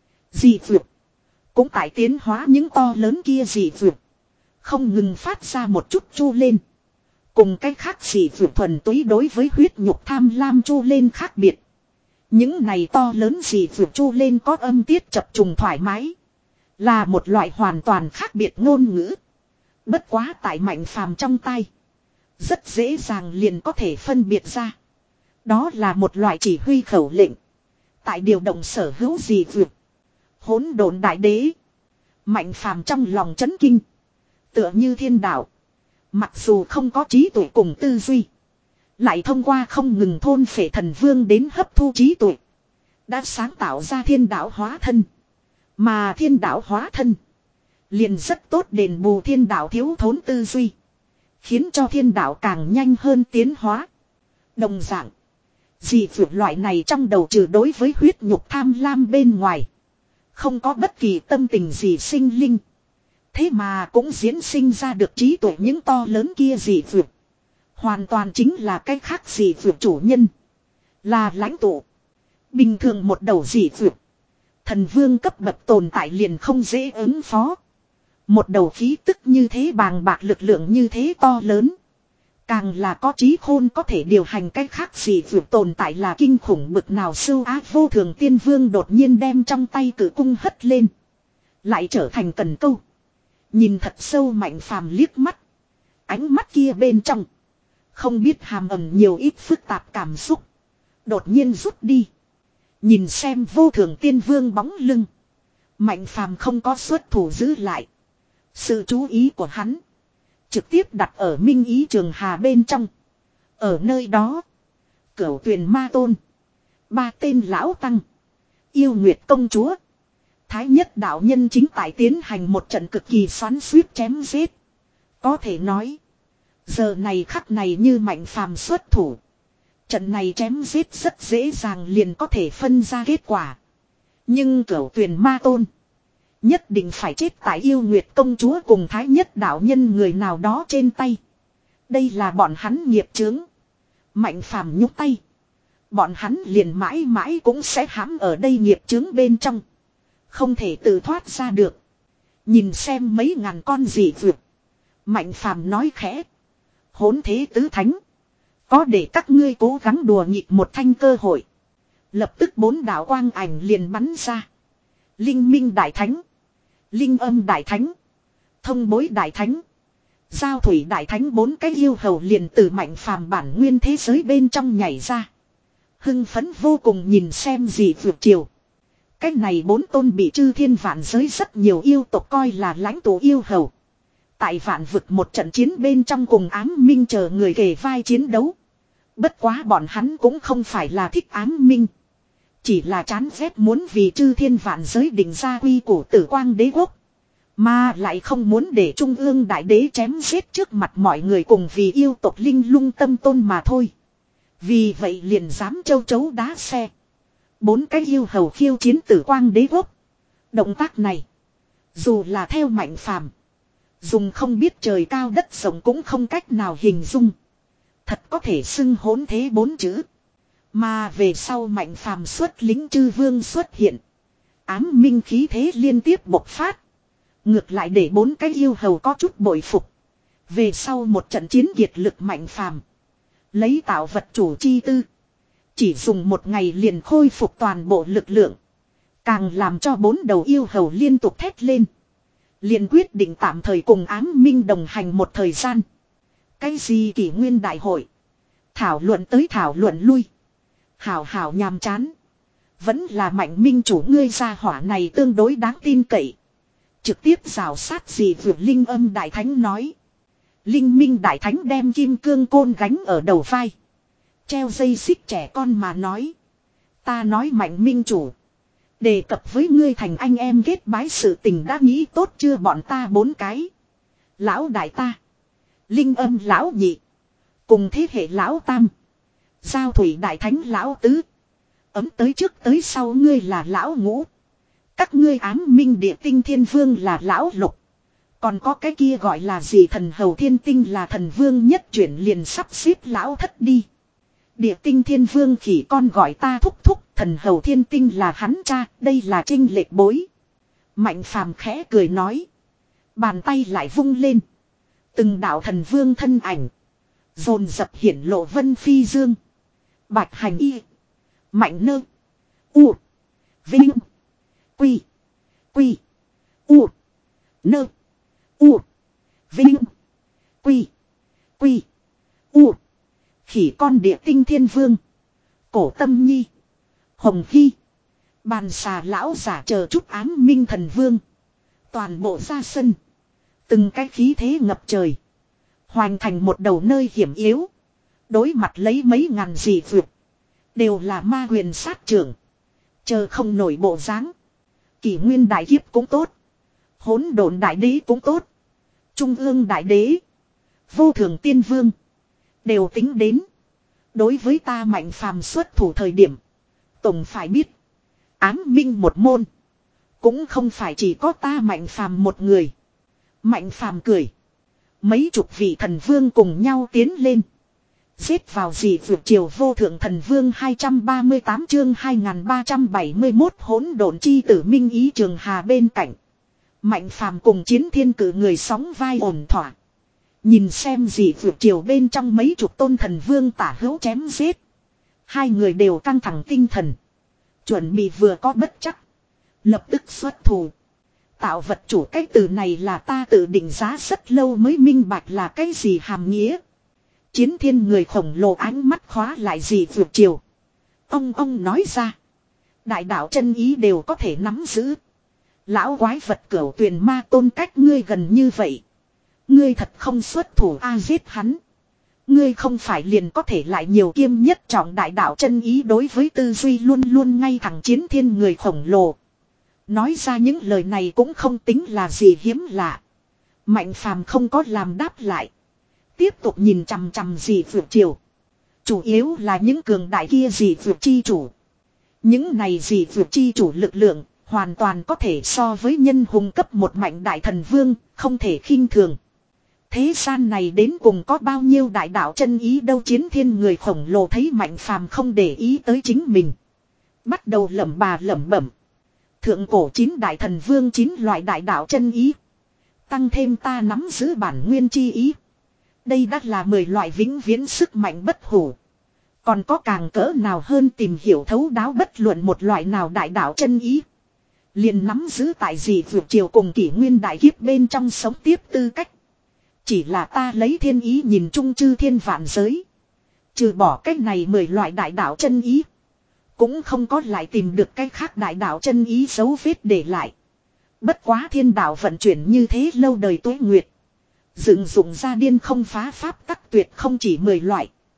Dị vượt cũng tại tiến hóa những to lớn kia dị vượt, không ngừng phát ra một chút chu lên. Cùng cái khác dị vượt thuần túy đối với huyết nhục tham lam chu lên khác biệt. Những này to lớn dị vượt chu lên có âm tiết chập trùng thoải mái, là một loại hoàn toàn khác biệt ngôn ngữ. Bất quá tại Mạnh Phàm trong tay, rất dễ dàng liền có thể phân biệt ra. Đó là một loại chỉ huy khẩu lệnh, tại điều động sở hữu dị vượt. Hỗn độn đại đế. Mạnh Phàm trong lòng chấn kinh, tựa như thiên đạo. Mặc dù không có trí tuệ cùng tư duy, lại thông qua không ngừng thôn phệ thần vương đến hấp thu trí tuệ, đã sáng tạo ra thiên đạo hóa thân. Mà thiên đạo hóa thân liền rất tốt đền bù thiên đạo thiếu thốn tư duy, khiến cho thiên đạo càng nhanh hơn tiến hóa. Đồng dạng, dị vượt loại này trong đầu trừ đối với huyết nhục tham lam bên ngoài, không có bất kỳ tâm tình gì sinh linh. Thế mà cũng diễn sinh ra được trí tuệ những to lớn kia dị vượt. Hoàn toàn chính là cái khác dị vượt chủ nhân, là lãnh tụ. Bình thường một đầu dị vượt, thần vương cấp bậc tồn tại liền không dễ ứng phó. Một đầu khí tức như thế bàng bạc, lực lượng như thế to lớn, càng là có trí khôn có thể điều hành cách khác dị vượt tồn tại là kinh khủng bực nào. Sưu ác. Vô Thường Tiên Vương đột nhiên đem trong tay cử cung hất lên, lại trở thành cần câu. Nhìn thật sâu Mạnh Phàm liếc mắt. Ánh mắt kia bên trong, không biết hàm ẩn nhiều ít phức tạp cảm xúc, đột nhiên rút đi. Nhìn xem Vô Thường Tiên Vương bóng lưng, Mạnh Phàm không có xuất thủ giữ lại. Sự chú ý của hắn trực tiếp đặt ở Minh Ý Trường Hà bên trong. Ở nơi đó, Cửu Tuyền Ma Tôn, ba tên lão tăng, Yêu Nguyệt Công Chúa, Thái Nhất đạo nhân chính tại tiến hành một trận cực kỳ xoắn xuýt chém giết. Có thể nói, giờ này khắc này như Mạnh Phàm xuất thủ, trận này chém giết rất dễ dàng liền có thể phân ra kết quả. Nhưng Cửu Tuyền Ma Tôn nhất định phải chết tại Yêu Nguyệt Công Chúa cùng Thái Nhất đạo nhân người nào đó trên tay. Đây là bọn hắn nghiệp chướng. Mạnh Phàm nhúc tay, bọn hắn liền mãi mãi cũng sẽ hãm ở đây nghiệp chướng bên trong, không thể tự thoát ra được. Nhìn xem mấy ngàn con dị vượt, Mạnh Phàm nói khẽ. Hỗn thế tứ thánh, có để các ngươi cố gắng đùa nghịch một thanh cơ hội. Lập tức bốn đạo quang ảnh liền bắn ra. Linh Minh Đại Thánh, Linh Âm Đại Thánh, Thông Bối Đại Thánh, Giao Thủy Đại Thánh, bốn cái yêu hầu liền từ Mạnh Phàm bản nguyên thế giới bên trong nhảy ra. Hưng phấn vô cùng nhìn xem dị vượt triều. Cái này bốn tôn bị chư thiên vạn giới rất nhiều yêu tộc coi là lãnh tụ yêu hầu, tại vạn vực một trận chiến bên trong cùng Ám Minh chờ người kề vai chiến đấu. Bất quá bọn hắn cũng không phải là thích ám minh. Chỉ là chán ghét muốn vì chư thiên vạn giới định ra quy củ Tử Quang Đế quốc. Mà lại không muốn để Trung ương Đại Đế chém giết trước mặt mọi người cùng vì yêu tộc linh lung tâm tôn mà thôi. Vì vậy liền dám châu chấu đá xe. Bốn cái yêu hầu khiêu chiến Tử Quang Đế quốc. Động tác này, dù là theo Mạnh Phàm, dùng không biết trời cao đất rộng cũng không cách nào hình dung. Thật có thể xưng hỗn thế bốn chữ. Mà về sau Mạnh Phàm xuất lính chư vương xuất hiện. Ám minh khí thế liên tiếp bộc phát. Ngược lại để bốn cái yêu hầu có chút bội phục. Về sau một trận chiến kiệt lực Mạnh Phàm, lấy tạo vật chủ chi tư, chỉ dùng một ngày liền khôi phục toàn bộ lực lượng. Càng làm cho bốn đầu yêu hầu liên tục thét lên. Liền quyết định tạm thời cùng ám minh đồng hành một thời gian. Cái gì kỷ nguyên đại hội, thảo luận tới thảo luận lui, hào hào nhàm chán. Vẫn là Mạnh minh chủ ngươi gia hỏa này tương đối đáng tin cậy. Trực tiếp rào sát gì vượt Linh Âm Đại Thánh nói. Linh Minh Đại Thánh đem kim cương côn gánh ở đầu vai, treo dây xích trẻ con mà nói. Ta nói Mạnh minh chủ, đề cập với ngươi thành anh em kết bái sự tình đã nghĩ tốt chưa? Bọn ta bốn cái, lão đại ta, Linh Âm lão nhị, cùng thế hệ lão tam, Giao Thủy Đại Thánh lão tứ, ấm tới trước tới sau ngươi là lão ngũ. Các ngươi ám minh địa tinh thiên vương là lão lục. Còn có cái kia gọi là gì thần hầu thiên tinh là thần vương nhất chuyển liền sắp xếp lão thất đi. Địa tinh thiên vương khỉ con gọi ta thúc thúc, thần hầu thiên tinh là hắn cha, đây là trinh lệch bối. Mạnh Phàm khẽ cười nói. Bàn tay lại vung lên. Từng đạo thần vương thân ảnh dồn dập hiển lộ Vân Phi Dương, Bạch Hành Y, Mạnh Nơ, U, Vinh, Quy, Quy, U, Nơ, U, Vinh, Quy, Quy, U. Khỉ con địa tinh thiên vương, Cổ Tâm Nhi, Hồng Hy, Bàn xà lão giả chờ chút ám minh thần vương. Toàn bộ ra sân. Từng cái khí thế ngập trời. Hoành thành một đầu nơi hiểm yếu. Đối mặt lấy mấy ngàn dị vượt. Đều là ma huyền sát trưởng. Chờ không nổi bộ dáng. Kỷ nguyên đại kiếp cũng tốt. Hỗn độn đại đế cũng tốt. Trung ương đại đế, vô thường tiên vương, đều tính đến. Đối với ta Mạnh Phàm xuất thủ thời điểm, tổng phải biết, ám minh một môn, cũng không phải chỉ có ta Mạnh Phàm một người. Mạnh Phàm cười. Mấy chục vị thần vương cùng nhau tiến lên. Giết vào dị vượt triều vô thượng thần vương hai trăm ba mươi tám chương hai nghìn ba trăm bảy mươi mốt hỗn độn chi tử Minh Ý Trường Hà bên cạnh. Mạnh Phàm cùng chiến thiên cử người sóng vai ổn thỏa. Nhìn xem dị vượt triều bên trong mấy chục tôn thần vương tả hữu chém giết. Hai người đều căng thẳng tinh thần. Chuẩn bị vừa có bất chắc, lập tức xuất thủ. Tạo vật chủ cái từ này là ta tự định giá rất lâu mới minh bạch là cái gì hàm nghĩa. Chiến thiên người khổng lồ ánh mắt khóa lại dị vượt triều. Ông ông nói ra. Đại đạo chân ý đều có thể nắm giữ. Lão quái vật cửu tuyền ma tôn cách ngươi gần như vậy. Ngươi thật không xuất thủ a giết hắn. Ngươi không phải liền có thể lại nhiều kiêm nhất trọng đại đạo chân ý đối với tư duy luôn luôn ngay thẳng chiến thiên người khổng lồ. Nói ra những lời này cũng không tính là gì hiếm lạ. Mạnh Phàm không có làm đáp lại. Tiếp tục nhìn chằm chằm dị vượt triều. Chủ yếu là những cường đại kia dị vượt chi chủ. Những này dị vượt chi chủ lực lượng hoàn toàn có thể so với nhân hùng cấp một mạnh đại thần vương, không thể khinh thường. Thế gian này đến cùng có bao nhiêu đại đạo chân ý đâu. Chiến thiên người khổng lồ thấy Mạnh Phàm không để ý tới chính mình. Bắt đầu lẩm bà lẩm bẩm. Thượng cổ chín đại thần vương chín loại đại đạo chân ý. Tăng thêm ta nắm giữ bản nguyên chi ý. Đây đã là mười loại vĩnh viễn sức mạnh bất hủ. Còn có càng cỡ nào hơn tìm hiểu thấu đáo bất luận một loại nào đại đạo chân ý. Liền nắm giữ tại dị vượt triều cùng kỷ nguyên đại kiếp bên trong sống tiếp tư cách. Chỉ là ta lấy thiên ý nhìn chung chư thiên vạn giới. Trừ bỏ cách này mười loại đại đạo chân ý. Cũng không có lại tìm được cái khác đại đạo chân ý dấu vết để lại. Bất quá thiên đạo vận chuyển như thế lâu đời tuế nguyệt. Dựng dụng ra điên không phá pháp tắc tuyệt không chỉ mười loại.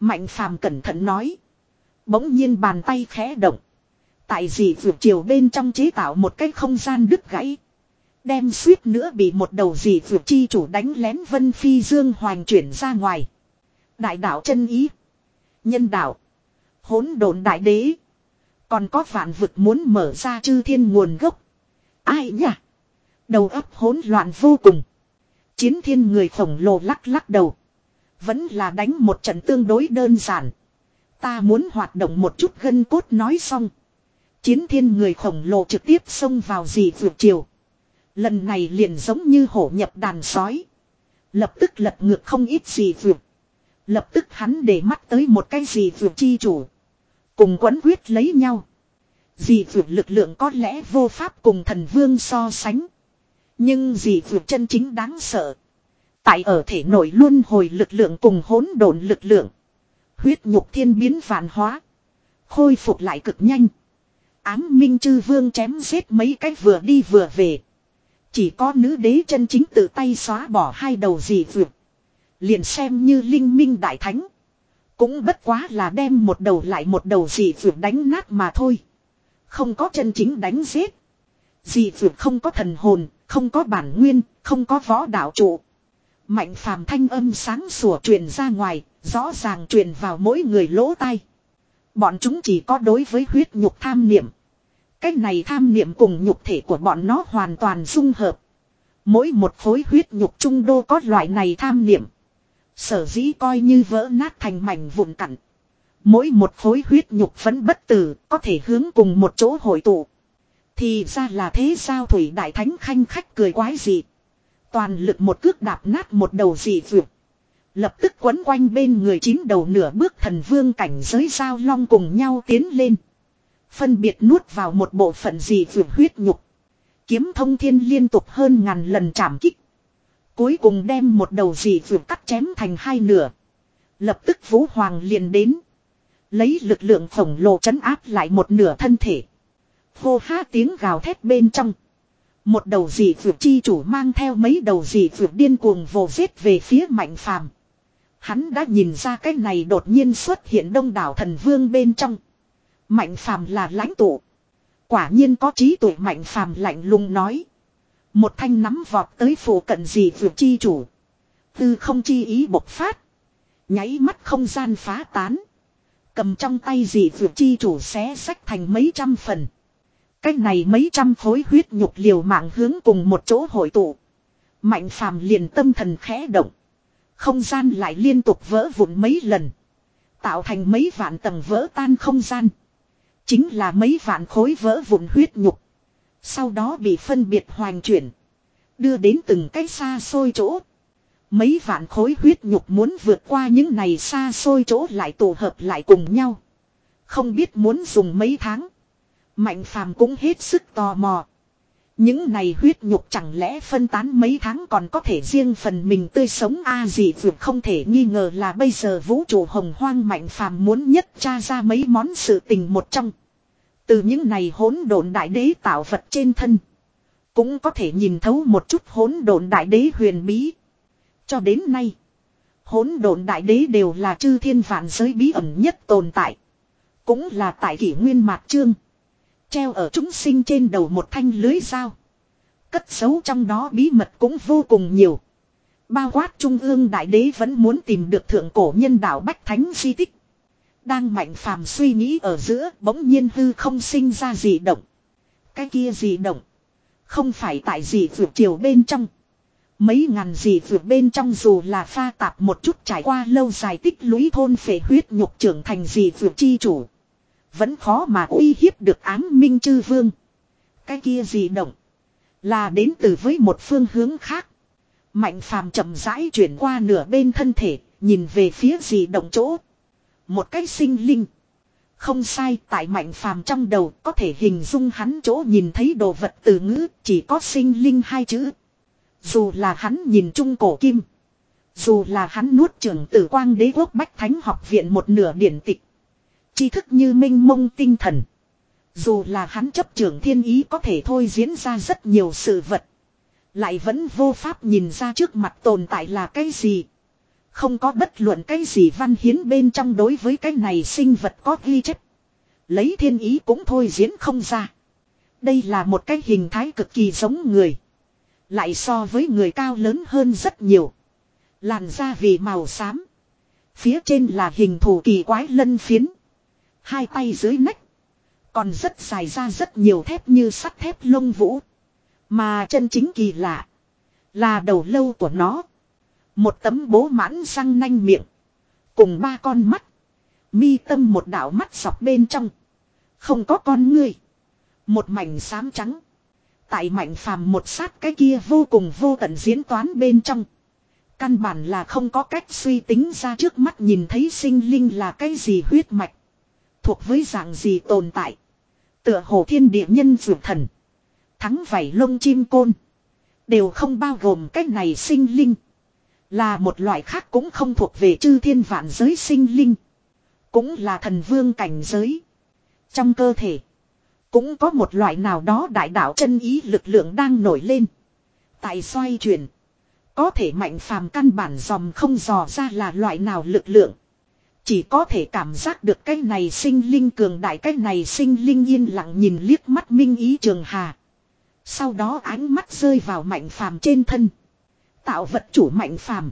Mạnh Phàm cẩn thận nói. Bỗng nhiên bàn tay khẽ động. Tại dị vượt chiều bên trong chế tạo một cái không gian đứt gãy. Đem suýt nữa bị một đầu dị vượt chi chủ đánh lén Vân Phi Dương hoành chuyển ra ngoài. Đại đạo chân ý. Nhân đạo. Hỗn độn đại đế. Còn có vạn vực muốn mở ra chư thiên nguồn gốc. Ai nhỉ? Đầu óc hỗn loạn vô cùng. Chiến thiên người khổng lồ lắc lắc đầu. Vẫn là đánh một trận tương đối đơn giản. Ta muốn hoạt động một chút gân cốt nói xong. Chiến thiên người khổng lồ trực tiếp xông vào dị vượt chiều. Lần này liền giống như hổ nhập đàn sói. Lập tức lật ngược không ít dị vượt. Lập tức hắn để mắt tới một cái dị vượt chi chủ. Cùng quấn quyết lấy nhau. Dị vượt lực lượng có lẽ vô pháp cùng thần vương so sánh. Nhưng dị vượt chân chính đáng sợ. Tại ở thể nội luân hồi lực lượng cùng hỗn độn lực lượng. Huyết nhục thiên biến vạn hóa. Khôi phục lại cực nhanh. Ám minh chư vương chém giết mấy cái vừa đi vừa về. Chỉ có nữ đế chân chính tự tay xóa bỏ hai đầu dị vượt. Liền xem như linh minh đại thánh. Cũng bất quá là đem một đầu lại một đầu dị vượt đánh nát mà thôi. Không có chân chính đánh giết. Dị vượt không có thần hồn, không có bản nguyên, không có võ đạo trụ. Mạnh Phàm thanh âm sáng sủa truyền ra ngoài, rõ ràng truyền vào mỗi người lỗ tai. Bọn chúng chỉ có đối với huyết nhục tham niệm. Cái này tham niệm cùng nhục thể của bọn nó hoàn toàn dung hợp. Mỗi một khối huyết nhục trung đô có loại này tham niệm. Sở dĩ coi như vỡ nát thành mảnh vụn cặn. Mỗi một khối huyết nhục vẫn bất tử, có thể hướng cùng một chỗ hội tụ. Thì ra là thế sao Thủy Đại Thánh khanh khách cười quái dị. Toàn lực một cước đạp nát một đầu dị vượt. Lập tức quấn quanh bên người chín đầu nửa bước thần vương cảnh giới giao long cùng nhau tiến lên. Phân biệt nuốt vào một bộ phận dị vượt huyết nhục. Kiếm thông thiên liên tục hơn ngàn lần chạm kích. Cuối cùng đem một đầu dị vượt cắt chém thành hai nửa. Lập tức Vũ Hoàng liền đến. Lấy lực lượng khổng lồ trấn áp lại một nửa thân thể. Hô ha tiếng gào thét bên trong. Một đầu dị vượt chi chủ mang theo mấy đầu dị vượt điên cuồng vồ giết về phía Mạnh Phàm. Hắn đã nhìn ra cái này đột nhiên xuất hiện đông đảo thần vương bên trong. Mạnh Phàm là lãnh tụ. Quả nhiên có trí tuệ. Mạnh Phàm lạnh lùng nói. Một thanh nắm vọt tới phủ cận dị vượt chi chủ. Tư không chi ý bộc phát. Nháy mắt không gian phá tán. Cầm trong tay dị vượt chi chủ xé xách thành mấy trăm phần. Cách này mấy trăm khối huyết nhục liều mạng hướng cùng một chỗ hội tụ. Mạnh Phàm liền tâm thần khẽ động. Không gian lại liên tục vỡ vụn mấy lần. Tạo thành mấy vạn tầng vỡ tan không gian. Chính là mấy vạn khối vỡ vụn huyết nhục. Sau đó bị phân biệt hoành chuyển. Đưa đến từng cái xa xôi chỗ. Mấy vạn khối huyết nhục muốn vượt qua những này xa xôi chỗ lại tụ hợp lại cùng nhau. Không biết muốn dùng mấy tháng. Mạnh Phàm cũng hết sức tò mò. Những này huyết nhục chẳng lẽ phân tán mấy tháng còn có thể riêng phần mình tươi sống a à gì vượt không thể nghi ngờ là bây giờ vũ trụ hồng hoang. Mạnh Phàm muốn nhất tra ra mấy món sự tình một trong. Từ những này hỗn độn đại đế tạo vật trên thân. Cũng có thể nhìn thấu một chút hỗn độn đại đế huyền bí. Cho đến nay. Hỗn độn đại đế đều là chư thiên vạn giới bí ẩn nhất tồn tại. Cũng là tại kỷ nguyên mạt chương. Treo ở chúng sinh trên đầu một thanh lưới dao. Cất giấu trong đó bí mật cũng vô cùng nhiều. Bao quát trung ương đại đế vẫn muốn tìm được thượng cổ nhân đạo bách thánh di tích. Đang Mạnh Phàm suy nghĩ ở giữa bỗng nhiên hư không sinh ra dị động. Cái kia dị động. Không phải tại dị vượt chiều bên trong. Mấy ngàn dị vượt bên trong dù là pha tạp một chút trải qua lâu dài tích lũy thôn phệ huyết nhục trưởng thành dị vượt chi chủ. Vẫn khó mà uy hiếp được ám minh chư vương. Cái kia dị động. Là đến từ với một phương hướng khác. Mạnh Phàm chậm rãi chuyển qua nửa bên thân thể. Nhìn về phía dị động chỗ. Một cái sinh linh. Không sai, tại Mạnh Phàm trong đầu có thể hình dung hắn chỗ nhìn thấy đồ vật từ ngữ chỉ có sinh linh hai chữ. Dù là hắn nhìn trung cổ kim. Dù là hắn nuốt trưởng tử quang đế quốc bách thánh học viện một nửa điển tịch. Tri thức như minh mông tinh thần. Dù là hắn chấp trưởng thiên ý có thể thôi diễn ra rất nhiều sự vật. Lại vẫn vô pháp nhìn ra trước mặt tồn tại là cái gì. Không có bất luận cái gì văn hiến bên trong đối với cái này sinh vật có ghi chép. Lấy thiên ý cũng thôi diễn không ra. Đây là một cái hình thái cực kỳ giống người. Lại so với người cao lớn hơn rất nhiều. Làn da vì màu xám. Phía trên là hình thù kỳ quái lân phiến. Hai tay dưới nách. Còn rất dài ra rất nhiều thép như sắt thép lông vũ. Mà chân chính kỳ lạ. Là đầu lâu của nó. Một tấm bố mãn răng nanh miệng. Cùng ba con mắt. Mi tâm một đạo mắt dọc bên trong. Không có con ngươi. Một mảnh xám trắng. Tại Mạnh Phàm một sát cái kia vô cùng vô tận diễn toán bên trong. Căn bản là không có cách suy tính ra trước mắt nhìn thấy sinh linh là cái gì huyết mạch. Thuộc với dạng gì tồn tại. Tựa hồ thiên địa nhân dược thần. Thắng vảy lông chim côn. Đều không bao gồm cái này sinh linh. Là một loại khác cũng không thuộc về chư thiên vạn giới sinh linh. Cũng là thần vương cảnh giới. Trong cơ thể. Cũng có một loại nào đó đại đạo chân ý lực lượng đang nổi lên. Tại xoay chuyển. Có thể Mạnh Phàm căn bản dòm không dò ra là loại nào lực lượng. Chỉ có thể cảm giác được cái này sinh linh cường đại, cái này sinh linh yên lặng nhìn liếc mắt Minh Ý Trường Hà. Sau đó ánh mắt rơi vào Mạnh Phàm trên thân. Tạo vật chủ Mạnh Phàm.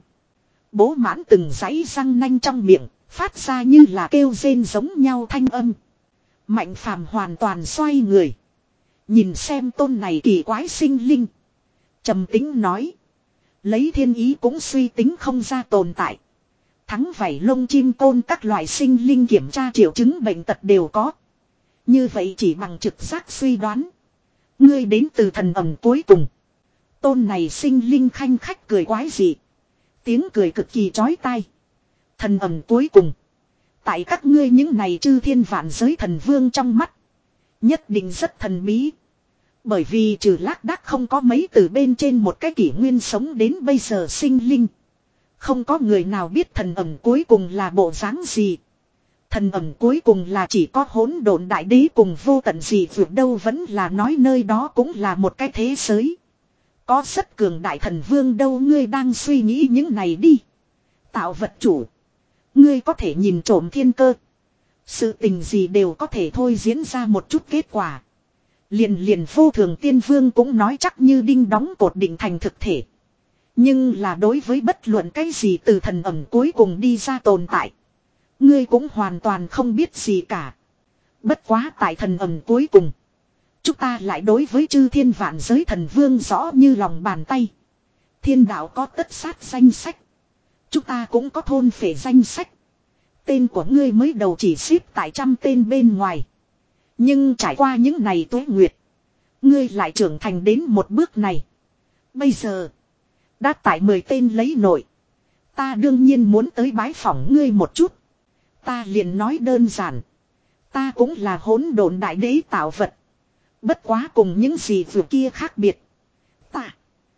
Bố mãn từng dãy răng nanh trong miệng, phát ra như là kêu rên giống nhau thanh âm. Mạnh Phàm hoàn toàn xoay người. Nhìn xem tôn này kỳ quái sinh linh. Trầm tính nói. Lấy thiên ý cũng suy tính không ra tồn tại. Thắng vảy lông chim côn các loại sinh linh kiểm tra triệu chứng bệnh tật đều có. Như vậy chỉ bằng trực giác suy đoán. Ngươi đến từ thần ẩm cuối cùng. Tôn này sinh linh khanh khách cười quái dị. Tiếng cười cực kỳ chói tai. Thần ẩm cuối cùng. Tại các ngươi những này chư thiên vạn giới thần vương trong mắt. Nhất định rất thần bí. Bởi vì trừ lác đác không có mấy từ bên trên một cái kỷ nguyên sống đến bây giờ sinh linh. Không có người nào biết thần ẩm cuối cùng là bộ dáng gì. Thần ẩm cuối cùng là chỉ có hỗn độn đại đế cùng vô tận gì vượt đâu vẫn là nói nơi đó cũng là một cái thế giới. Có rất cường đại thần vương đâu ngươi đang suy nghĩ những này đi. Tạo vật chủ. Ngươi có thể nhìn trộm thiên cơ. Sự tình gì đều có thể thôi diễn ra một chút kết quả. Liền liền vô thường tiên vương cũng nói chắc như đinh đóng cột định thành thực thể. Nhưng là đối với bất luận cái gì từ thần ẩm cuối cùng đi ra tồn tại. Ngươi cũng hoàn toàn không biết gì cả. Bất quá tại thần ẩm cuối cùng. Chúng ta lại đối với chư thiên vạn giới thần vương rõ như lòng bàn tay. Thiên đạo có tất sát danh sách. Chúng ta cũng có thôn phệ danh sách. Tên của ngươi mới đầu chỉ xếp tại trăm tên bên ngoài. Nhưng trải qua những ngày tuế nguyệt. Ngươi lại trưởng thành đến một bước này. Bây giờ. Đã tại mười tên lấy nổi. Ta đương nhiên muốn tới bái phỏng ngươi một chút. Ta liền nói đơn giản. Ta cũng là hỗn độn đại đế tạo vật. Bất quá cùng những gì vừa kia khác biệt. Ta.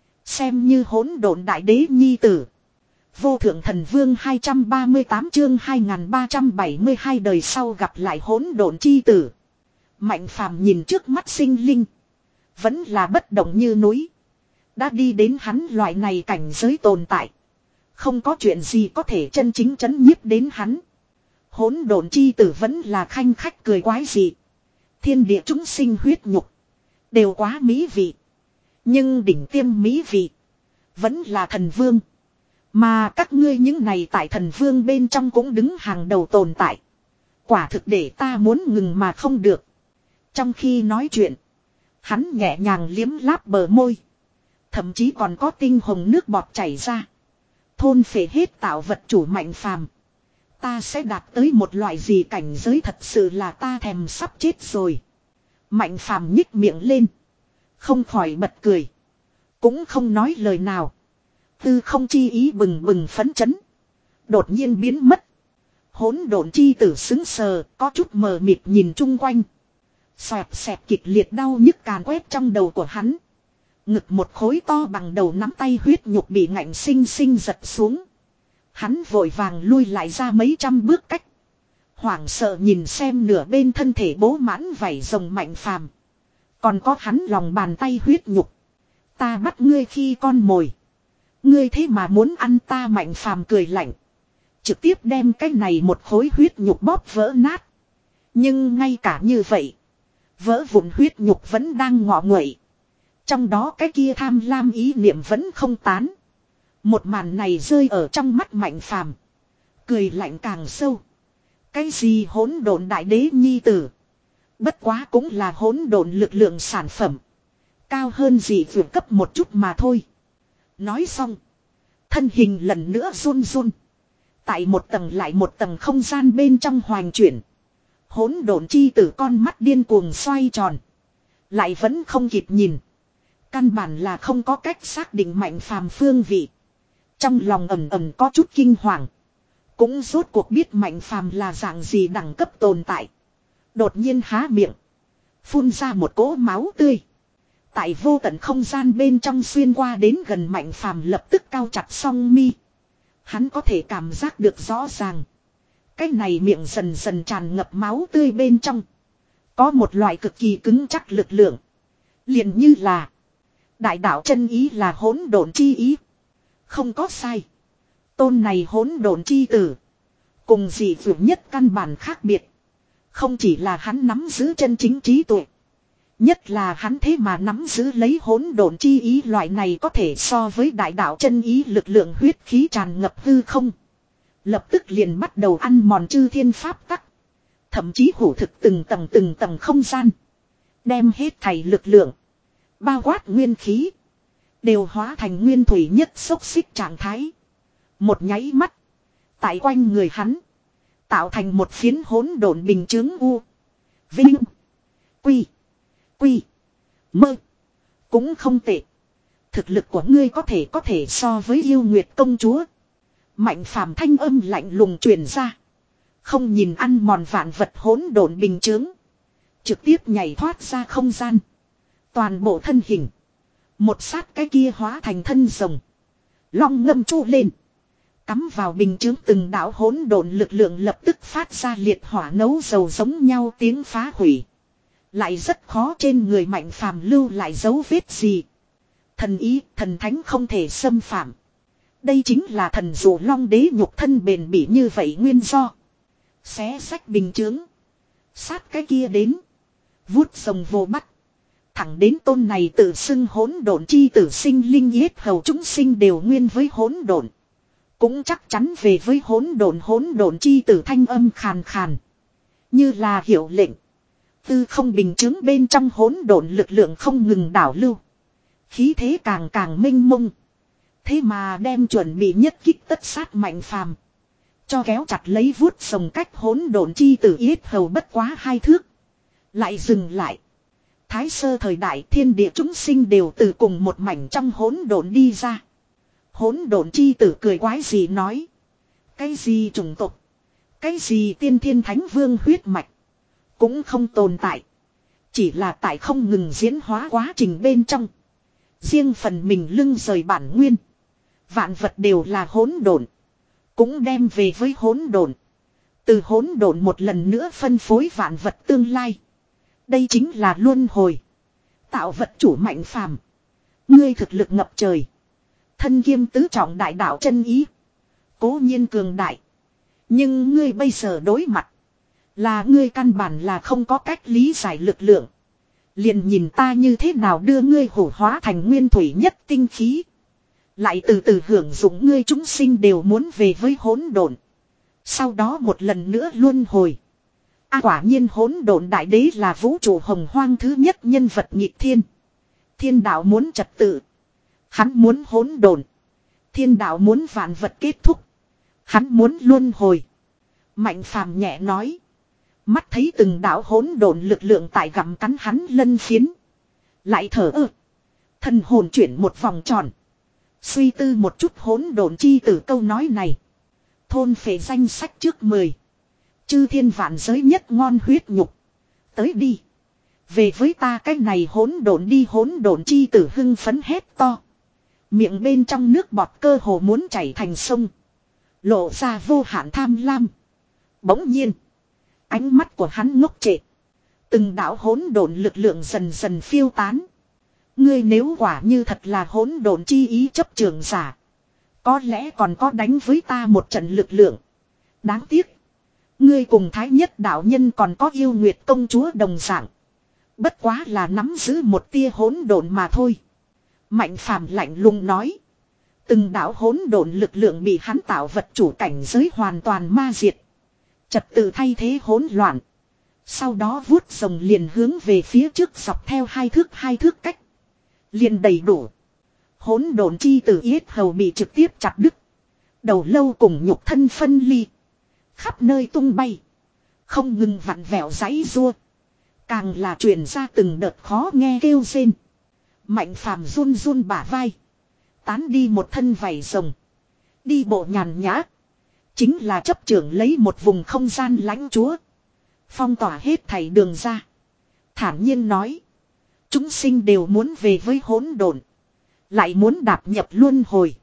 Xem như hỗn độn đại đế nhi tử. Vô thượng thần vương hai trăm ba mươi tám chương hai nghìn ba trăm bảy mươi hai đời sau gặp lại hỗn độn chi tử. Mạnh Phàm nhìn trước mắt sinh linh. Vẫn là bất động như núi. Đã đi đến hắn loại này cảnh giới tồn tại. Không có chuyện gì có thể chân chính chấn nhiếp đến hắn. Hỗn độn chi tử vẫn là khanh khách cười quái dị. Thiên địa chúng sinh huyết nhục. Đều quá mỹ vị. Nhưng đỉnh tiêm mỹ vị. Vẫn là thần vương. Mà các ngươi những này tại thần vương bên trong cũng đứng hàng đầu tồn tại. Quả thực để ta muốn ngừng mà không được. Trong khi nói chuyện. Hắn nhẹ nhàng liếm láp bờ môi. Thậm chí còn có tinh hồng nước bọt chảy ra. Thôn phệ hết tạo vật chủ Mạnh Phàm. Ta sẽ đạt tới một loại gì cảnh giới thật sự là ta thèm sắp chết rồi. Mạnh Phàm nhích miệng lên. Không khỏi bật cười. Cũng không nói lời nào. Tư không chi ý bừng bừng phấn chấn. Đột nhiên biến mất. Hỗn độn chi tử xứng sờ, có chút mờ mịt nhìn chung quanh. Xoẹt xẹt kịch liệt đau nhức càn quét trong đầu của hắn. Ngực một khối to bằng đầu nắm tay huyết nhục bị ngạnh sinh sinh giật xuống. Hắn vội vàng lui lại ra mấy trăm bước cách. Hoảng sợ nhìn xem nửa bên thân thể bố mãn vảy rồng Mạnh Phàm. Còn có hắn lòng bàn tay huyết nhục. Ta bắt ngươi khi con mồi. Ngươi thế mà muốn ăn ta, Mạnh Phàm cười lạnh. Trực tiếp đem cái này một khối huyết nhục bóp vỡ nát. Nhưng ngay cả như vậy. Vỡ vụn huyết nhục vẫn đang ngọ nguậy. Trong đó cái kia tham lam ý niệm vẫn không tán. Một màn này rơi ở trong mắt Mạnh Phàm, cười lạnh càng sâu. Cái gì hỗn độn đại đế nhi tử, bất quá cũng là hỗn độn lực lượng sản phẩm, cao hơn gì vượt cấp một chút mà thôi. Nói xong, thân hình lần nữa run run. Tại một tầng lại một tầng không gian bên trong hoành chuyển. Hỗn độn chi tử con mắt điên cuồng xoay tròn. Lại vẫn không kịp nhìn. Căn bản là không có cách xác định Mạnh Phàm phương vị. Trong lòng ầm ầm có chút kinh hoàng. Cũng rốt cuộc biết Mạnh Phàm là dạng gì đẳng cấp tồn tại. Đột nhiên há miệng, phun ra một cỗ máu tươi. Tại vô tận không gian bên trong xuyên qua đến gần Mạnh Phàm lập tức cau chặt song mi. Hắn có thể cảm giác được rõ ràng. Cái này miệng dần dần tràn ngập máu tươi bên trong. Có một loại cực kỳ cứng chắc lực lượng. Liền như là đại đạo chân ý, là hỗn độn chi ý. Không có sai. Tôn này hỗn độn chi tử cùng dị vượt nhất căn bản khác biệt. Không chỉ là hắn nắm giữ chân chính trí tuệ, nhất là hắn thế mà nắm giữ lấy hỗn độn chi ý, loại này có thể so với đại đạo chân ý lực lượng huyết khí tràn ngập hư không. Lập tức liền bắt đầu ăn mòn chư thiên pháp tắc. Thậm chí hủ thực từng tầng từng tầng không gian. Đem hết thảy lực lượng, bao quát nguyên khí, đều hóa thành nguyên thủy nhất xốc xích trạng thái. Một nháy mắt, tại quanh người hắn tạo thành một phiến hỗn độn bình chướng u. Vinh. Quy. Quy. Mơ. Cũng không tệ. Thực lực của ngươi có thể có thể so với yêu nguyệt công chúa. Mạnh Phàm thanh âm lạnh lùng truyền ra. Không nhìn ăn mòn vạn vật hỗn độn bình chướng. Trực tiếp nhảy thoát ra không gian. Toàn bộ thân hình, một sát cái kia hóa thành thân rồng. Long ngâm chu lên. Cắm vào bình chướng, từng đạo hỗn độn lực lượng lập tức phát ra liệt hỏa nấu dầu giống nhau tiếng phá hủy. Lại rất khó trên người Mạnh Phàm lưu lại dấu vết gì. Thần ý, thần thánh không thể xâm phạm. Đây chính là thần dụ long đế nhục thân bền bỉ như vậy nguyên do. Xé sách bình chướng, sát cái kia đến, vuốt rồng vô bắt. Thẳng đến tôn này tự xưng hỗn độn chi tử sinh linh yết hầu chúng sinh đều nguyên với hỗn độn. Cũng chắc chắn về với hỗn độn. Hỗn độn chi tử thanh âm khàn khàn, như là hiệu lệnh. Tư không bình chứng bên trong hỗn độn lực lượng không ngừng đảo lưu. Khí thế càng càng mênh mông. Thế mà đem chuẩn bị nhất kích tất sát Mạnh Phàm, cho kéo chặt lấy vuốt sồng cách hỗn độn chi tử yết hầu bất quá hai thước. Lại dừng lại. Thái sơ thời đại thiên địa chúng sinh đều từ cùng một mảnh trong hỗn độn đi ra. Hỗn độn chi tử cười quái gì nói. Cái gì chủng tộc, cái gì tiên thiên thánh vương huyết mạch, cũng không tồn tại. Chỉ là tại không ngừng diễn hóa quá trình bên trong. Riêng phần mình lưng rời bản nguyên. Vạn vật đều là hỗn độn, cũng đem về với hỗn độn. Từ hỗn độn một lần nữa phân phối vạn vật tương lai. Đây chính là luân hồi. Tạo vật chủ Mạnh Phàm, ngươi thực lực ngập trời. Thân kiêm tứ trọng đại đạo chân ý, cố nhiên cường đại. Nhưng ngươi bây giờ đối mặt là ngươi căn bản là không có cách lý giải lực lượng. Liền nhìn ta như thế nào đưa ngươi hủ hóa thành nguyên thủy nhất tinh khí. Lại từ từ hưởng dụng ngươi chúng sinh đều muốn về với hỗn độn. Sau đó một lần nữa luân hồi. À, quả nhiên hỗn độn đại đế là vũ trụ hồng hoang thứ nhất nhân vật nghịch thiên. Thiên đạo muốn trật tự, hắn muốn hỗn độn. Thiên đạo muốn vạn vật kết thúc, hắn muốn luân hồi. Mạnh Phàm nhẹ nói. Mắt thấy từng đạo hỗn độn lực lượng tại gặm cắn hắn lân phiến. Lại thở ơ. Thần hồn chuyển một vòng tròn. Suy tư một chút hỗn độn chi tử câu nói này. Thôn phệ danh sách trước mười. Chư thiên vạn giới nhất ngon huyết nhục. Tới đi. Về với ta cái này hỗn độn đi. Hỗn độn chi tử hưng phấn hét to. Miệng bên trong nước bọt cơ hồ muốn chảy thành sông. Lộ ra vô hạn tham lam. Bỗng nhiên, ánh mắt của hắn ngốc trệ. Từng đạo hỗn độn lực lượng dần dần phiêu tán. Ngươi nếu quả như thật là hỗn độn chi ý chấp trường giả, Có lẽ còn có đánh với ta một trận lực lượng. Đáng tiếc. Ngươi cùng thái nhất đạo nhân còn có yêu nguyệt công chúa đồng dạng. Bất quá là nắm giữ một tia hỗn độn mà thôi. Mạnh phàm lạnh lùng nói. Từng đạo hỗn độn lực lượng bị hắn tạo vật chủ cảnh giới hoàn toàn ma diệt. Trật tự thay thế hỗn loạn. Sau đó vuốt rồng liền hướng về phía trước dọc theo hai thước hai thước cách. Liền đầy đủ. Hỗn độn chi từ yết hầu bị trực tiếp chặt đứt. Đầu lâu cùng nhục thân phân ly. Khắp nơi tung bay. Không ngừng vặn vẹo giãy rua. Càng là truyền ra từng đợt khó nghe kêu rên. Mạnh phàm run run bả vai. Tán đi một thân vảy rồng. Đi bộ nhàn nhã. Chính là chấp trưởng lấy một vùng không gian lãnh chúa. Phong tỏa hết thảy đường ra. Thản nhiên nói. Chúng sinh đều muốn về với hỗn độn. Lại muốn đạp nhập luân hồi.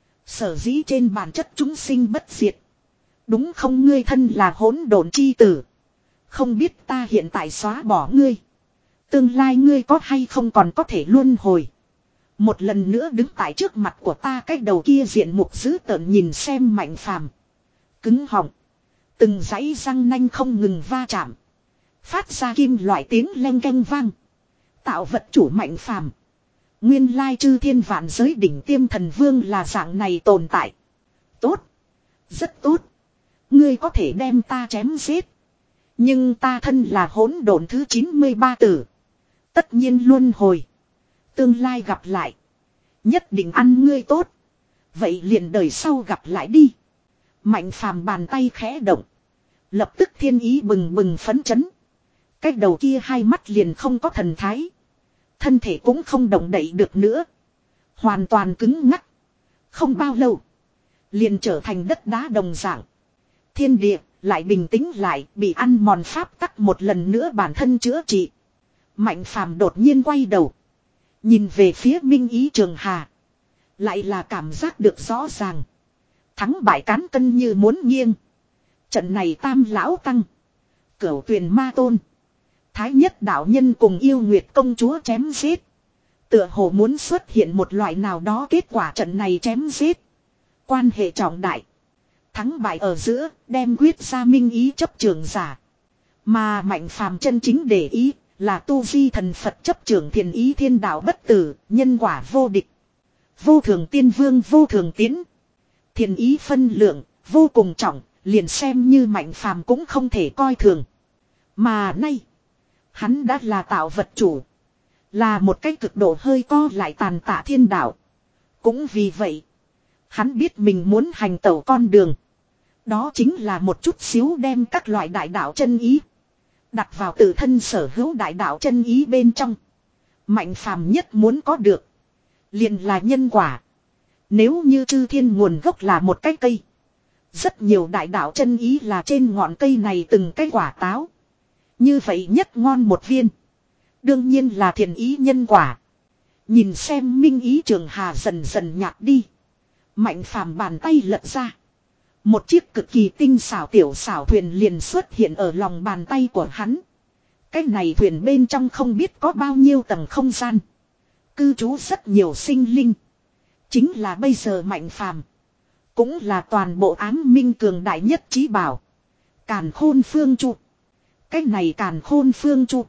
Sở dĩ trên bản chất chúng sinh bất diệt. Đúng không, ngươi thân là hỗn độn chi tử. Không biết ta hiện tại xóa bỏ ngươi. Tương lai ngươi có hay không còn có thể luân hồi. Một lần nữa đứng tại trước mặt của ta, cái đầu kia diện mục dữ tợn nhìn xem Mạnh phàm. Cứng họng. Từng dãy răng nanh không ngừng va chạm. Phát ra kim loại tiếng leng keng vang. Tạo vật chủ Mạnh phàm. Nguyên lai chư thiên vạn giới đỉnh tiêm thần vương là dạng này tồn tại. Tốt. Rất tốt. Ngươi có thể đem ta chém giết. Nhưng ta thân là hỗn độn thứ chín mươi ba tử. Tất nhiên luân hồi. Tương lai gặp lại. Nhất định ăn ngươi tốt. Vậy liền đời sau gặp lại đi. Mạnh phàm bàn tay khẽ động. Lập tức thiên ý bừng bừng phấn chấn. Cái đầu kia hai mắt liền không có thần thái. Thân thể cũng không động đậy được nữa. Hoàn toàn cứng ngắc. Không bao lâu. Liền trở thành đất đá đồng dạng. Thiên địa lại bình tĩnh lại, bị ăn mòn pháp tắc một lần nữa bản thân chữa trị. Mạnh phàm đột nhiên quay đầu. Nhìn về phía Minh Ý Trường Hà. Lại là cảm giác được rõ ràng. Thắng bại cán cân như muốn nghiêng. Trận này tam lão tăng. Cửu tuyền ma tôn. Thái nhất đạo nhân cùng yêu nguyệt công chúa chém giết. Tựa hồ muốn xuất hiện một loại nào đó kết quả trận này chém giết. Quan hệ trọng đại. Thắng bại ở giữa đem quyết ra Minh Ý chấp trường giả. Mà Mạnh phàm chân chính để ý là tu vi thần Phật chấp trường thiền ý thiên đạo bất tử, nhân quả vô địch. Vô thường tiên vương vô thường tiến. Thiền ý phân lượng vô cùng trọng, liền xem như Mạnh phàm cũng không thể coi thường. Mà nay hắn đã là tạo vật chủ. Là một cái cực độ hơi co lại tàn tạ thiên đạo. Cũng vì vậy hắn biết mình muốn hành tẩu con đường. Đó chính là một chút xíu đem các loại đại đạo chân ý đặt vào tự thân sở hữu đại đạo chân ý bên trong. Mạnh phàm nhất muốn có được liền là nhân quả. Nếu như chư thiên nguồn gốc là một cái cây, rất nhiều đại đạo chân ý là trên ngọn cây này từng cái quả táo. Như vậy nhất ngon một viên. Đương nhiên là thiện ý nhân quả. Nhìn xem Minh Ý Trường Hà dần dần nhạt đi. Mạnh phàm bàn tay lật ra. Một chiếc cực kỳ tinh xảo tiểu xảo thuyền liền xuất hiện ở lòng bàn tay của hắn. Cái này thuyền bên trong không biết có bao nhiêu tầng không gian. Cư trú rất nhiều sinh linh. Chính là bây giờ Mạnh phàm. Cũng là toàn bộ ám minh cường đại nhất trí bảo. Càn khôn phương chu. Cái này càn khôn phương chu.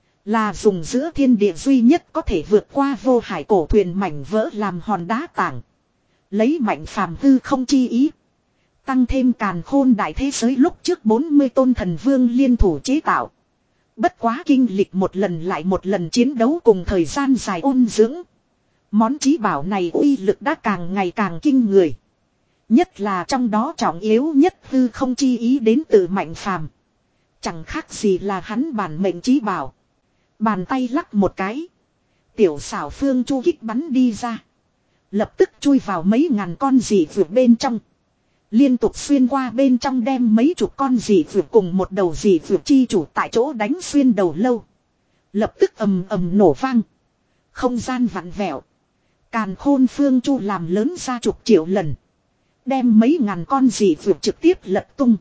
Là dùng giữa thiên địa duy nhất có thể vượt qua vô hải cổ thuyền mảnh vỡ làm hòn đá tảng. Lấy Mạnh phàm hư không chi ý. Tăng thêm càn khôn đại thế giới lúc trước bốn mươi tôn thần vương liên thủ chế tạo. Bất quá kinh lịch một lần lại một lần chiến đấu cùng thời gian dài ôn dưỡng. Món chí bảo này uy lực đã càng ngày càng kinh người. Nhất là trong đó trọng yếu nhất hư không chi ý đến từ Mạnh phàm. Chẳng khác gì là hắn bản mệnh chí bảo. Bàn tay lắc một cái. Tiểu xảo phương chu kích bắn đi ra. Lập tức chui vào mấy ngàn con dị vượt bên trong. Liên tục xuyên qua bên trong đem mấy chục con dị vượt cùng một đầu dị vượt chi chủ tại chỗ đánh xuyên đầu lâu. Lập tức ầm ầm nổ vang. Không gian vặn vẹo. Càn khôn phương chu làm lớn ra chục triệu lần. Đem mấy ngàn con dị vượt trực tiếp lật tung.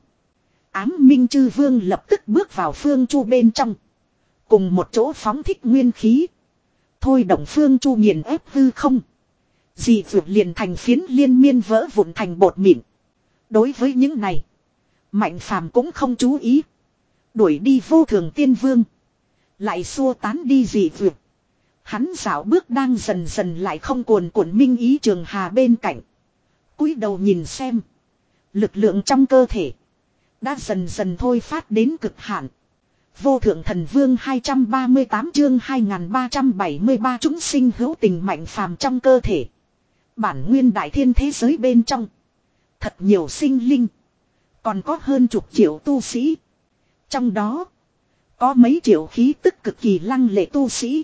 Ám minh chư vương lập tức bước vào phương chu bên trong. Cùng một chỗ phóng thích nguyên khí. Thôi động phương chu nghiền ép hư không. Dị vượt liền thành phiến liên miên vỡ vụn thành bột mịn. Đối với những này, Mạnh Phàm cũng không chú ý. Đuổi đi vô thường tiên vương. Lại xua tán đi dị vượt. Hắn dạo bước đang dần dần lại không cuồn cuộn minh ý Trường Hà bên cạnh. Cúi đầu nhìn xem. Lực lượng trong cơ thể đã dần dần thôi phát đến cực hạn. Vô thượng thần vương hai trăm ba mươi tám chương hai nghìn ba trăm bảy mươi ba chúng sinh hữu tình Mạnh Phàm trong cơ thể. Bản nguyên đại thiên thế giới bên trong. Thật nhiều sinh linh. Còn có hơn chục triệu tu sĩ. Trong đó có mấy triệu khí tức cực kỳ lăng lệ tu sĩ.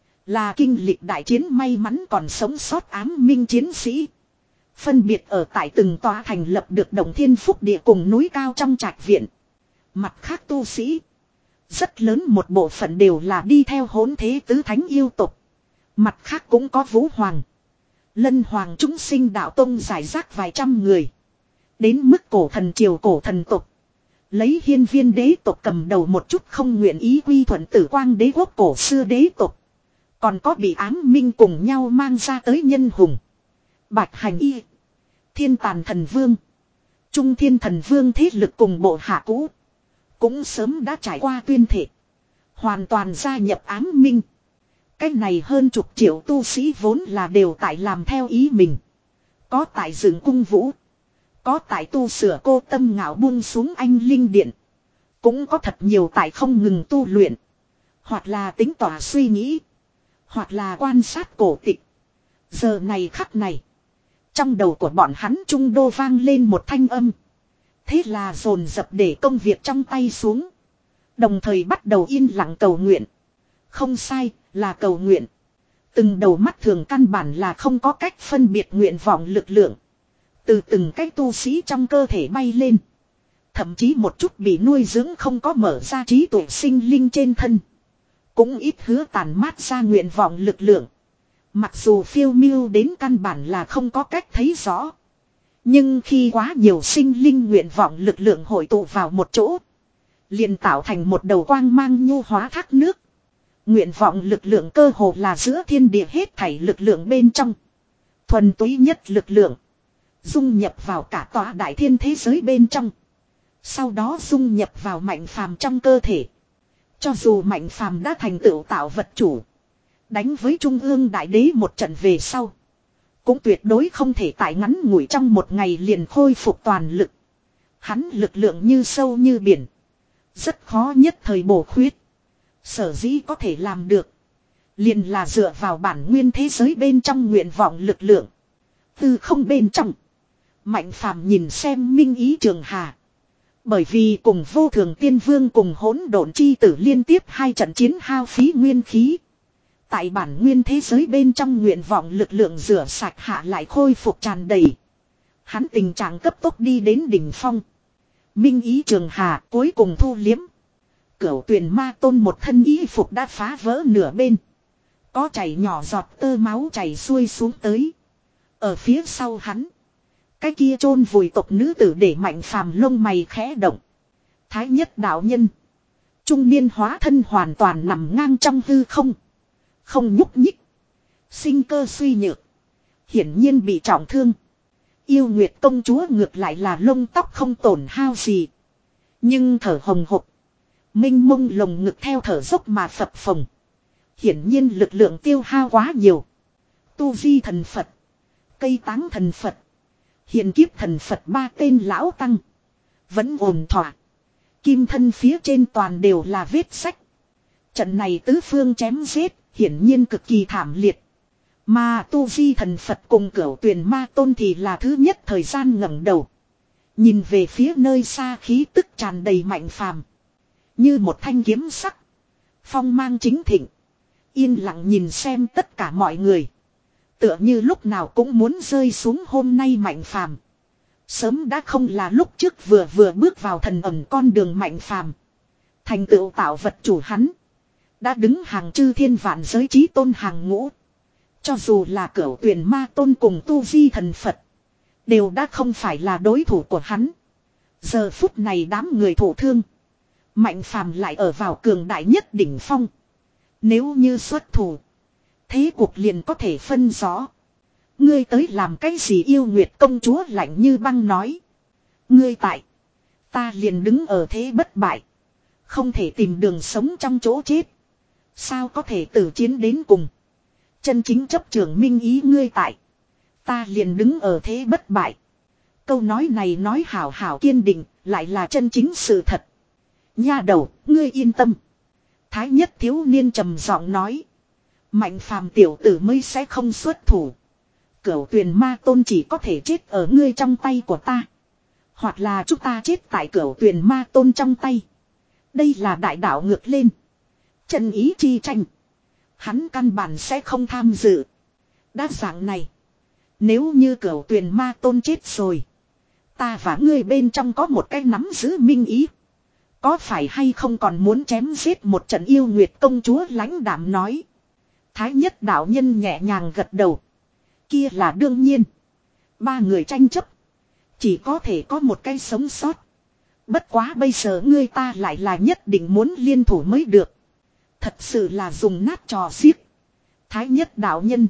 Là kinh lịch đại chiến may mắn còn sống sót ám minh chiến sĩ. Phân biệt ở tại từng tòa thành lập được Động Thiên Phúc Địa cùng núi cao trong trạch viện. Mặt khác tu sĩ. Rất lớn một bộ phận đều là đi theo hỗn thế tứ thánh yêu tục. Mặt khác cũng có Vũ Hoàng. Lân Hoàng chúng sinh đạo tông giải rác vài trăm người. Đến mức cổ thần triều cổ thần tục. Lấy hiên viên đế tộc cầm đầu một chút không nguyện ý quy thuận Tử Quang đế quốc cổ xưa đế tộc. Còn có bị ám minh cùng nhau mang ra tới nhân hùng. Bạch Hành Y. Thiên Tàn Thần Vương. Trung Thiên Thần Vương thế lực cùng bộ hạ cũ. Cũng sớm đã trải qua tuyên thệ. Hoàn toàn gia nhập ám minh. Cách này hơn chục triệu tu sĩ vốn là đều tại làm theo ý mình. Có tại dựng cung vũ. Có tại tu sửa cô tâm ngạo buông xuống anh linh điện. Cũng có thật nhiều tại không ngừng tu luyện. Hoặc là tính tỏa suy nghĩ. Hoặc là quan sát cổ tịch. Giờ này khắc này. Trong đầu của bọn hắn trung đô vang lên một thanh âm. Thế là dồn dập để công việc trong tay xuống. Đồng thời bắt đầu yên lặng cầu nguyện. Không sai, là cầu nguyện. Từng đầu mắt thường căn bản là không có cách phân biệt nguyện vọng lực lượng. Từ từng cái tu sĩ trong cơ thể bay lên. Thậm chí một chút bị nuôi dưỡng không có mở ra trí tuệ sinh linh trên thân. Cũng ít hứa tàn mát ra nguyện vọng lực lượng. Mặc dù phiêu miêu đến căn bản là không có cách thấy rõ. Nhưng khi quá nhiều sinh linh nguyện vọng lực lượng hội tụ vào một chỗ. Liền tạo thành một đầu quang mang nhu hóa thác nước. Nguyện vọng lực lượng cơ hồ là giữa thiên địa hết thảy lực lượng bên trong. Thuần túy nhất lực lượng. Dung nhập vào cả tòa đại thiên thế giới bên trong. Sau đó dung nhập vào Mạnh Phàm trong cơ thể. Cho dù Mạnh Phàm đã thành tựu tạo vật chủ. Đánh với Trung ương Đại Đế một trận về sau. Cũng tuyệt đối không thể tại ngắn ngủi trong một ngày liền khôi phục toàn lực. Hắn lực lượng như sâu như biển. Rất khó nhất thời bổ khuyết. Sở dĩ có thể làm được. Liền là dựa vào bản nguyên thế giới bên trong nguyện vọng lực lượng. Từ không bên trong. Mạnh Phàm nhìn xem minh ý Trường Hà. Bởi vì cùng vô thường tiên vương cùng hỗn độn chi tử liên tiếp hai trận chiến hao phí nguyên khí. Tại bản nguyên thế giới bên trong nguyện vọng lực lượng rửa sạch hạ lại khôi phục tràn đầy. Hắn tình trạng cấp tốc đi đến đỉnh phong. Minh ý Trường Hà cuối cùng thu liếm. Cửu Tuyền Ma Tôn một thân y phục đã phá vỡ nửa bên. Có chảy nhỏ giọt tơ máu chảy xuôi xuống tới. Ở phía sau hắn. Cái kia chôn vùi tộc nữ tử để Mạnh Phàm lông mày khẽ động. Thái nhất đạo nhân. Trung niên hóa thân hoàn toàn nằm ngang trong hư không. Không nhúc nhích. Sinh cơ suy nhược. Hiển nhiên bị trọng thương. Yêu Nguyệt công chúa ngược lại là lông tóc không tổn hao gì. Nhưng thở hồng hộc. Minh mông lồng ngực theo thở dốc mà phập phồng. Hiển nhiên lực lượng tiêu hao quá nhiều. Tu vi thần Phật. Cây táng thần Phật. Hiện kiếp thần Phật ba tên lão tăng. Vẫn ổn thỏa. Kim thân phía trên toàn đều là vết sách. Trận này tứ phương chém giết. Hiển nhiên cực kỳ thảm liệt. Mà tu vi thần Phật cùng Cửu Tuyền Ma Tôn thì là thứ nhất thời gian ngẩng đầu. Nhìn về phía nơi xa khí tức tràn đầy Mạnh Phàm. Như một thanh kiếm sắc. Phong mang chính thịnh. Yên lặng nhìn xem tất cả mọi người. Tựa như lúc nào cũng muốn rơi xuống hôm nay Mạnh Phàm. Sớm đã không là lúc trước vừa vừa bước vào thần ẩn con đường Mạnh Phàm. Thành tựu tạo vật chủ hắn. Đã đứng hàng chư thiên vạn giới chí tôn hàng ngũ. Cho dù là Cửu Tuyền Ma Tôn cùng tu vi thần Phật. Đều đã không phải là đối thủ của hắn. Giờ phút này đám người thổ thương. Mạnh Phàm lại ở vào cường đại nhất đỉnh phong. Nếu như xuất thủ. Thế cuộc liền có thể phân rõ. Ngươi tới làm cái gì? Yêu Nguyệt công chúa lạnh như băng nói. Ngươi tại. Ta liền đứng ở thế bất bại. Không thể tìm đường sống trong chỗ chết. Sao có thể tử chiến đến cùng? Chân chính chấp trưởng minh ý ngươi tại. Ta liền đứng ở thế bất bại. Câu nói này nói hảo hảo kiên định, lại là chân chính sự thật. Nha đầu, ngươi yên tâm. Thái nhất thiếu niên trầm giọng nói. Mạnh phàm tiểu tử mới sẽ không xuất thủ. Cửu tuyền ma tôn chỉ có thể chết ở ngươi trong tay của ta. Hoặc là chúng ta chết tại cửu tuyền ma tôn trong tay. Đây là đại đạo ngược lên. Chân ý chi tranh. Hắn căn bản sẽ không tham dự. Đa dạng này. Nếu như cửu tuyền ma tôn chết rồi. Ta và ngươi bên trong có một cái nắm giữ minh ý. Có phải hay không còn muốn chém giết một trận? Yêu Nguyệt công chúa lãnh đạm nói. Thái nhất đạo nhân nhẹ nhàng gật đầu. Kia là đương nhiên. Ba người tranh chấp. Chỉ có thể có một cái sống sót. Bất quá bây giờ ngươi ta lại là nhất định muốn liên thủ mới được. Thật sự là dùng nát trò xiếc. Thái nhất đạo nhân.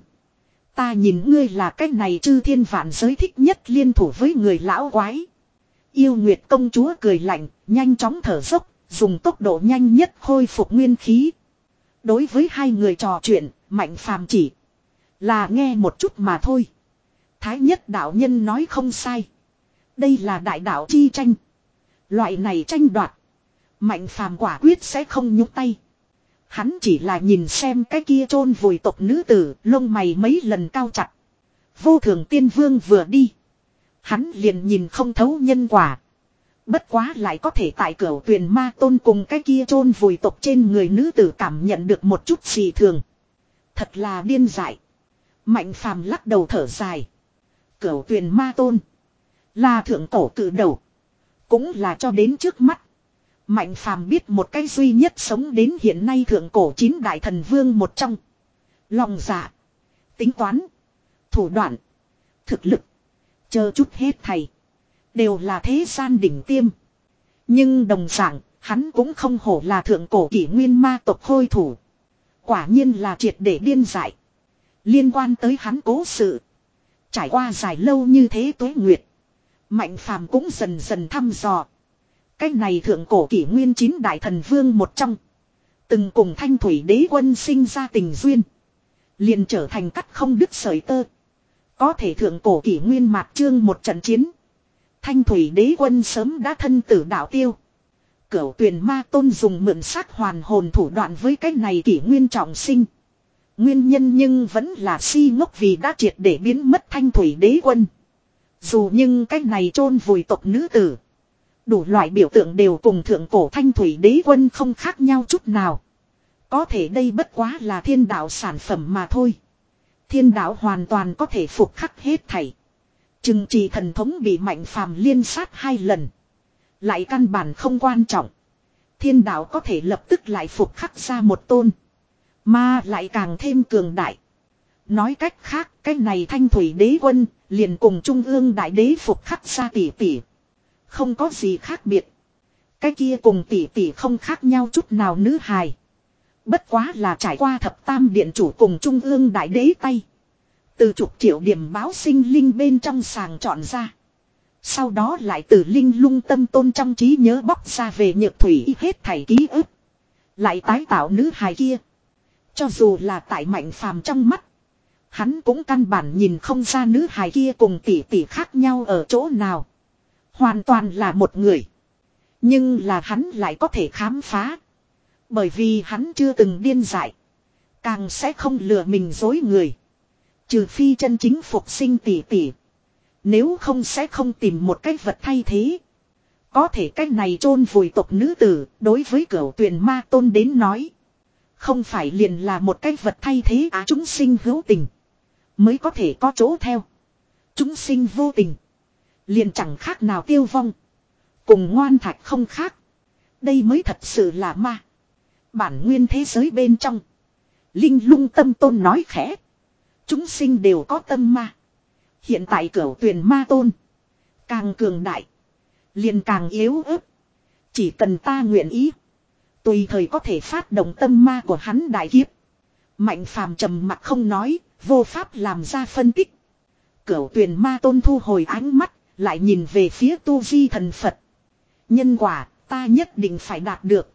Ta nhìn ngươi là cái này chư thiên vạn giới thích nhất liên thủ với người lão quái. Yêu Nguyệt công chúa cười lạnh, nhanh chóng thở dốc, dùng tốc độ nhanh nhất khôi phục nguyên khí. Đối với hai người trò chuyện, Mạnh Phàm chỉ là nghe một chút mà thôi. Thái nhất đạo nhân nói không sai. Đây là đại đạo chi tranh. Loại này tranh đoạt. Mạnh Phàm quả quyết sẽ không nhúc tay. Hắn chỉ là nhìn xem cái kia chôn vùi tộc nữ tử, lông mày mấy lần cao chặt. Vô Thường Tiên Vương vừa đi. Hắn liền nhìn không thấu nhân quả. Bất quá lại có thể tại Cửu Tuyền Ma Tôn cùng cái kia chôn vùi tộc trên người nữ tử cảm nhận được một chút gì thường. Thật là điên dại. Mạnh Phàm lắc đầu thở dài. Cửu Tuyền Ma Tôn là thượng cổ cự đầu. Cũng là cho đến trước mắt. Mạnh Phàm biết một cái duy nhất sống đến hiện nay thượng cổ chín đại thần vương một trong. Lòng dạ, tính toán, thủ đoạn, thực lực, chờ chút hết thầy. Đều là thế gian đỉnh tiêm. Nhưng đồng dạng, hắn cũng không hổ là thượng cổ kỷ nguyên ma tộc khôi thủ. Quả nhiên là triệt để điên dại. Liên quan tới hắn cố sự. Trải qua dài lâu như thế tuế nguyệt. Mạnh Phàm cũng dần dần thăm dò. Cái này thượng cổ kỷ nguyên chín đại thần vương một trong. Từng cùng Thanh Thủy Đế Quân sinh ra tình duyên. Liền trở thành cắt không đứt sợi tơ. Có thể thượng cổ kỷ nguyên mạt chương một trận chiến. Thanh Thủy Đế Quân sớm đã thân tử đạo tiêu. Cửu Tuyền Ma Tôn dùng mượn xác hoàn hồn thủ đoạn với cái này kỷ nguyên trọng sinh. Nguyên nhân nhưng vẫn là si ngốc vì đã triệt để biến mất Thanh Thủy Đế Quân. Dù nhưng cái này chôn vùi tộc nữ tử. Đủ loại biểu tượng đều cùng thượng cổ Thanh Thủy Đế Quân không khác nhau chút nào. Có thể đây bất quá là thiên đạo sản phẩm mà thôi. Thiên đạo hoàn toàn có thể phục khắc hết thảy. Chừng trì thần thống bị Mạnh Phàm liên sát hai lần. Lại căn bản không quan trọng. Thiên đạo có thể lập tức lại phục khắc ra một tôn. Mà lại càng thêm cường đại. Nói cách khác, cái này Thanh Thủy Đế Quân liền cùng Trung ương Đại Đế phục khắc ra tỷ tỷ. Không có gì khác biệt. Cái kia cùng tỷ tỷ không khác nhau chút nào nữ hài. Bất quá là trải qua thập tam điện chủ cùng Trung ương Đại Đế tay. Từ chục triệu điểm báo sinh linh bên trong sàng chọn ra. Sau đó lại từ linh lung tâm tôn trong trí nhớ bóc ra về nhược thủy hết thảy ký ức. Lại tái tạo nữ hài kia. Cho dù là tại Mạnh Phàm trong mắt. Hắn cũng căn bản nhìn không ra nữ hài kia cùng tỷ tỷ khác nhau ở chỗ nào. Hoàn toàn là một người. Nhưng là hắn lại có thể khám phá. Bởi vì hắn chưa từng điên dại. Càng sẽ không lừa mình dối người. Trừ phi chân chính phục sinh tỷ tỷ. Nếu không sẽ không tìm một cái vật thay thế. Có thể cái này chôn vùi tộc nữ tử đối với Cửu Tuyền Ma Tôn đến nói. Không phải liền là một cái vật thay thế à, chúng sinh hữu tình. Mới có thể có chỗ theo. Chúng sinh vô tình. Liền chẳng khác nào tiêu vong. Cùng ngoan thạch không khác. Đây mới thật sự là ma. Bản nguyên thế giới bên trong. Linh lung tâm tôn nói khẽ. Chúng sinh đều có tâm ma. Hiện tại Cửu Tuyền Ma Tôn. Càng cường đại. Liền càng yếu ớt. Chỉ cần ta nguyện ý. Tùy thời có thể phát động tâm ma của hắn đại kiếp. Mạnh Phàm trầm mặc không nói. Vô pháp làm ra phân tích. Cửu tuyền ma tôn thu hồi ánh mắt, lại nhìn về phía tu di thần Phật. Nhân quả, ta nhất định phải đạt được.